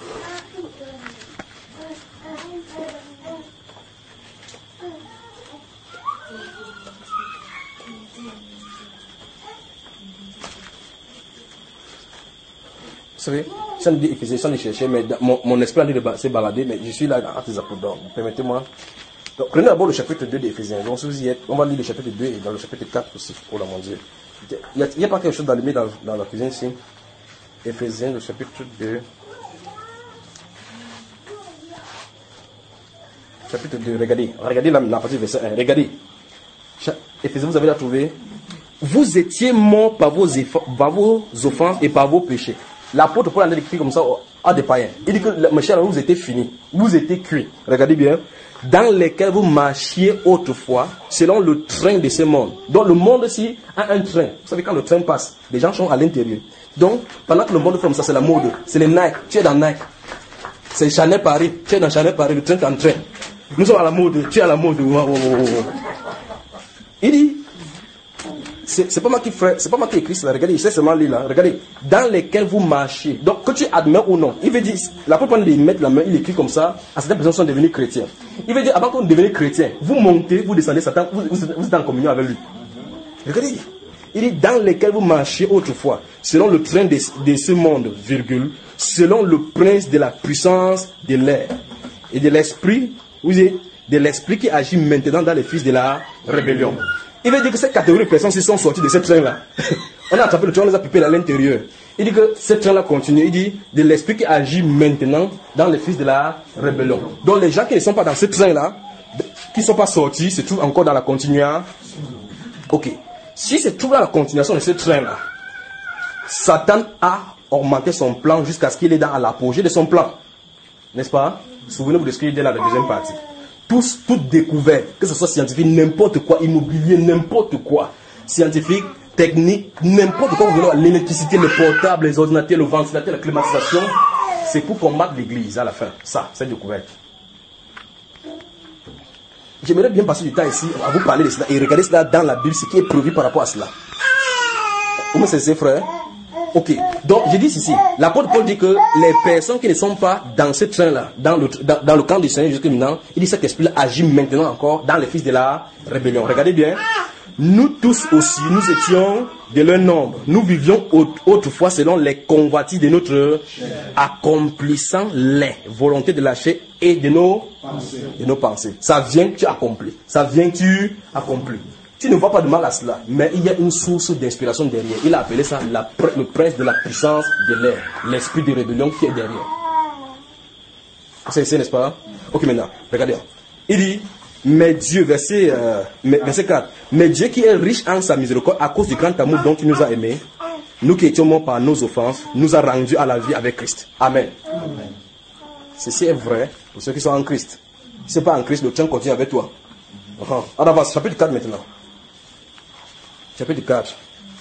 Vous savez, je suis Éphésiens, je suis chercher, mais mon, mon esprit a dit de se balader, mais je suis là à tes apôtres. Permettez-moi Donc, prenez d'abord le chapitre deux d'Éphésiens. Donc, si vous y êtes, on va lire le chapitre deux et dans le chapitre quatre aussi. Oh là, mon Dieu. Il n'y a, a pas quelque chose d'allumé dans, dans la cuisine ici. Éphésiens, le chapitre deux. Chapitre deux, regardez. Regardez la, la partie verset un. Regardez. Éphésiens, vous avez la trouvé. Vous étiez morts par vos, par vos offenses et par vos péchés. L'apôtre Paul a écrit comme ça à des païens. Il dit que, mes chers, vous étiez finis. Vous étiez cuits. Regardez bien. Dans lesquels vous marchiez autrefois, selon le train de ce monde. Donc le monde aussi a un train. Vous savez, quand le train passe, les gens sont à l'intérieur. Donc, pendant que le monde fait comme ça, c'est la mode. C'est les Nike. Tu es dans Nike. C'est Chanel Paris. Tu es dans Chanel Paris. Le train est en train. Nous sommes à la mode. Tu es à la mode. Wow, wow, wow. Il dit, c'est, c'est pas moi qui ferai, c'est pas moi qui écris cela. Regardez, c'est seulement lui là. Regardez, dans lesquels vous marchez. Donc, que tu admets ou non, il veut dire, la plupart de mettre la main, il écrit comme ça, à certaines personnes sont devenus chrétiens. Il veut dire, avant qu'on devienne chrétien, vous montez, vous descendez, Satan, vous, vous, vous êtes en communion avec lui. Regardez, il dit, dans lesquels vous marchiez autrefois, selon le train de, de ce monde, virgule, selon le prince de la puissance de l'air et de l'esprit, vous voyez, de l'esprit qui agit maintenant dans les fils de la rébellion. Il veut dire que ces catégories de personnes qui sont sorties de ce train-là, on a attrapé le train, on les a pipés à l'intérieur. Il dit que ce train-là continue. Il dit de l'esprit qui agit maintenant dans les fils de la rébellion. Donc les gens qui ne sont pas dans ce train-là, qui ne sont pas sortis, se trouvent encore dans la continuation. Ok. Si se trouvent dans la continuation de ce train-là, Satan a augmenté son plan jusqu'à ce qu'il est dans l'apogée de son plan. N'est-ce pas? Souvenez-vous de ce qu'il dit dans la deuxième partie. Tous, toute découverte, que ce soit scientifique, n'importe quoi, immobilier, n'importe quoi, scientifique, technique, n'importe quoi, vous voulez, l'électricité, le portable, les ordinateurs, le ventilateur, la climatisation, c'est pour combattre l'église à la fin. Ça, c'est découverte. J'aimerais bien passer du temps ici à vous parler de cela et regarder cela dans la Bible, ce qui est prévu par rapport à cela. Comment c'est, c'est frère? Ok, donc je dis ici, l'apôtre Paul dit que les personnes qui ne sont pas dans ce train-là, dans le, dans, dans le camp du Seigneur jusqu'à maintenant, il dit que cet esprit-là agit maintenant encore dans les fils de la rébellion. Regardez bien, nous tous aussi, nous étions de leur nombre. Nous vivions autrefois selon les convoitises de notre accomplissant les volontés de la chair et de nos pensées. De nos pensées. Ça vient que tu accomplis. Ça vient que tu accomplis. Tu ne vois pas de mal à cela, mais il y a une source d'inspiration derrière. Il a appelé ça la, le prince de la puissance de l'air, l'esprit de rébellion qui est derrière. C'est ça, n'est-ce pas? Ok, maintenant, regardez. Il dit, mais Dieu, verset, euh, verset quatre, mais Dieu qui est riche en sa miséricorde, à cause du grand amour dont il nous a aimés, nous qui étions morts par nos offenses, nous a rendus à la vie avec Christ. Amen. Amen. Ceci est vrai pour ceux qui sont en Christ. Si ce n'est pas en Christ, le train continue avec toi. Uh-huh. Alors, chapitre quatre maintenant. Chapitre quatre.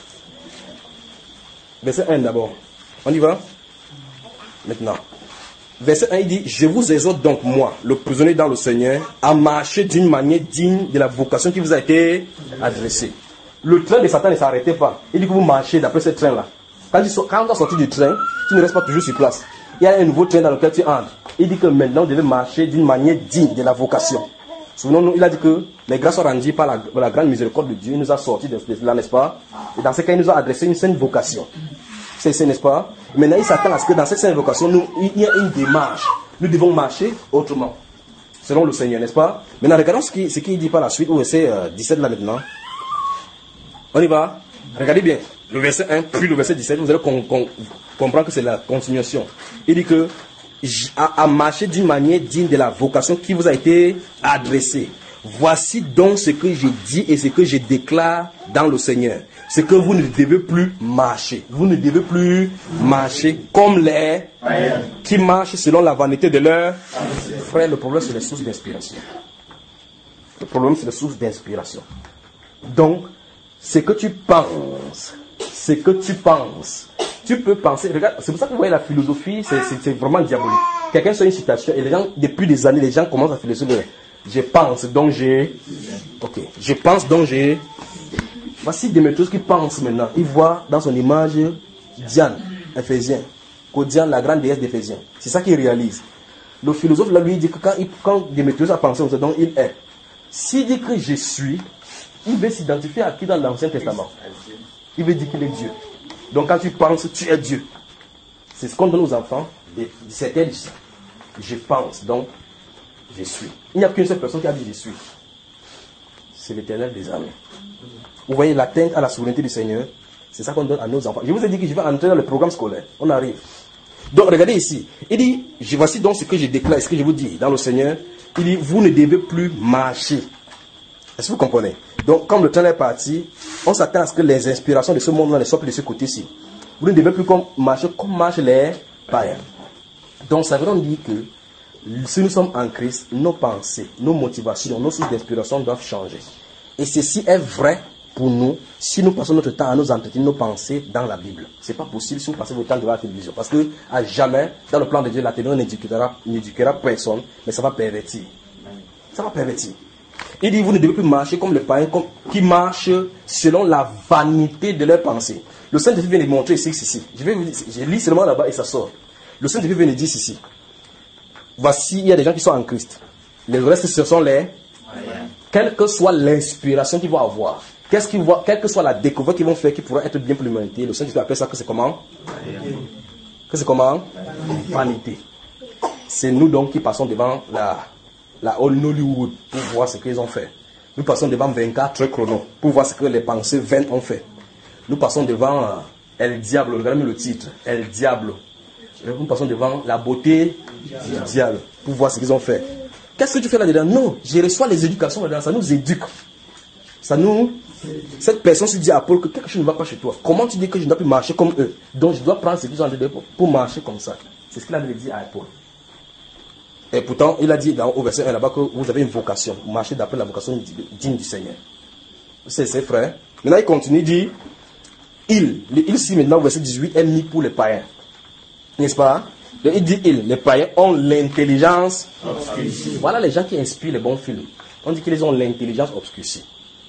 Verset un d'abord. On y va? Maintenant. Verset un, il dit, je vous exhorte donc, moi, le prisonnier dans le Seigneur, à marcher d'une manière digne de la vocation qui vous a été adressée. Le train de Satan ne s'arrêtait pas. Il dit que vous marchez d'après ce train-là. Quand, quand on doit sortir du train, tu ne restes pas toujours sur place. Il y a un nouveau train dans lequel tu entres. Il dit que maintenant, vous devez marcher d'une manière digne de la vocation. Souvenons-nous, il a dit que les grâces sont rendues par la, par la grande miséricorde de Dieu. Il nous a sortis de cela, n'est-ce pas? Et dans ce cas, il nous a adressé une sainte vocation. C'est ça, n'est-ce pas? Maintenant, il s'attend à ce que dans cette sainte vocation, nous, il y a une démarche. Nous devons marcher autrement, selon le Seigneur, n'est-ce pas? Maintenant, regardons ce qu'il ce qu'il dit par la suite, au verset euh, dix-sept là maintenant. On y va? Regardez bien. Le verset un, puis le verset dix-sept, vous allez com- com- comprendre que c'est la continuation. Il dit que à, à marcher d'une manière digne de la vocation qui vous a été adressée. Voici donc ce que je dis et ce que je déclare dans le Seigneur. C'est que vous ne devez plus marcher. Vous ne devez plus marcher comme les qui marchent selon la vanité de leur frère. Le problème, c'est les sources d'inspiration. Le problème, c'est les sources d'inspiration. Donc, ce que tu penses, ce que tu penses, tu peux penser, regarde, c'est pour ça que vous voyez la philosophie, c'est, c'est, c'est vraiment diabolique. Quelqu'un sort une citation et les gens, depuis des années, les gens commencent à philosopher. Je pense, donc j'ai. Ok. Je pense, donc j'ai. Voici Démétrius qui pense maintenant. Il voit dans son image Diane, Éphésien. Que Diane, la grande déesse d'Éphésiens. C'est ça qu'il réalise. Le philosophe, là, lui, dit que quand, il, quand Démétrius a pensé, donc il est. S'il dit que je suis, il veut s'identifier à qui dans l'Ancien Testament? Il veut dire qu'il est Dieu. Donc quand tu penses, tu es Dieu. C'est ce qu'on donne aux enfants. Et c'est elle, je pense. Donc, je suis. Il n'y a qu'une seule personne qui a dit je suis. C'est l'Éternel des armées. Vous voyez l'atteinte à la souveraineté du Seigneur, c'est ça qu'on donne à nos enfants. Je vous ai dit que je vais entrer dans le programme scolaire. On arrive. Donc regardez ici. Il dit, je, voici donc ce que je déclare, ce que je vous dis dans le Seigneur. Il dit, vous ne devez plus marcher. Est-ce que vous comprenez? Donc, comme le temps est parti, on s'attend à ce que les inspirations de ce monde-là ne soient plus de ce côté-ci. Vous ne devez plus comme marcher comme marchent les païens. Donc, ça veut donc dire que si nous sommes en Christ, nos pensées, nos motivations, nos sources d'inspiration doivent changer. Et ceci est vrai pour nous si nous passons notre temps à nous entretenir nos pensées dans la Bible. Ce n'est pas possible si vous passez votre temps devant la télévision. Parce que à jamais, dans le plan de Dieu, la télévision n'éduquera, n'éduquera personne, mais ça va pervertir. Ça va pervertir. Il dit, vous ne devez plus marcher comme les païens comme, qui marchent selon la vanité de leurs pensées. Le Saint-Esprit vient de montrer ici, ici. Je, vais vous dire, je lis seulement là-bas et ça sort. Le Saint-Esprit vient de dire ici. Voici, il y a des gens qui sont en Christ. Les restes, ce sont les... Quelle que soit l'inspiration qu'ils vont avoir, qu'est-ce qu'ils voient, quelle que soit la découverte qu'ils vont faire qui pourra être bien pour l'humanité, le Saint-Esprit appelle ça que c'est comment? Que c'est comment? Vanité. C'est nous donc qui passons devant la... la Hollywood pour voir ce qu'ils ont fait. Nous passons devant vingt-quatre chronos pour voir ce que les pensées vaines ont fait. Nous passons devant euh, El Diablo, regardez le titre, El Diablo. Nous passons devant la beauté du diable pour voir ce qu'ils ont fait. Qu'est-ce que tu fais là-dedans? Non, je reçois les éducations là-dedans, ça nous éduque. Ça nous... Cette personne se dit à Paul que quelque chose ne va pas chez toi. Comment tu dis que je ne dois plus marcher comme eux? Donc je dois prendre ce qu'ils ont dit pour marcher comme ça. C'est ce qu'il avait dit à Paul. Et pourtant, il a dit dans, au verset un là-bas que vous avez une vocation. Vous marchez d'après la vocation digne du Seigneur. C'est ses frères. Maintenant, il continue, il dit, il, le il ici maintenant, au verset dix-huit, est mis pour les païens. N'est-ce pas? Donc, il dit, il, les païens ont l'intelligence obscurcie. Voilà les gens qui inspirent les bons films. On dit qu'ils ont l'intelligence obscurcie.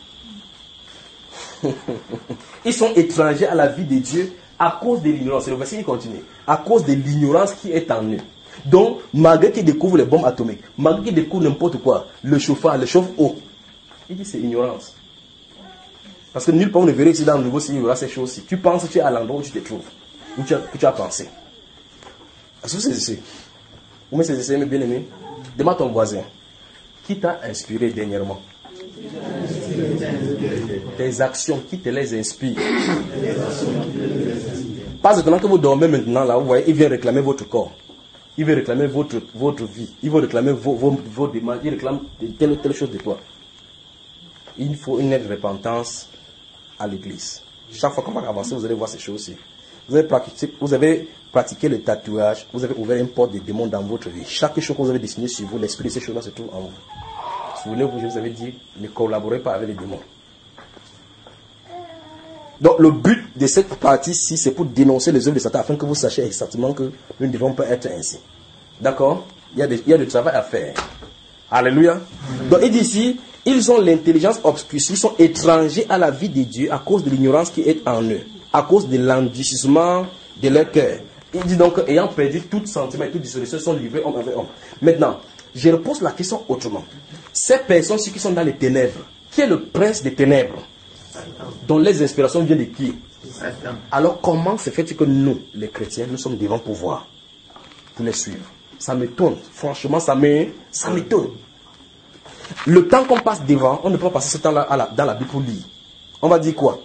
Ils sont étrangers à la vie de Dieu à cause de l'ignorance. C'est le verset qui continue. À cause de l'ignorance qui est en eux. Donc, malgré qu'ils découvrent les bombes atomiques, malgré qu'ils découvrent n'importe quoi, le chauffard, le chauffe-eau, il dit c'est ignorance. Parce que nulle part on ne verrait ici dans le nouveau signe, il y aura ces choses-ci. Tu penses que tu es à l'endroit où tu te trouves, où tu as, que tu as pensé. Est-ce que c'est ici? Ou mais c'est ici, mes bien-aimés? Demande à ton voisin, qui t'a inspiré dernièrement? Tes actions, qui te les inspire? Pas étonnant que vous dormez maintenant, là, vous voyez, il vient réclamer votre corps. Il veut réclamer votre, votre vie. Il veut réclamer vos, vos, vos demandes. Il réclame telle ou telle chose de toi. Il faut une nette repentance à l'église. Chaque fois qu'on va avancer, vous allez voir ces choses-ci. Vous avez pratiqué, vous avez pratiqué le tatouage. Vous avez ouvert une porte de démons dans votre vie. Chaque chose que vous avez dessinée sur vous, l'esprit de ces choses-là se trouve en vous. Souvenez-vous, je vous avais dit, ne collaborez pas avec les démons. Donc le but de cette partie-ci, c'est pour dénoncer les œuvres de Satan, afin que vous sachiez exactement que nous ne devons pas être ainsi. D'accord? Il y a, des, il y a du travail à faire. Alléluia. Donc il dit ici, ils ont l'intelligence obscurcie, ils sont étrangers à la vie de Dieu à cause de l'ignorance qui est en eux, à cause de l'endurcissement de leur cœur. Il dit donc, ayant perdu tout sentiment et toute dissolution, ils sont livrés homme avec homme. Maintenant, je repose la question autrement. Ces personnes-ci qui sont dans les ténèbres, qui est le prince des ténèbres? Dont les inspirations viennent de qui? Alors comment se fait-il que nous, les chrétiens, nous sommes devant pouvoir pour les suivre? Ça m'étonne. Franchement, ça m'étonne. Le temps qu'on passe devant, on ne peut pas passer ce temps-là la, dans la Bible pour lire. On va dire quoi?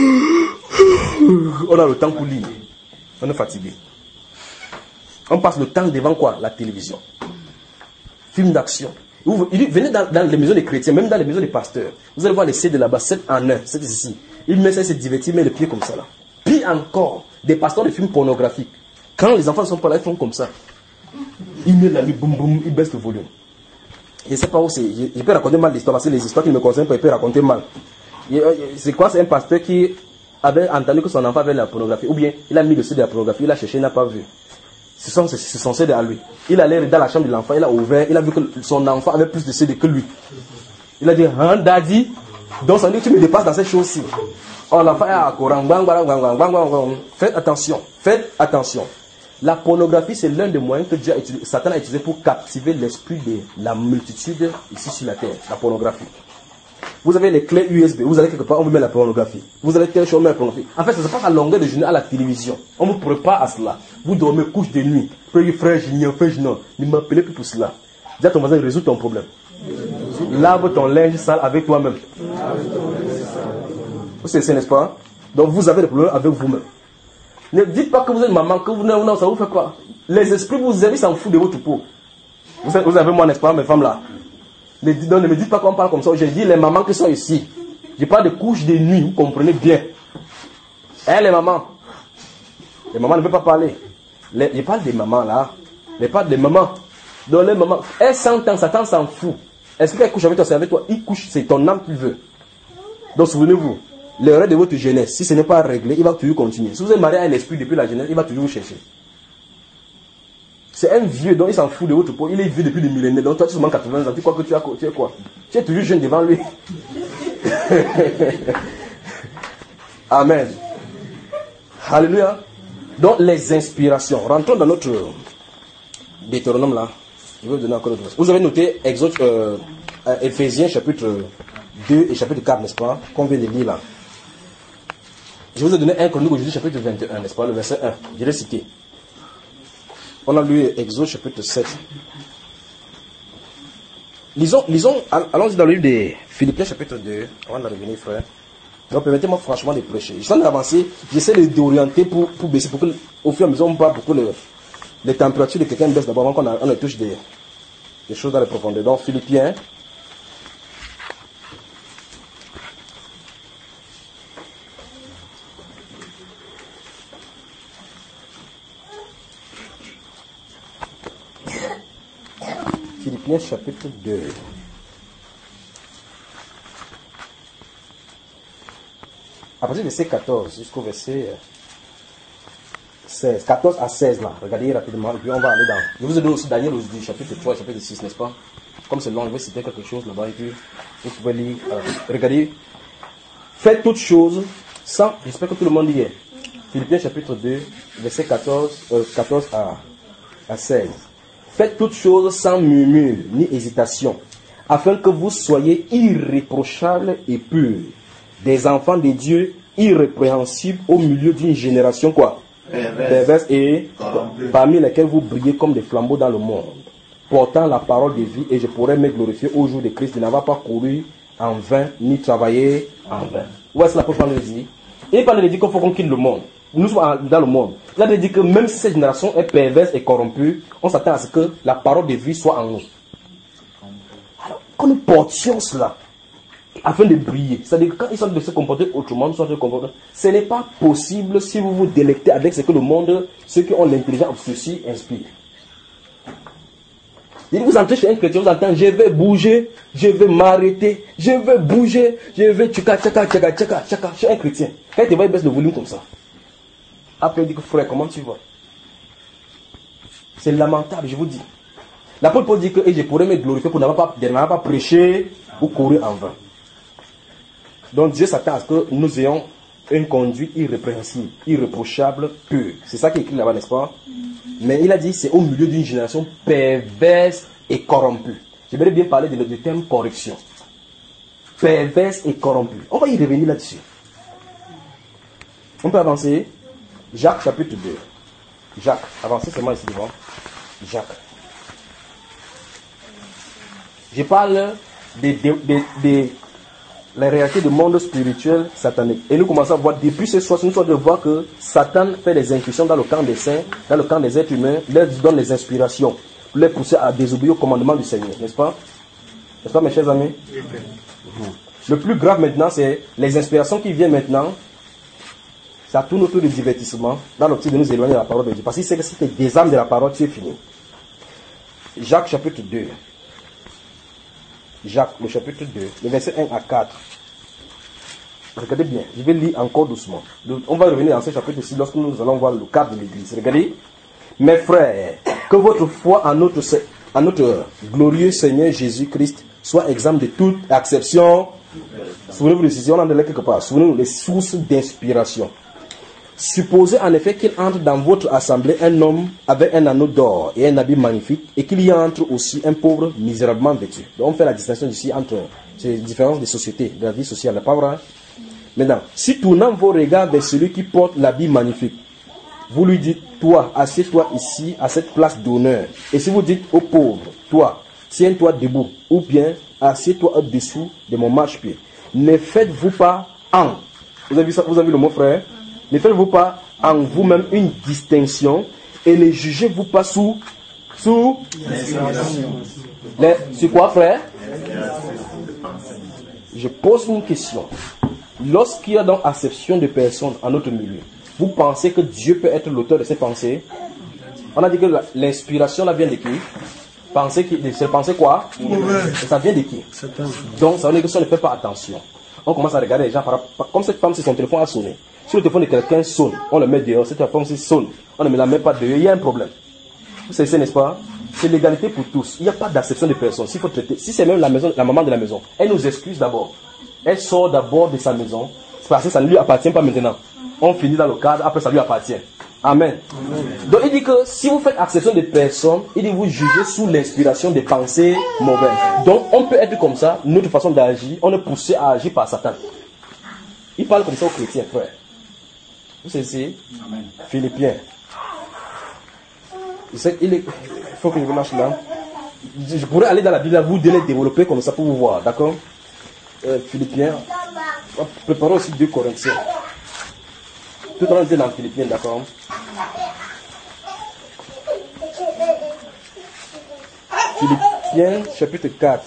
On a le temps pour lire. On est fatigué. On passe le temps devant quoi? La télévision. Film d'action. Vous, venez dans, dans les maisons des chrétiens, même dans les maisons des pasteurs. Vous allez voir les C D là-bas, sept en un, c'est ici. Ils mettent ça, ils se divertissent, ils mettent les pieds comme ça là. Puis encore, des pasteurs de films pornographiques. Quand les enfants ne sont pas là, ils font comme ça. Ils mettent la nuit, boum boum, ils baissent le volume. Je ne sais pas où c'est. Je, je peux raconter mal l'histoire, parce que les histoires qui ne me concernent pas, je peux raconter mal. C'est quoi? C'est un pasteur qui avait entendu que son enfant avait la pornographie. Ou bien, il a mis le C D de la pornographie, il a cherché, il n'a pas vu. Ce sont son C D à lui. Il allait dans la chambre de l'enfant, il a ouvert, il a vu que son enfant avait plus de C D que lui. Il a dit, hein, daddy? Donc ça veut dire que tu me dépasses dans ces choses-ci. Oh, l'enfant est à Coran. Faites attention, faites attention. La pornographie, c'est l'un des moyens que Dieu a utilisé, Satan a utilisé pour captiver l'esprit de la multitude ici sur la terre. La pornographie. Vous avez les clés U S B, vous allez quelque part, on vous met la pornographie. Vous allez quelque chose, on met la pornographie. En fait, ça se passe à longueur de journée à la télévision. On vous prépare à cela. Vous dormez couche de nuit. Frère, frère, j'ignore, frère, j'ignore. Ne m'appelez plus pour cela. Dis à ton voisin, résous ton problème. Lave ton linge sale avec toi-même. C'est ça, n'est-ce pas? Donc vous avez des problèmes avec vous-même. Ne dites pas que vous êtes maman, que vous n'avez, non, ça vous fait quoi? Les esprits vous aiment, ils s'en foutent de votre peau. Vous, vous avez moi, n'est-ce pas, mes femmes là? Ne, ne me dites pas qu'on parle comme ça. J'ai dit les mamans qui sont ici. Je parle de couches de nuit, vous comprenez bien. Hein, les mamans? Les mamans ne veulent pas parler. Les, je parle des mamans là. Je parle des mamans. Donc les mamans, elles s'entendent, Satan s'en fout. Est-ce qu'elle couche avec toi, c'est avec toi? Il couche, c'est ton âme qu'il veut. Donc souvenez-vous, l'erreur de votre jeunesse, si ce n'est pas réglé, il va toujours continuer. Si vous êtes marié à un esprit depuis la jeunesse, il va toujours vous chercher. C'est un vieux, donc il s'en fout de votre peau. Il est vieux depuis des millénaires. Donc toi, tu seulement quatre-vingts ans. Tu crois que tu, as, tu es quoi? Tu es toujours jeune devant lui. Amen. Alléluia. Donc les inspirations. Rentrons dans notre Deutéronome là. Je vais vous donner encore autre chose. Vous avez noté Exode, euh, Éphésiens chapitre deux et chapitre quatre, n'est-ce pas? Qu'on vient de lire là. Je vous ai donné un Chronique aujourd'hui, chapitre vingt et un, n'est-ce pas? Le verset un. Je l'ai cité. On a lu Exode chapitre sept. Lisons, lisons, allons-y dans le livre de Philippiens chapitre deux. On va revenir, frère. Donc permettez-moi franchement de prêcher. Je suis en train d'avancer, j'essaie d'orienter pour, pour baisser, pour que au fur et à mesure on parle pour que le, les températures de quelqu'un baissent d'abord avant qu'on on touche des, des choses dans les profondeurs. Donc Philippiens. Philippiens chapitre deux. À partir du verset quatorze jusqu'au verset seize. quatorze à seize là. Regardez rapidement et puis on va aller dans. Je vous ai donné aussi Daniel aujourd'hui, chapitre trois, chapitre six, n'est-ce pas? Comme c'est long, je vais citer quelque chose là-bas et puis vous pouvez lire. Alors, regardez. Faites toutes choses sans. J'espère que tout le monde y est. Philippiens chapitre deux, verset quatorze, euh, quatorze à seize. Faites toutes choses sans murmure ni hésitation, afin que vous soyez irréprochables et purs, des enfants de Dieu irrépréhensibles au milieu d'une génération quoi? Perverse, perverse et corrompue, parmi lesquelles vous brillez comme des flambeaux dans le monde, portant la parole de vie, et je pourrais me glorifier au jour de Christ, de n'avoir pas couru en vain, ni travaillé en vain. Où est-ce que l'apôtre Paul dit? Il parle de dire qu'il faut qu'on quitte le monde. Nous sommes dans le monde. Il a dit que même si cette génération est perverse et corrompue, on s'attend à ce que la parole de vie soit en nous. Alors, quand nous portions cela, afin de briller, c'est-à-dire que quand ils sont de se comporter autrement, nous sommes de se comporter, ce n'est pas possible si vous vous délectez avec ce que le monde, ceux qui ont l'intelligence ceci inspire. Si vous entrez chez un chrétien, vous entendez, je vais bouger, je vais m'arrêter, je vais bouger, je vais tchaka, tchaka, tchaka, tchaka, tchaka, chez un chrétien. Quand il va, il baisse le volume comme ça. Après, il dit que frère, comment tu vas? C'est lamentable, je vous dis. L'apôtre Paul dit que et je pourrais me glorifier pour n'avoir pas, pas prêché ou courir en vain. Donc Dieu s'attend à ce que nous ayons une conduite irrépréhensible, irréprochable, pure. C'est ça qui est écrit là-bas, n'est-ce pas? Mais il a dit c'est au milieu d'une génération perverse et corrompue. J'aimerais bien parler de, du terme correction. Perverse et corrompue. On va y revenir là-dessus. On peut avancer. Jacques chapitre deux. Jacques, avancez seulement ici devant. Jacques. Je parle des de, de, de, la réalité du monde spirituel satanique. Et nous commençons à voir, depuis ce soir, nous sommes de voir que Satan fait des incursions dans le camp des saints, dans le camp des êtres humains, leur donne les inspirations, pour les pousser à désobéir au commandement du Seigneur, n'est-ce pas? N'est-ce pas, mes chers amis? Mmh. Le plus grave maintenant, c'est les inspirations qui viennent maintenant. Ça tourne autour du divertissement, dans l'optique de nous éloigner de la parole de Dieu. Parce qu'il sait que si tu es des âmes de la parole, tu es fini. Jacques chapitre deux. Jacques, le chapitre deux, le verset un à quatre. Regardez bien, je vais lire encore doucement. On va revenir dans ce chapitre ci lorsque nous allons voir le cadre de l'église. Regardez. Mes frères, que votre foi en notre, en notre glorieux Seigneur Jésus-Christ soit exempte de toute acception. Souvenez-vous de ceci, on en est quelque part. Souvenez-vous des sources d'inspiration. Supposez en effet qu'il entre dans votre assemblée un homme avec un anneau d'or et un habit magnifique, et qu'il y entre aussi un pauvre misérablement vêtu. Donc on fait la distinction ici entre ces différences des sociétés, de la vie sociale, n'est pas vrai? Maintenant, si tournant vos regards vers celui qui porte l'habit magnifique, vous lui dites, toi, assieds-toi ici à cette place d'honneur. Et si vous dites au pauvre, toi, tiens-toi debout, ou bien assieds-toi au-dessous de mon marchepied. Ne faites-vous pas en, vous avez vu ça, vous avez vu le mot frère? Ne faites-vous pas en vous-même une distinction et ne jugez-vous pas sous, sous, les, sur quoi frère? Je pose une question. Lorsqu'il y a donc acception de personnes en notre milieu, vous pensez que Dieu peut être l'auteur de ces pensées? On a dit que la, l'inspiration là vient de qui? Penser qui, c'est penser quoi? Et ça vient de qui? Donc ça veut dire que si on ne fait pas attention, on commence à regarder les gens par, par, comme cette femme, si son téléphone a sonné. Si le téléphone de quelqu'un sonne, on le met dehors. Cette femme si sonne, on ne me la met pas dehors. Il y a un problème. Vous savez, n'est-ce pas? C'est l'égalité pour tous. Il n'y a pas d'acception de personne. S'il faut traiter, si c'est même la maison, la maman de la maison, elle nous excuse d'abord. Elle sort d'abord de sa maison. C'est parce que ça ne lui appartient pas maintenant. On finit dans le cadre, après ça lui appartient. Amen. Amen. Donc il dit que si vous faites acception de personnes, il dit vous jugez sous l'inspiration des pensées mauvaises. Donc on peut être comme ça, notre façon d'agir, on est poussé à agir par Satan. Il parle comme ça aux chrétiens, frère. Vous savez, Amen. Philippiens. Il faut que je vous lâche là. Je pourrais aller dans la Bible, vous donner développer comme ça pour vous voir, d'accord? euh, Philippiens. Préparons aussi deux Corinthiens. Tout à l'heure, on était dans Philippiens, d'accord? Philippiens, chapitre quatre.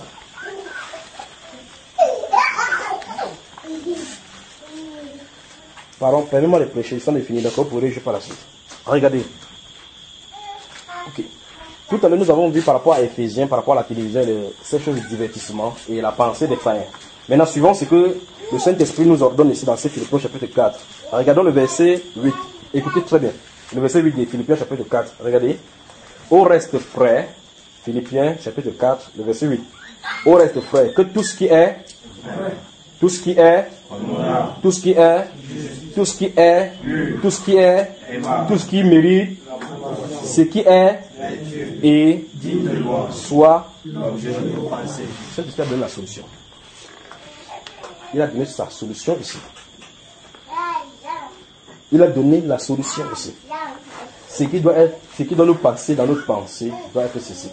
Pardon, permettez-moi de prêcher, sans de finir, d'accord? Pour réagir par la suite. Regardez. Ok. Tout à l'heure, nous avons vu par rapport à Éphésiens, par rapport à la télévision, ces choses de divertissement et la pensée des païens. Maintenant, suivant ce que le Saint-Esprit nous ordonne ici dans ces Philippiens chapitre quatre. Regardons le verset huit. Écoutez très bien. Le verset huit de Philippiens chapitre quatre. Regardez. Au reste frère, Philippiens chapitre quatre, le verset huit. Au reste frère, que tout ce qui est, tout ce qui est, tout ce qui est, tout ce qui est, tout ce qui est, tout ce qui mérite, ce qui est, et soit, c'est a donné la solution. Il a donné sa solution ici. Il a donné la solution ici. Ce qui doit être, ce qui doit nous passer dans notre pensée doit être ceci.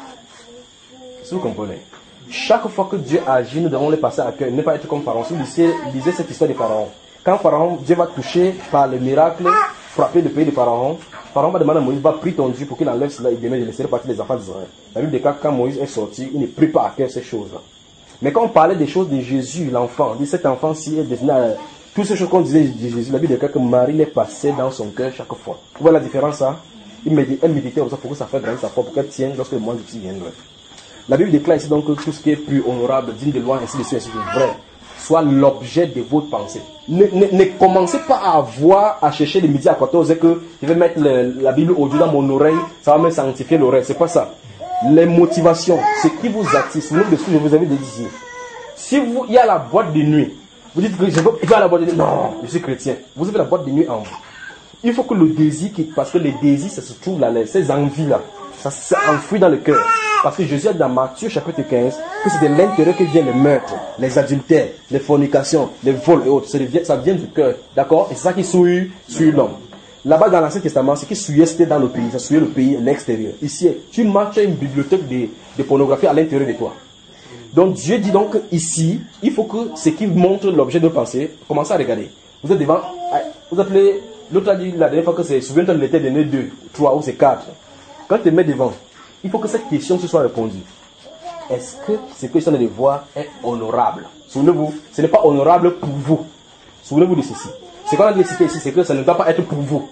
Si vous comprenez. Chaque fois que Dieu agit, nous devons le passer à cœur. Ne pas être comme Pharaon. Si vous lisez, lisez cette histoire de Pharaon. Quand Pharaon, Dieu va toucher par le miracle, frapper le pays de Pharaon, Pharaon va demander à Moïse, va prier ton Dieu pour qu'il enlève cela et demain je laisserai partir les enfants d'Israël. La Bible déclare que quand Moïse est sorti, il ne prie pas à cœur ces choses-là. Mais quand on parlait des choses de Jésus, l'enfant, on dit cet enfant-ci est destiné à... Toutes ces choses qu'on disait de Jésus, la Bible déclare que Marie les passait dans son cœur chaque fois. Vous voyez la différence, ça? Elle méditait comme ça pour que ça fasse grandir sa foi, pour qu'elle tienne lorsque le monde de viendra. La Bible déclare ici donc que tout ce qui est plus honorable, digne de loi, ainsi de suite, ainsi de suite, vrai, soit l'objet de votre pensée. Ne, ne, ne commencez pas à avoir, à chercher le midi à quatorze heures que je vais mettre le, la Bible audio dans mon oreille, ça va me sanctifier l'oreille. C'est pas ça. Les motivations, ce qui vous attire, c'est de ce que je vous avais dit ici. Si vous, il y a la boîte de nuit, vous dites que je veux, il y a la boîte de nuit, non, je suis chrétien. Vous avez la boîte de nuit en vous. Il faut que le désir quitte, parce que les désirs, ça se trouve là, ces envies-là, ça s'enfuit dans le cœur. Parce que Jésus a dit dans Matthieu chapitre quinze que c'est de l'intérieur que viennent les meurtres, les adultères, les fornications, les vols et autres. Ça vient du cœur, d'accord? Et c'est ça qui souille sur l'homme. Là-bas dans l'Ancien Testament, ce qui souillait, c'était dans le pays. Ça souillait le pays, l'extérieur. Ici, tu marches à une bibliothèque de, de pornographie à l'intérieur de toi. Donc Dieu dit donc ici, il faut que ce qui montre l'objet de pensée, commencez à regarder. Vous êtes devant, vous appelez, l'autre a dit la dernière fois que c'est, souviens-toi de l'été donné deux, trois ou c'est quatre. Quand tu te mets devant, il faut que cette question se soit répondue. Est-ce que ce que je suis en train de voir est honorable? Souvenez-vous, ce n'est pas honorable pour vous. Souvenez-vous de ceci. Ce qu'on a dit citer ici, c'est que ça ne doit pas être pour vous.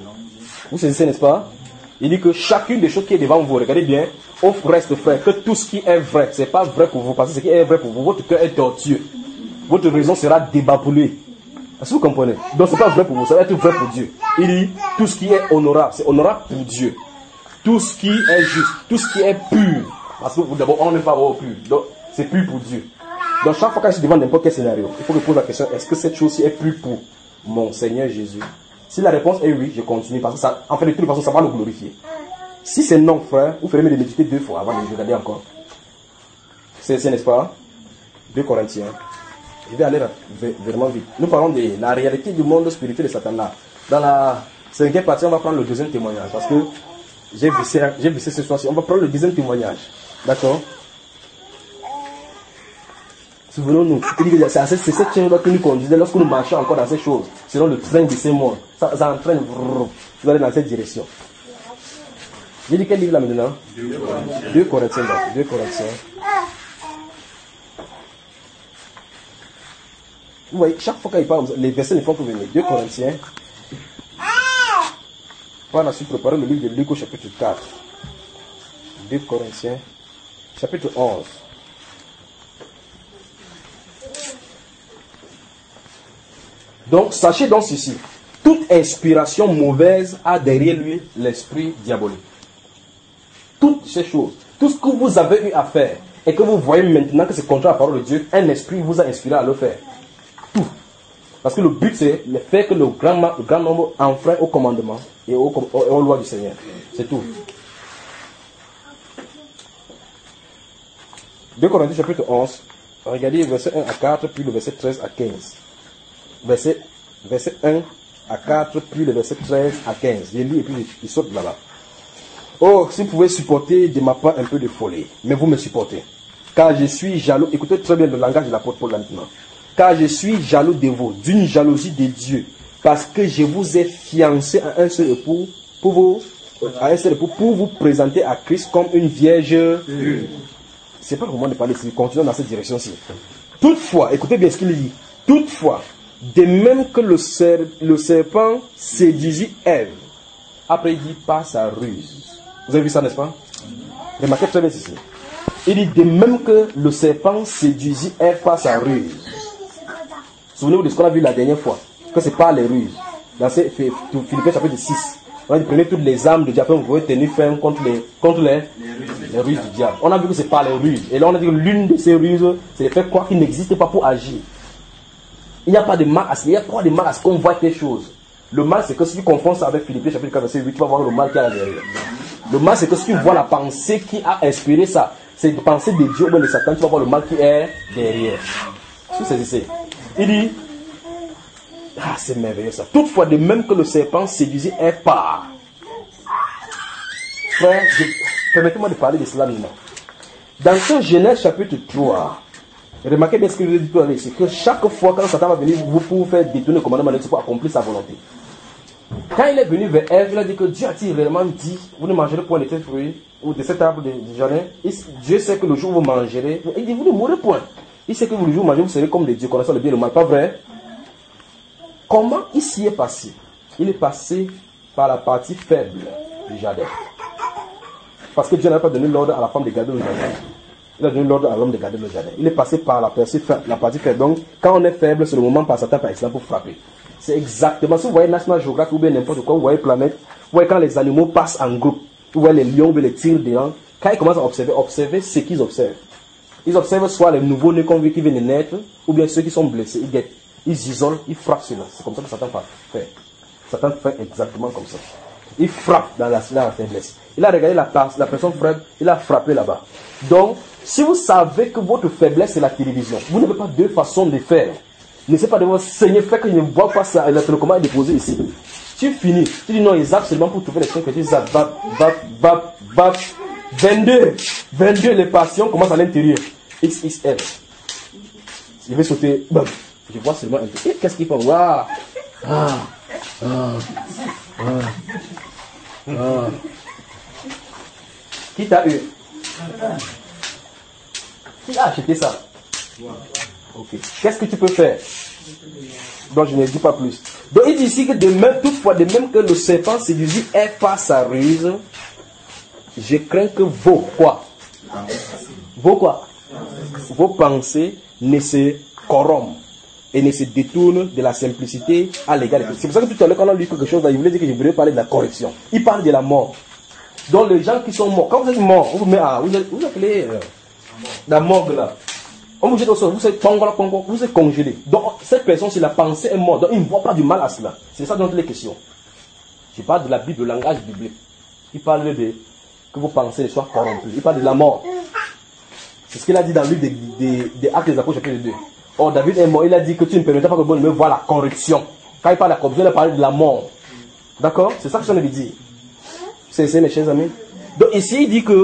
Vous saisissez, n'est-ce pas? Il dit que chacune des choses qui est devant vous, regardez bien, au reste frère, que tout ce qui est vrai, ce n'est pas vrai pour vous, parce que ce qui est vrai pour vous, votre cœur est tortueux. Votre raison sera débaboulée. Est-ce que vous comprenez? Donc ce n'est pas vrai pour vous, ça va être vrai pour Dieu. Il dit, tout ce qui est honorable, c'est honorable pour Dieu. Tout ce qui est juste, tout ce qui est pur, parce que d'abord on n'est pas au pur, donc c'est pur pour Dieu. Donc chaque fois que je suis devant n'importe quel scénario, il faut que je pose la question, est-ce que cette chose-ci est pure pour mon Seigneur Jésus? Si la réponse est oui, je continue, parce que ça, en fait de toute façon ça va le glorifier. Si c'est non, frère, vous ferez me méditer deux fois avant de me regarder encore. C'est, n'est-ce pas? deux Corinthiens. Je vais aller vraiment vite. Nous parlons de la réalité du monde spirituel de Satan là. Dans la cinquième partie, on va prendre le deuxième témoignage, parce que j'ai vissé, j'ai vissé ce soir-ci. On va prendre le deuxième témoignage. D'accord? Souvenons-nous, c'est cette chaîne-là que nous conduisons lorsque nous marchons encore dans ces choses, selon le train de ces mondes. Ça, ça entraîne, vous allez dans cette direction. J'ai dit quel livre là maintenant? deux Corinthiens. deux Corinthiens. Vous voyez, chaque fois qu'il parle, les versets ne font que venir. deux Corinthiens. Par la suite, préparer le livre de Luc au chapitre quatre. deux Corinthiens, chapitre onze. Donc, sachez donc ceci. Toute inspiration mauvaise a derrière lui l'esprit diabolique. Toutes ces choses, tout ce que vous avez eu à faire et que vous voyez maintenant que c'est contraire à la parole de Dieu, un esprit vous a inspiré à le faire. Tout. Parce que le but, c'est de faire que le grand, le grand nombre enfreint au commandement et aux, aux, aux lois du Seigneur. C'est tout. deux Corinthiens chapitre onze, regardez le verset un à quatre, puis le verset treize à quinze. Verset, verset un à quatre, puis le verset treize à quinze. Je lis et puis il saute là-bas. Oh, si vous pouvez supporter de ma part un peu de folie, mais vous me supportez. Car je suis jaloux. Écoutez très bien le langage de l'apôtre Paul maintenant. Car je suis jaloux de vous, d'une jalousie de Dieu, parce que je vous ai fiancé à un seul époux, pour vous, à un seul époux, pour vous présenter à Christ comme une vierge. Mmh. C'est pas le moment de parler, c'est continuons dans cette direction-ci. Toutefois, écoutez bien ce qu'il dit. Toutefois, de même que le, ser, le serpent séduisit Ève, après il dit par sa ruse. Vous avez vu ça, n'est-ce pas? Remarquez très bien ceci. Il dit de même que le serpent séduisit Ève par sa ruse. Souvenez-vous de ce qu'on a vu la dernière fois, que c'est par les ruses. Dans Philippiens chapitre six, on a dit prenez toutes les armes de diable, vous pouvez tenir ferme contre les, contre les, les ruses du diable. On a vu que c'est par les ruses. Et là on a dit que l'une de ces ruses, c'est de faire croire qu'il n'existe pas pour agir. Il n'y a pas de mal à ce, il n'y a pas de mal à ce qu'on voit quelque chose. Le mal, c'est que si tu confonds ça avec Philippiens chapitre quatre, verset huit, tu vas voir le mal qu'il y a derrière. Le mal, c'est que si tu vois la pensée qui a inspiré ça, c'est la pensée de Dieu ou de Satan, tu vas voir le mal qui est derrière. Tout c'est c'est. Il dit, ah, c'est merveilleux ça. Toutefois, de même que le serpent séduisit un pas. Frère, je... permettez-moi de parler de cela maintenant. Dans ce Genèse chapitre trois, remarquez bien ce que je vous ai dit tout à l'heure, c'est que chaque fois quand Satan va venir vous pour vous faire détourner le commandement de Dieu pour accomplir sa volonté. Quand il est venu vers Ève, il a dit que Dieu a-t-il réellement dit, vous ne mangerez point de tel fruit ou de cet arbre de jardin. Dieu sait que le jour où vous mangerez, il dit vous ne mourrez point. Il sait que le jour où vous mangez, vous serez comme des dieux connaissant le bien et le mal. Pas vrai? Comment il s'y est passé? Il est passé par la partie faible du jardin. Parce que Dieu n'a pas donné l'ordre à la femme de garder le jardin. Il a donné l'ordre à l'homme de garder le jardin. Il est passé par la partie faible. La partie faible. Donc, quand on est faible, c'est le moment par Satan par exemple pour frapper. C'est exactement, si vous voyez National Geographic ou bien n'importe quoi, vous voyez Planète, vous voyez quand les animaux passent en groupe, vous voyez les lions ou les tigres dedans, quand ils commencent à observer, observer ce qu'ils observent. Ils observent soit les nouveaux-nés qu'on vit qui viennent de naître, ou bien ceux qui sont blessés, ils guettent, ils isolent, ils frappent cela. C'est comme ça que Satan fait. Satan fait exactement comme ça. Il frappe dans la, dans la faiblesse. Il a regardé la, la personne faible, il a frappé là-bas. Donc, si vous savez que votre faiblesse c'est la télévision, vous n'avez pas deux façons de faire. N'essayez pas de voir Seigneur, fait que je ne vois pas ça, et la télécommande est déposée ici. Tu finis, tu dis non, ils zappent seulement pour trouver les trucs que tu zappes, bap, bap, bap, bap. vingt-deux, vingt-deux, les passions commencent à l'intérieur. X X L. Je vais sauter, bam. Je vois seulement un truc. Et qu'est-ce qu'il fait? Waouh! Ah, ah, ah, ah. Qui t'a eu? Qui a acheté ça? Ok. Qu'est-ce que tu peux faire? Donc je ne dis pas plus. Donc il dit ici que de même, toutefois, de même que le serpent séduisit Ève par sa ruse, je crains que vos quoi? Vos quoi? Vos pensées ne se corrompent et ne se détournent de la simplicité à l'égard. C'est pour ça que tout à l'heure quand on a lu quelque chose, il voulait dire que je voulais parler de la correction. Il parle de la mort. Donc les gens qui sont morts, quand vous êtes mort, on vous met à, vous, vous appelez euh, la morgue là. On vous jette au sol, vous êtes, vous êtes congelé. Donc cette personne, si la pensée est morte, donc il ne voit pas du mal à cela. C'est ça dont il est question. Je parle de la Bible, le langage biblique. Il parle de que vos pensées soient corrompues. Il parle de la mort. C'est ce qu'il a dit dans le livre des, des, des Actes des Apôtres, chapitre deux. Or, David est mort, il a dit que tu ne permettras pas que bon me voie la corruption. Quand il parle de la corruption, il a parlé de la mort. D'accord? C'est ça que je viens de dire. C'est ça, mes chers amis. Donc ici, il dit que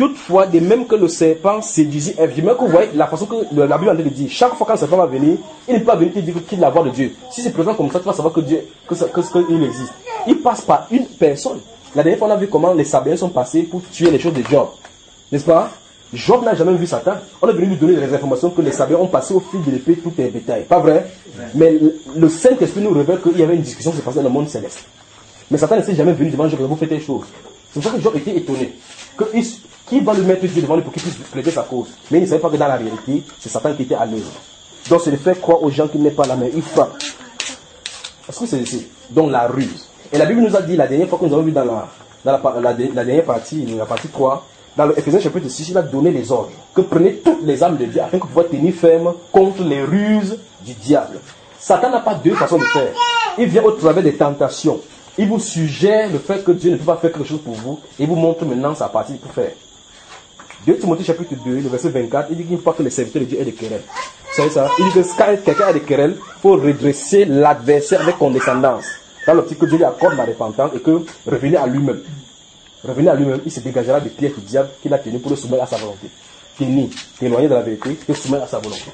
toutefois, de même que le serpent séduisit Ève, même que vous voyez la façon que le, la Bible en train de dire, chaque fois qu'un serpent va venir, il ne peut pas venir te dire qu'il est la voix de Dieu. Si c'est présent comme ça, tu vas savoir que Dieu, que, que, que, qu'il existe. Il passe par une personne. La dernière fois, on a vu comment les Sabéens sont passés pour tuer les choses de Job. N'est-ce pas? Job n'a jamais vu Satan. On est venu lui donner des informations que les Sabéens ont passé au fil de l'épée tout est bétail. Pas vrai? Ouais. Mais le, le Saint-Esprit nous révèle qu'il y avait une discussion qui se passait dans le monde céleste. Mais Satan ne s'est jamais venu devant Job et vous faites des choses. C'est pour ça que Job était étonné. Que il, qui va lui mettre Dieu devant lui pour qu'il puisse plaider sa cause? Mais il ne savait pas que dans la réalité, c'est Satan qui était à l'œuvre. Donc c'est de faire croire aux gens qu'il n'est pas là, mais il frappe. Est-ce que c'est ici? Donc la ruse. Et la Bible nous a dit la dernière fois que nous avons vu dans la, dans la, la, la, la dernière partie, la partie trois, dans l'Éphésiens chapitre six, il a donné les ordres. Que prenez toutes les âmes de Dieu afin que vous puissiez tenir ferme contre les ruses du diable. Satan n'a pas deux façons de faire. Il vient au travers des tentations. Il vous suggère le fait que Dieu ne peut pas faire quelque chose pour vous. Et il vous montre maintenant sa partie pour faire. deux Timothée chapitre deux, le verset vingt-quatre, il dit qu'il ne faut pas que les serviteurs de Dieu aient des querelles. Vous savez ça? Il dit que quand quelqu'un a des querelles, il faut redresser l'adversaire avec condescendance. Dans l'optique que Dieu lui accorde la repentance et que revenir à lui-même. Revenir à lui-même, il se dégagera des pièges du diable qu'il a tenu pour le soumettre à sa volonté. Tenir, t'éloigner de la vérité, te soumettre à sa volonté.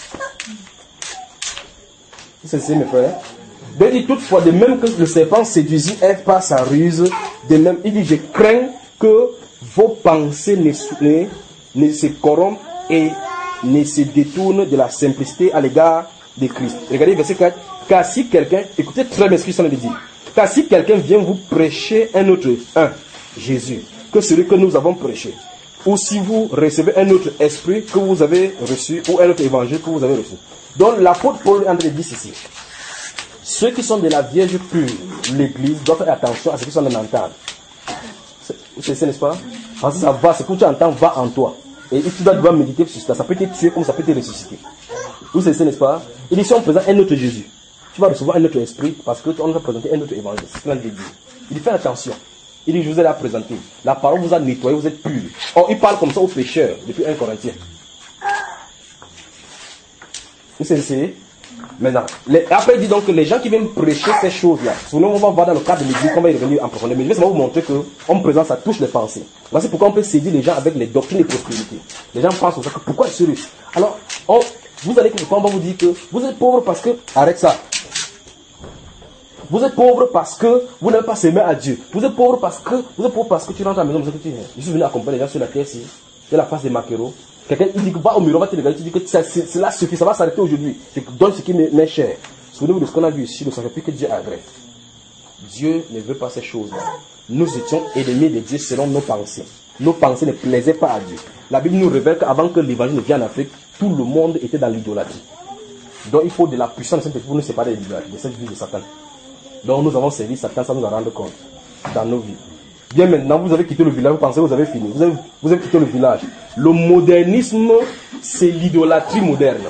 C'est ça, mes frères. Donc, il dit toutefois, de même que le serpent séduisit Ève par sa ruse, de même, il dit, je crains que vos pensées ne, ne, ne se corrompent et ne se détournent de la simplicité à l'égard de Christ. Regardez verset quatre. Car si quelqu'un, écoutez très bien ce qu'il s'en est dit. Car si quelqu'un vient vous prêcher un autre, un, Jésus, que celui que nous avons prêché, ou si vous recevez un autre esprit que vous avez reçu, ou un autre évangile que vous avez reçu. Donc l'apôtre Paul est en train de dire ceci. Ceux qui sont de la Vierge pure, l'Église, doivent faire attention à ce qu'ils sont en train d'entendre. C'est ça, n'est-ce pas? Parce que ça va, ce que tu entends va en toi. Et tu dois devoir méditer sur ça. Ça peut te tuer comme ça peut te ressusciter. Vous savez, n'est-ce pas? Il dit si on présente un autre Jésus, tu vas recevoir un autre esprit parce qu'on nous a présenté un autre évangile. C'est ce qu'il a dit. Il dit fais attention. Il dit je vous ai la présenté. La parole vous a nettoyé, vous êtes pur. Or, il parle comme ça aux pécheurs depuis un Corinthien. Vous savez, maintenant, les, après il dit donc que les gens qui viennent prêcher ces choses-là, souvent on va voir dans le cadre de l'église qu'on va y revenir en profondeur, mais je vais seulement vous montrer qu'en présent ça touche les pensées. Voici pourquoi on peut séduire les gens avec les doctrines de prospérité. Les gens pensent au ça, que pourquoi est-ce sérieux? Alors, on, vous allez quelque part, on va vous dire que vous êtes pauvre parce que, arrête ça. Vous êtes pauvre parce que vous n'avez pas s'aimer à Dieu. Vous êtes pauvre parce que, vous êtes pauvre parce que tu rentres à la maison, vous êtes, je suis venu accompagner les gens sur la terre ici, de la face des maquereaux. Quelqu'un il dit que va au mur, on va te regarder, tu dis que cela suffit, ça va s'arrêter aujourd'hui. Je donne ce qui m'est cher. Souvenez-vous de ce qu'on a vu ici, le sacrifice que Dieu agrée. Dieu ne veut pas ces choses-là. Nous étions ennemis de Dieu selon nos pensées. Nos pensées ne plaisaient pas à Dieu. La Bible nous révèle qu'avant que l'évangile ne vienne en Afrique, tout le monde était dans l'idolâtrie. Donc il faut de la puissance de Saint-Esprit pour nous séparer de cette vie de Satan. Donc nous avons servi Satan sans nous en rendre compte dans nos vies. Bien maintenant, vous avez quitté le village, vous pensez que vous avez fini. Vous avez, vous avez quitté le village. Le modernisme, c'est l'idolâtrie moderne.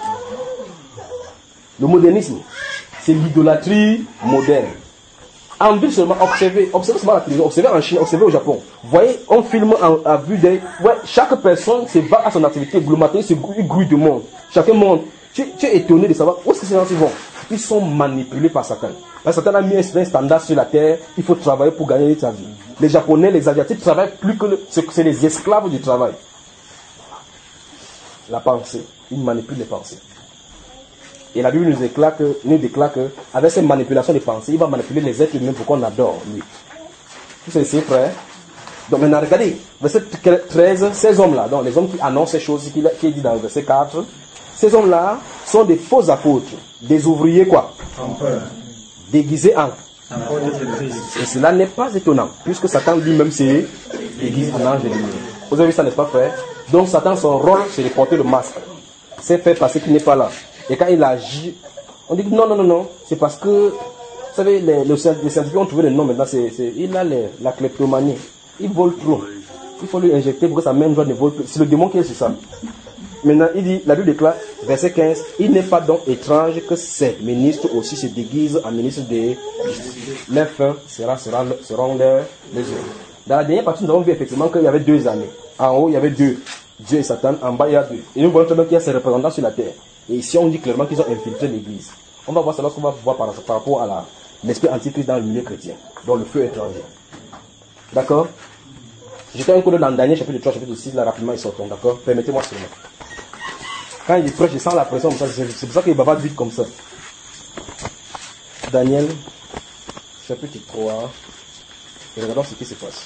Le modernisme, c'est l'idolâtrie moderne. En ville seulement, observez, observez seulement la télévision, observez en Chine, observez au Japon. Vous voyez, on filme à vue d'œil. Ouais, chaque personne se bat à son activité. Le matin, il se grouille de monde. Chacun monte. Tu, tu es étonné de savoir où est-ce que ces gens vont. Ils sont manipulés par Satan. Parce que Satan a mis un standard sur la terre. Il faut travailler pour gagner sa vie. Les Japonais, les Asiatiques travaillent plus que le, c'est les esclaves du travail. La pensée, ils manipulent les pensées. Et la Bible nous déclare que, nous déclare que, avec ces manipulations des pensées, il va manipuler les êtres humains pour qu'on adore lui. Vous savez, c'est frère. Donc maintenant, regardez, verset treize, ces hommes-là, donc les hommes qui annoncent ces choses, qui, qui est dit dans le verset quatre, ces hommes-là sont des faux apôtres, des ouvriers quoi, déguisés en. Et cela n'est pas étonnant, puisque Satan lui-même s'est déguisé en ange de lumière. Vous avez vu ça, n'est-ce pas, frère? Donc Satan, son rôle, c'est de porter le masque. C'est fait passer qu'il n'est pas là. Et quand il agit, on dit non, non, non, non, c'est parce que, vous savez, les, les scientifiques ont trouvé le nom maintenant, c'est, c'est, il a les, la kleptomanie. Il vole trop. Il faut lui injecter pour que sa main droite ne vole plus. C'est le démon qui est sur ça. Maintenant, il dit, la Bible déclare, verset quinze, il n'est pas donc étrange que ces ministres aussi se déguisent en ministres de justice. Leur fin sera, sera, seront leurs les yeux. Dans la dernière partie, nous avons vu effectivement qu'il y avait deux années. En haut, il y avait deux. Dieu et Satan. En bas, il y a deux. Et nous voyons très bien qu'il y a ces représentants sur la terre. Et ici, on dit clairement qu'ils ont infiltré l'église. On va voir ça lorsqu'on va voir par, par rapport à la, l'esprit antichrist dans le milieu chrétien. Dans le feu étranger. D'accord? J'étais un coup dans Daniel, chapitre trois, chapitre six, là, rapidement, ils sortent, d'accord? Permettez-moi seulement. Quand il prêche, je sens la pression comme ça, c'est pour ça qu'il bavarde vite comme ça. Daniel, chapitre trois, et regardons ce qui se passe.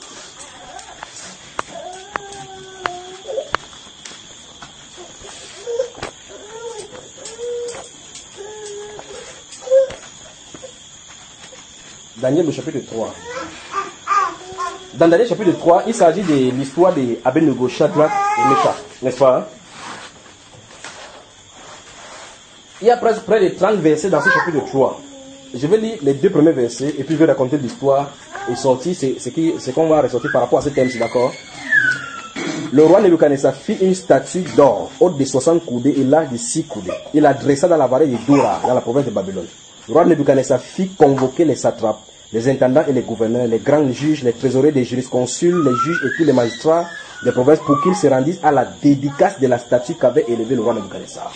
Daniel, le chapitre trois. Dans Daniel, chapitre trois, il s'agit de l'histoire d'Abednego, Shadrach et Meshach, n'est-ce pas? Hein? Il y a presque près de trente versets dans ce chapitre trois. Je vais lire les deux premiers versets et puis je vais raconter l'histoire et sortir ce qu'on va ressortir par rapport à ce thème, d'accord? Le roi Nebuchadnezzar fit une statue d'or, haute de soixante coudées et large de six coudées. Il la dressa dans la vallée de Dora, dans la province de Babylone. Le roi Nebuchadnezzar fit convoquer les satrapes, les intendants et les gouverneurs, les grands juges, les trésoriers des jurisconsuls, les juges et tous les magistrats des provinces pour qu'ils se rendissent à la dédicace de la statue qu'avait élevée le roi Nebuchadnezzar.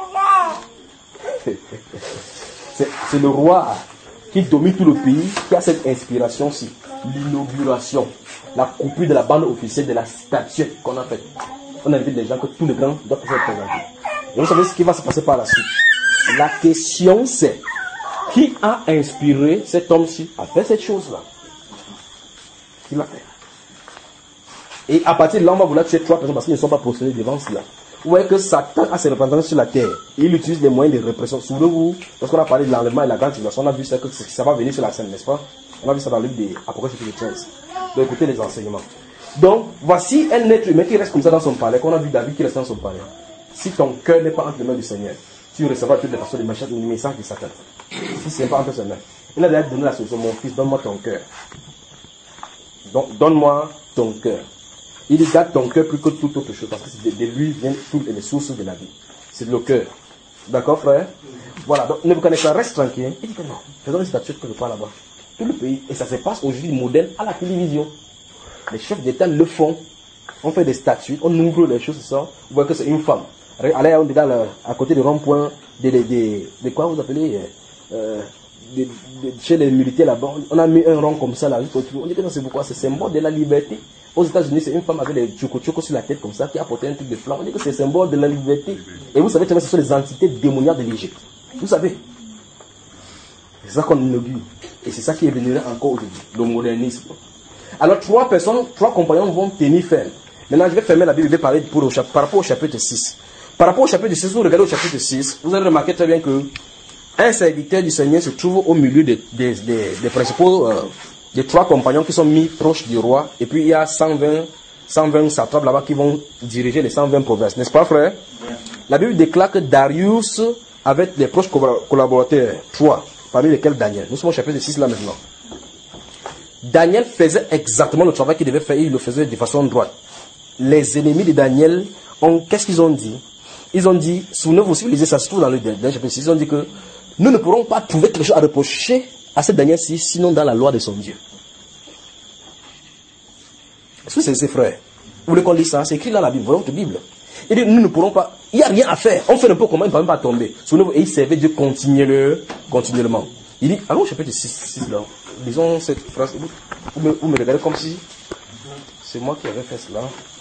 C'est le roi qui domine tout le pays qui a cette inspiration-ci. L'inauguration, la coupure de la bande officielle de la statue qu'on a faite. On a invité des gens que tous les grands doivent se présenter. Et vous savez ce qui va se passer par la suite. La question c'est, qui a inspiré cet homme-ci à faire cette chose-là? Qui l'a fait? Et à partir de là, on va vouloir tuer trois personnes parce qu'ils ne sont pas possédés devant cela. Vous voyez que Satan a ses représentants sur la terre. Il utilise les moyens de répression. Souvenez-vous, lorsqu'on a parlé de l'enlèvement et la grande tribulation, on a vu ça, que ça va venir sur la scène, n'est-ce pas? On a vu ça dans le livre des Apocalypse chapitre quinze. Donc écoutez les enseignements. Donc, voici un être humain qui reste comme ça dans son palais, qu'on a vu David qui reste dans son palais. Si ton cœur n'est pas entre les mains du Seigneur, tu recevras toutes les façons de messages, du message de Satan. Si ce n'est pas entre ses mains. Il a déjà donné la solution. Mon fils, donne-moi ton cœur. Donc, donne-moi ton cœur. Il dit, garde ton cœur plus que toute autre chose, parce que de, de lui viennent toutes les sources de la vie. C'est le cœur. D'accord, frère? Voilà, donc Nebuchadnezzar reste tranquille. Il dit que non, faisons une statue quelque part là-bas. Tout le pays, et ça se passe aujourd'hui modèle à la télévision. Les chefs d'État le font. On fait des statues, on ouvre les choses, ça. Vous voyez que c'est une femme. Allez, on est dans à côté du rond-point, de, de, de, de quoi vous appelez euh, de, de, chez les militaires là-bas, on a mis un rond comme ça là. On dit que non, c'est pourquoi c'est symbole de la liberté. Aux États-Unis, c'est une femme avec des tchoko-tchoko sur la tête comme ça qui a porté un truc de flamme. On dit que c'est symbole de la liberté. Et vous savez, ce sont les entités démoniaques de l'Égypte. Vous savez. C'est ça qu'on inaugure. Et c'est ça qui est venu encore aujourd'hui, le modernisme. Alors, trois personnes, trois compagnons vont tenir ferme. Maintenant, je vais fermer la Bible, je vais parler pour, par rapport au chapitre six. Par rapport au chapitre six, vous regardez au chapitre six, vous allez remarquer très bien que un serviteur du Seigneur se trouve au milieu des, des, des, des principaux, euh, des trois compagnons qui sont mis proches du roi. Et puis, il y a cent vingt satrapes là-bas qui vont diriger les cent vingt provinces. N'est-ce pas, frère? La Bible déclare que Darius avait des proches collaborateurs, trois, parmi lesquels Daniel. Nous sommes au chapitre six là maintenant. Daniel faisait exactement le travail qu'il devait faire, il le faisait de façon droite. Les ennemis de Daniel, ont, qu'est-ce qu'ils ont dit? Ils ont dit, souvenez-vous, si vous lisez ça, se trouve dans le chapitre six, ils ont dit que nous ne pourrons pas trouver quelque chose à reprocher à ce Daniel-ci, sinon dans la loi de son Dieu. Est-ce que c'est ses frères? Vous voulez qu'on lise ça? C'est écrit dans la Bible, voyons votre Bible. Il dit, nous ne pourrons pas, il n'y a rien à faire. On fait un peu comment, il ne va même pas tomber. Souvenez-vous, et il servait Dieu continuellement. continuellement. Il dit, allons au chapitre six, six là. Disons cette phrase, vous, vous, me, vous me regardez comme si c'est moi qui avais fait cela.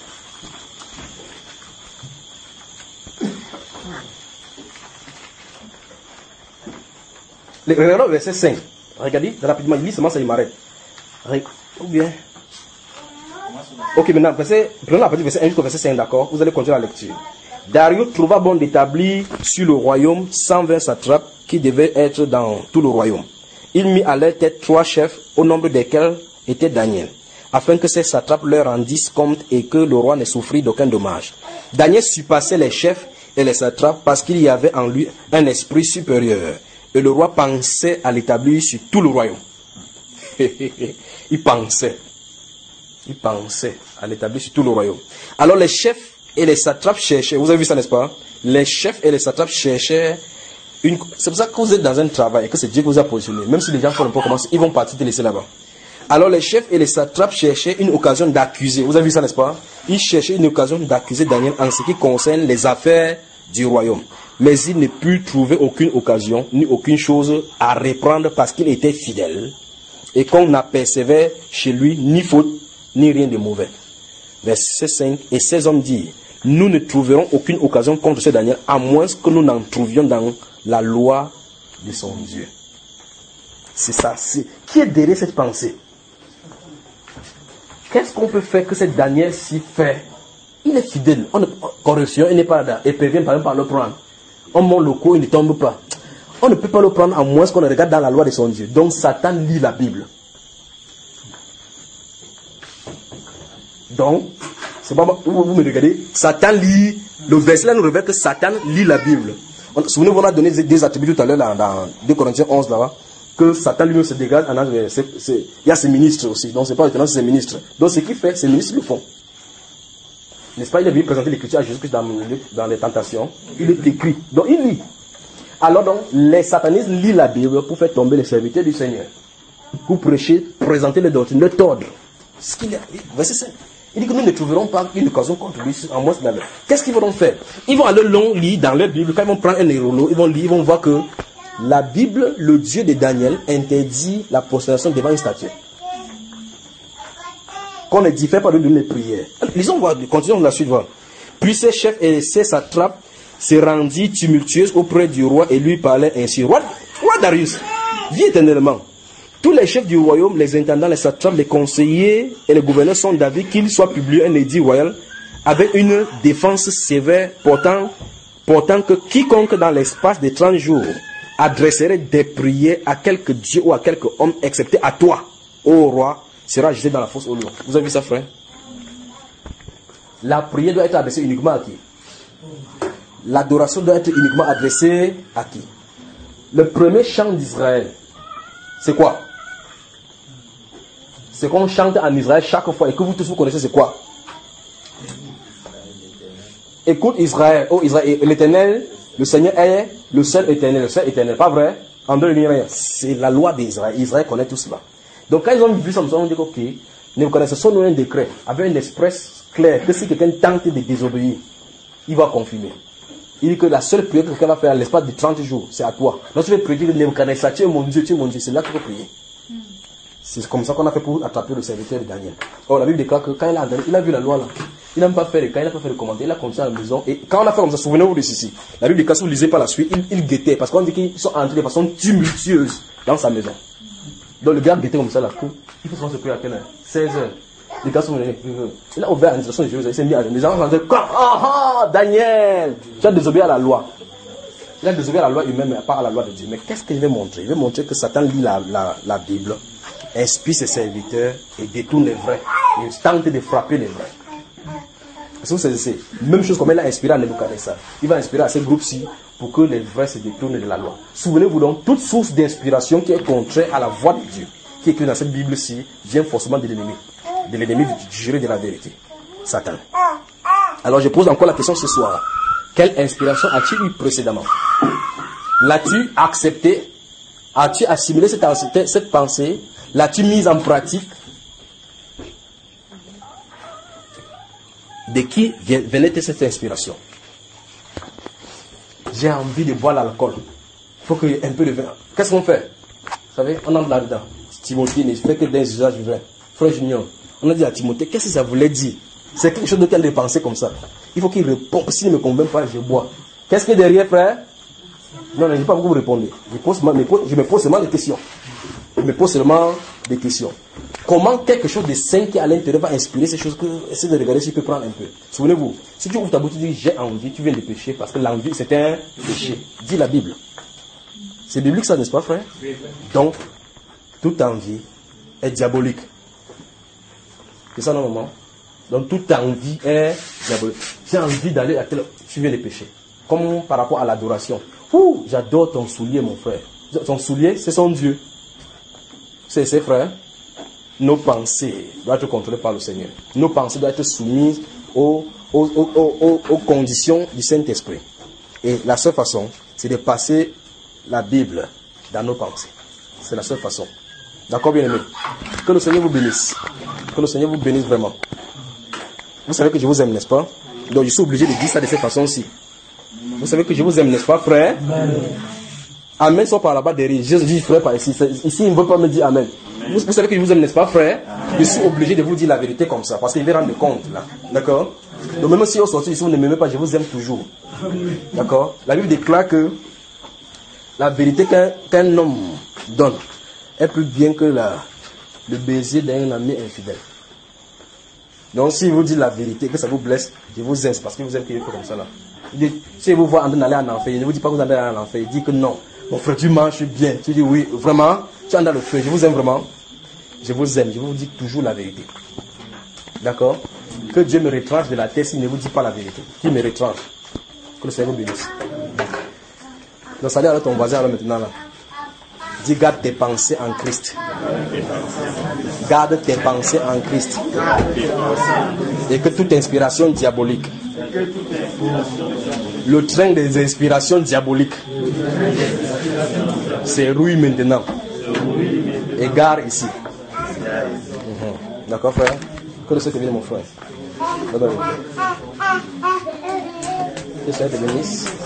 Regardons le verset cinq. Regardez rapidement, il lit seulement ça, il m'arrête. Ou bien. Ok, maintenant, verset, prenons la partie du verset un jusqu'au verset cinq, d'accord? Vous allez continuer la lecture. Darius trouva bon d'établir sur le royaume cent vingt satrapes qui devaient être dans tout le royaume. Il mit à leur tête trois chefs, au nombre desquels était Daniel, afin que ces satrapes leur rendissent compte et que le roi ne souffrit d'aucun dommage. Daniel surpassait les chefs et les satrapes parce qu'il y avait en lui un esprit supérieur. Et le roi pensait à l'établir sur tout le royaume. Il pensait. Il pensait à l'établir sur tout le royaume. Alors les chefs et les satrapes cherchaient, vous avez vu ça, n'est-ce pas? Les chefs et les satrapes cherchaient une... C'est pour ça que vous êtes dans un travail et que c'est Dieu qui vous a positionné. Même si les gens font un peu commencer, ils vont partir te laisser là-bas. Alors les chefs et les satrapes cherchaient une occasion d'accuser. Vous avez vu ça, n'est-ce pas? Ils cherchaient une occasion d'accuser Daniel en ce qui concerne les affaires du royaume. Mais ils ne purent trouver aucune occasion, ni aucune chose à reprendre parce qu'il était fidèle et qu'on n'apercevait chez lui ni faute, ni rien de mauvais. Verset cinq. Et ces hommes dirent, nous ne trouverons aucune occasion contre ce Daniel, à moins que nous n'en trouvions dans la loi de son Dieu. C'est ça. C'est... Qui est derrière cette pensée? Qu'est-ce qu'on peut faire que ce Daniel s'y fait? Il est fidèle. On ne... Corruption, il n'est pas là. Et parvient par exemple par le prendre. On monte le coup, il ne tombe pas. On ne peut pas le prendre à moins qu'on le regarde dans la loi de son Dieu. Donc Satan lit la Bible. Donc, c'est pas vous, vous me regardez, Satan lit, le verset là nous révèle que Satan lit la Bible. On, souvenez-vous, on a donné des, des attributs tout à l'heure dans, dans deux Corinthiens onze là-bas, que Satan lui-même se dégage, en, c'est, c'est, il y a ses ministres aussi, donc c'est pas étonnant, c'est ses ministres. Donc ce qu'il fait, ses ministres le font. N'est-ce pas, il est venu présenter l'écriture à Jésus-Christ dans, dans les tentations, il est écrit, donc il lit. Alors donc, les satanistes lisent la Bible pour faire tomber les serviteurs du Seigneur, pour prêcher, présenter les doctrines, le tordre. Ce qu'il y a, verset cinq. Il dit que nous ne trouverons pas une occasion contre lui, en moins dans le... Qu'est-ce qu'ils vont faire? Ils vont aller long lire dans leur Bible, quand ils vont prendre un rouleau, ils vont lire, ils vont voir que la Bible, le Dieu de Daniel, interdit la prosternation devant une statue. Qu'on ne diffère pas de donner les prières. Lisons, voir, continuons la suite, voir. Puis ses chefs et ses satrapes se rendirent tumultueux auprès du roi et lui parlaient ainsi. Roi, roi Darius, vis éternellement. Tous les chefs du royaume, les intendants, les satrapes, les conseillers et les gouverneurs sont d'avis qu'il soit publié un édit royal avec une défense sévère portant, portant que quiconque dans l'espace de trente jours adresserait des prières à quelque dieu ou à quelque homme, excepté à toi, ô roi, sera jeté dans la fosse au lion. Vous avez vu ça, frère? La prière doit être adressée uniquement à qui? L'adoration doit être uniquement adressée à qui? Le premier chant d'Israël, c'est quoi? Ce qu'on chante en Israël chaque fois et que vous tous vous connaissez, c'est quoi? Écoute Israël, oh Israël, l'Éternel, le Seigneur est le seul éternel, le seul éternel, pas vrai? En deux lignes, c'est la loi d'Israël. Israël connaît tout cela. Donc quand ils ont vu ça, ils ont dit ok, Nebuchadnezzar donne un décret avec une express claire que si quelqu'un tente de désobéir, il va confirmer. Il dit que la seule prière que quelqu'un va faire à l'espace de trente jours, c'est à toi. Donc tu veux prier que Nebuchadnezzar, tu es mon Dieu, tu es mon Dieu, c'est là que tu peux prier. C'est comme ça qu'on a fait pour attraper le serviteur de Daniel. Or, la Bible déclare que quand il a, il a vu la loi là, il n'a même pas fait le cas, il n'a pas fait le commentaire, il a continué à la maison. Et quand on a fait comme ça, souvenez-vous de ceci. La Bible déclare, si vous lisez par la suite, il, il guettait, parce qu'on dit qu'ils sont entrés de façon tumultueuse dans sa maison. Donc le gars guettait comme ça là, il faut se prier à quelle heure? seize heures. Les gars sont venus. Il a ouvert l'administration de Jérusalem, il s'est mis à les gens sont entrés, ah ah, Daniel, tu as désobéi à la loi. Il a désobéi à la loi humaine, mais pas à la loi de Dieu. Mais qu'est-ce qu'il veut montrer? Il veut montrer que Satan lit la, la, la Bible, inspire ses serviteurs et détourne les vrais. Il tente de frapper les vrais. Parce que vous savez, même chose comme il a inspiré à Nebuchadnezzar. Il va inspirer à ces groupes-ci pour que les vrais se détournent de la loi. Souvenez-vous donc, toute source d'inspiration qui est contraire à la voix de Dieu, qui est écrite dans cette Bible-ci, vient forcément de l'ennemi. De l'ennemi du juré de la vérité. Satan. Alors je pose encore la question ce soir. Quelle inspiration as-tu eu précédemment? L'as-tu accepté? As-tu assimilé cette, cette pensée? L'as-tu mise en pratique? De qui venait cette inspiration? J'ai envie de boire l'alcool. Il faut qu'il y ait un peu de vin. Qu'est-ce qu'on fait? Vous savez, on entre là-dedans. Timothée ne fait que d'un usage du vin. Frère Junior, on a dit à Timothée, qu'est-ce que ça voulait dire? C'est quelque chose de quel penser comme ça. Il faut qu'il réponde. S'il ne me convainc pas, je bois. Qu'est-ce qui est derrière, frère? Non, non, je ne vais pas vous répondre. Je, pose, je me pose seulement des questions. Je me pose seulement des questions. Comment quelque chose de sain qui est à l'intérieur va inspirer ces choses que, essayez de regarder si tu peux prendre un peu. Souvenez-vous, si tu ouvres ta bouche, tu dis j'ai envie, tu viens de pécher parce que l'envie c'est un péché. Dis la Bible. C'est biblique ça, n'est-ce pas, frère? Donc, toute envie est diabolique. C'est ça, non, maman? Donc, toute envie est diabolique. J'ai envie d'aller à tel... Tu viens de pécher. Comme par rapport à l'adoration. Ouh, j'adore ton soulier, mon frère. Ton soulier, c'est son Dieu. C'est ses frères. Nos pensées doivent être contrôlées par le Seigneur. Nos pensées doivent être soumises aux, aux, aux, aux, aux conditions du Saint-Esprit. Et la seule façon, c'est de passer la Bible dans nos pensées. C'est la seule façon. D'accord, bien aimé? Que le Seigneur vous bénisse. Que le Seigneur vous bénisse vraiment. Vous savez que je vous aime, n'est-ce pas? Donc je suis obligé de dire ça de cette façon-ci. Vous savez que je vous aime, n'est-ce pas, frère? Amen. Amen, soit par là-bas derrière. Jésus dit frère par ici. Ici, il ne veut pas me dire Amen. Amen. vous, vous savez que je vous aime, n'est-ce pas, frère? Je suis obligé de vous dire la vérité comme ça, parce qu'il va rendre compte, là. D'accord? Donc même si au sortir ici, vous ne m'aimez pas, je vous aime toujours. D'accord? La Bible déclare que la vérité qu'un qu'un homme donne est plus bien que la, le baiser d'un ami infidèle. Donc si vous dites la vérité, que ça vous blesse, je vous aime, c'est parce que vous aimez que je fais comme ça là. Dites, si vous voyez en train d'aller en enfer, je ne vous dis pas que vous allez aller en enfer, dites que non. Mon frère, tu manges bien. Tu dis oui, vraiment, tu es dans le feu, je vous aime vraiment. Je vous aime, je vous dis toujours la vérité. D'accord? Que Dieu me retranche de la terre s'il ne vous dit pas la vérité. Qu'il me retranche. Que le Seigneur vous bénisse. Donc, salut alors ton voisin alors maintenant là. Dis, garde tes pensées en Christ. Garde tes pensées en Christ. Et que toute inspiration diabolique, le train des inspirations diaboliques, c'est rouille maintenant. Et gare ici. Mmh. D'accord, frère? Que le Seigneur te bénisse, mon frère. Que le Seigneur te bénisse.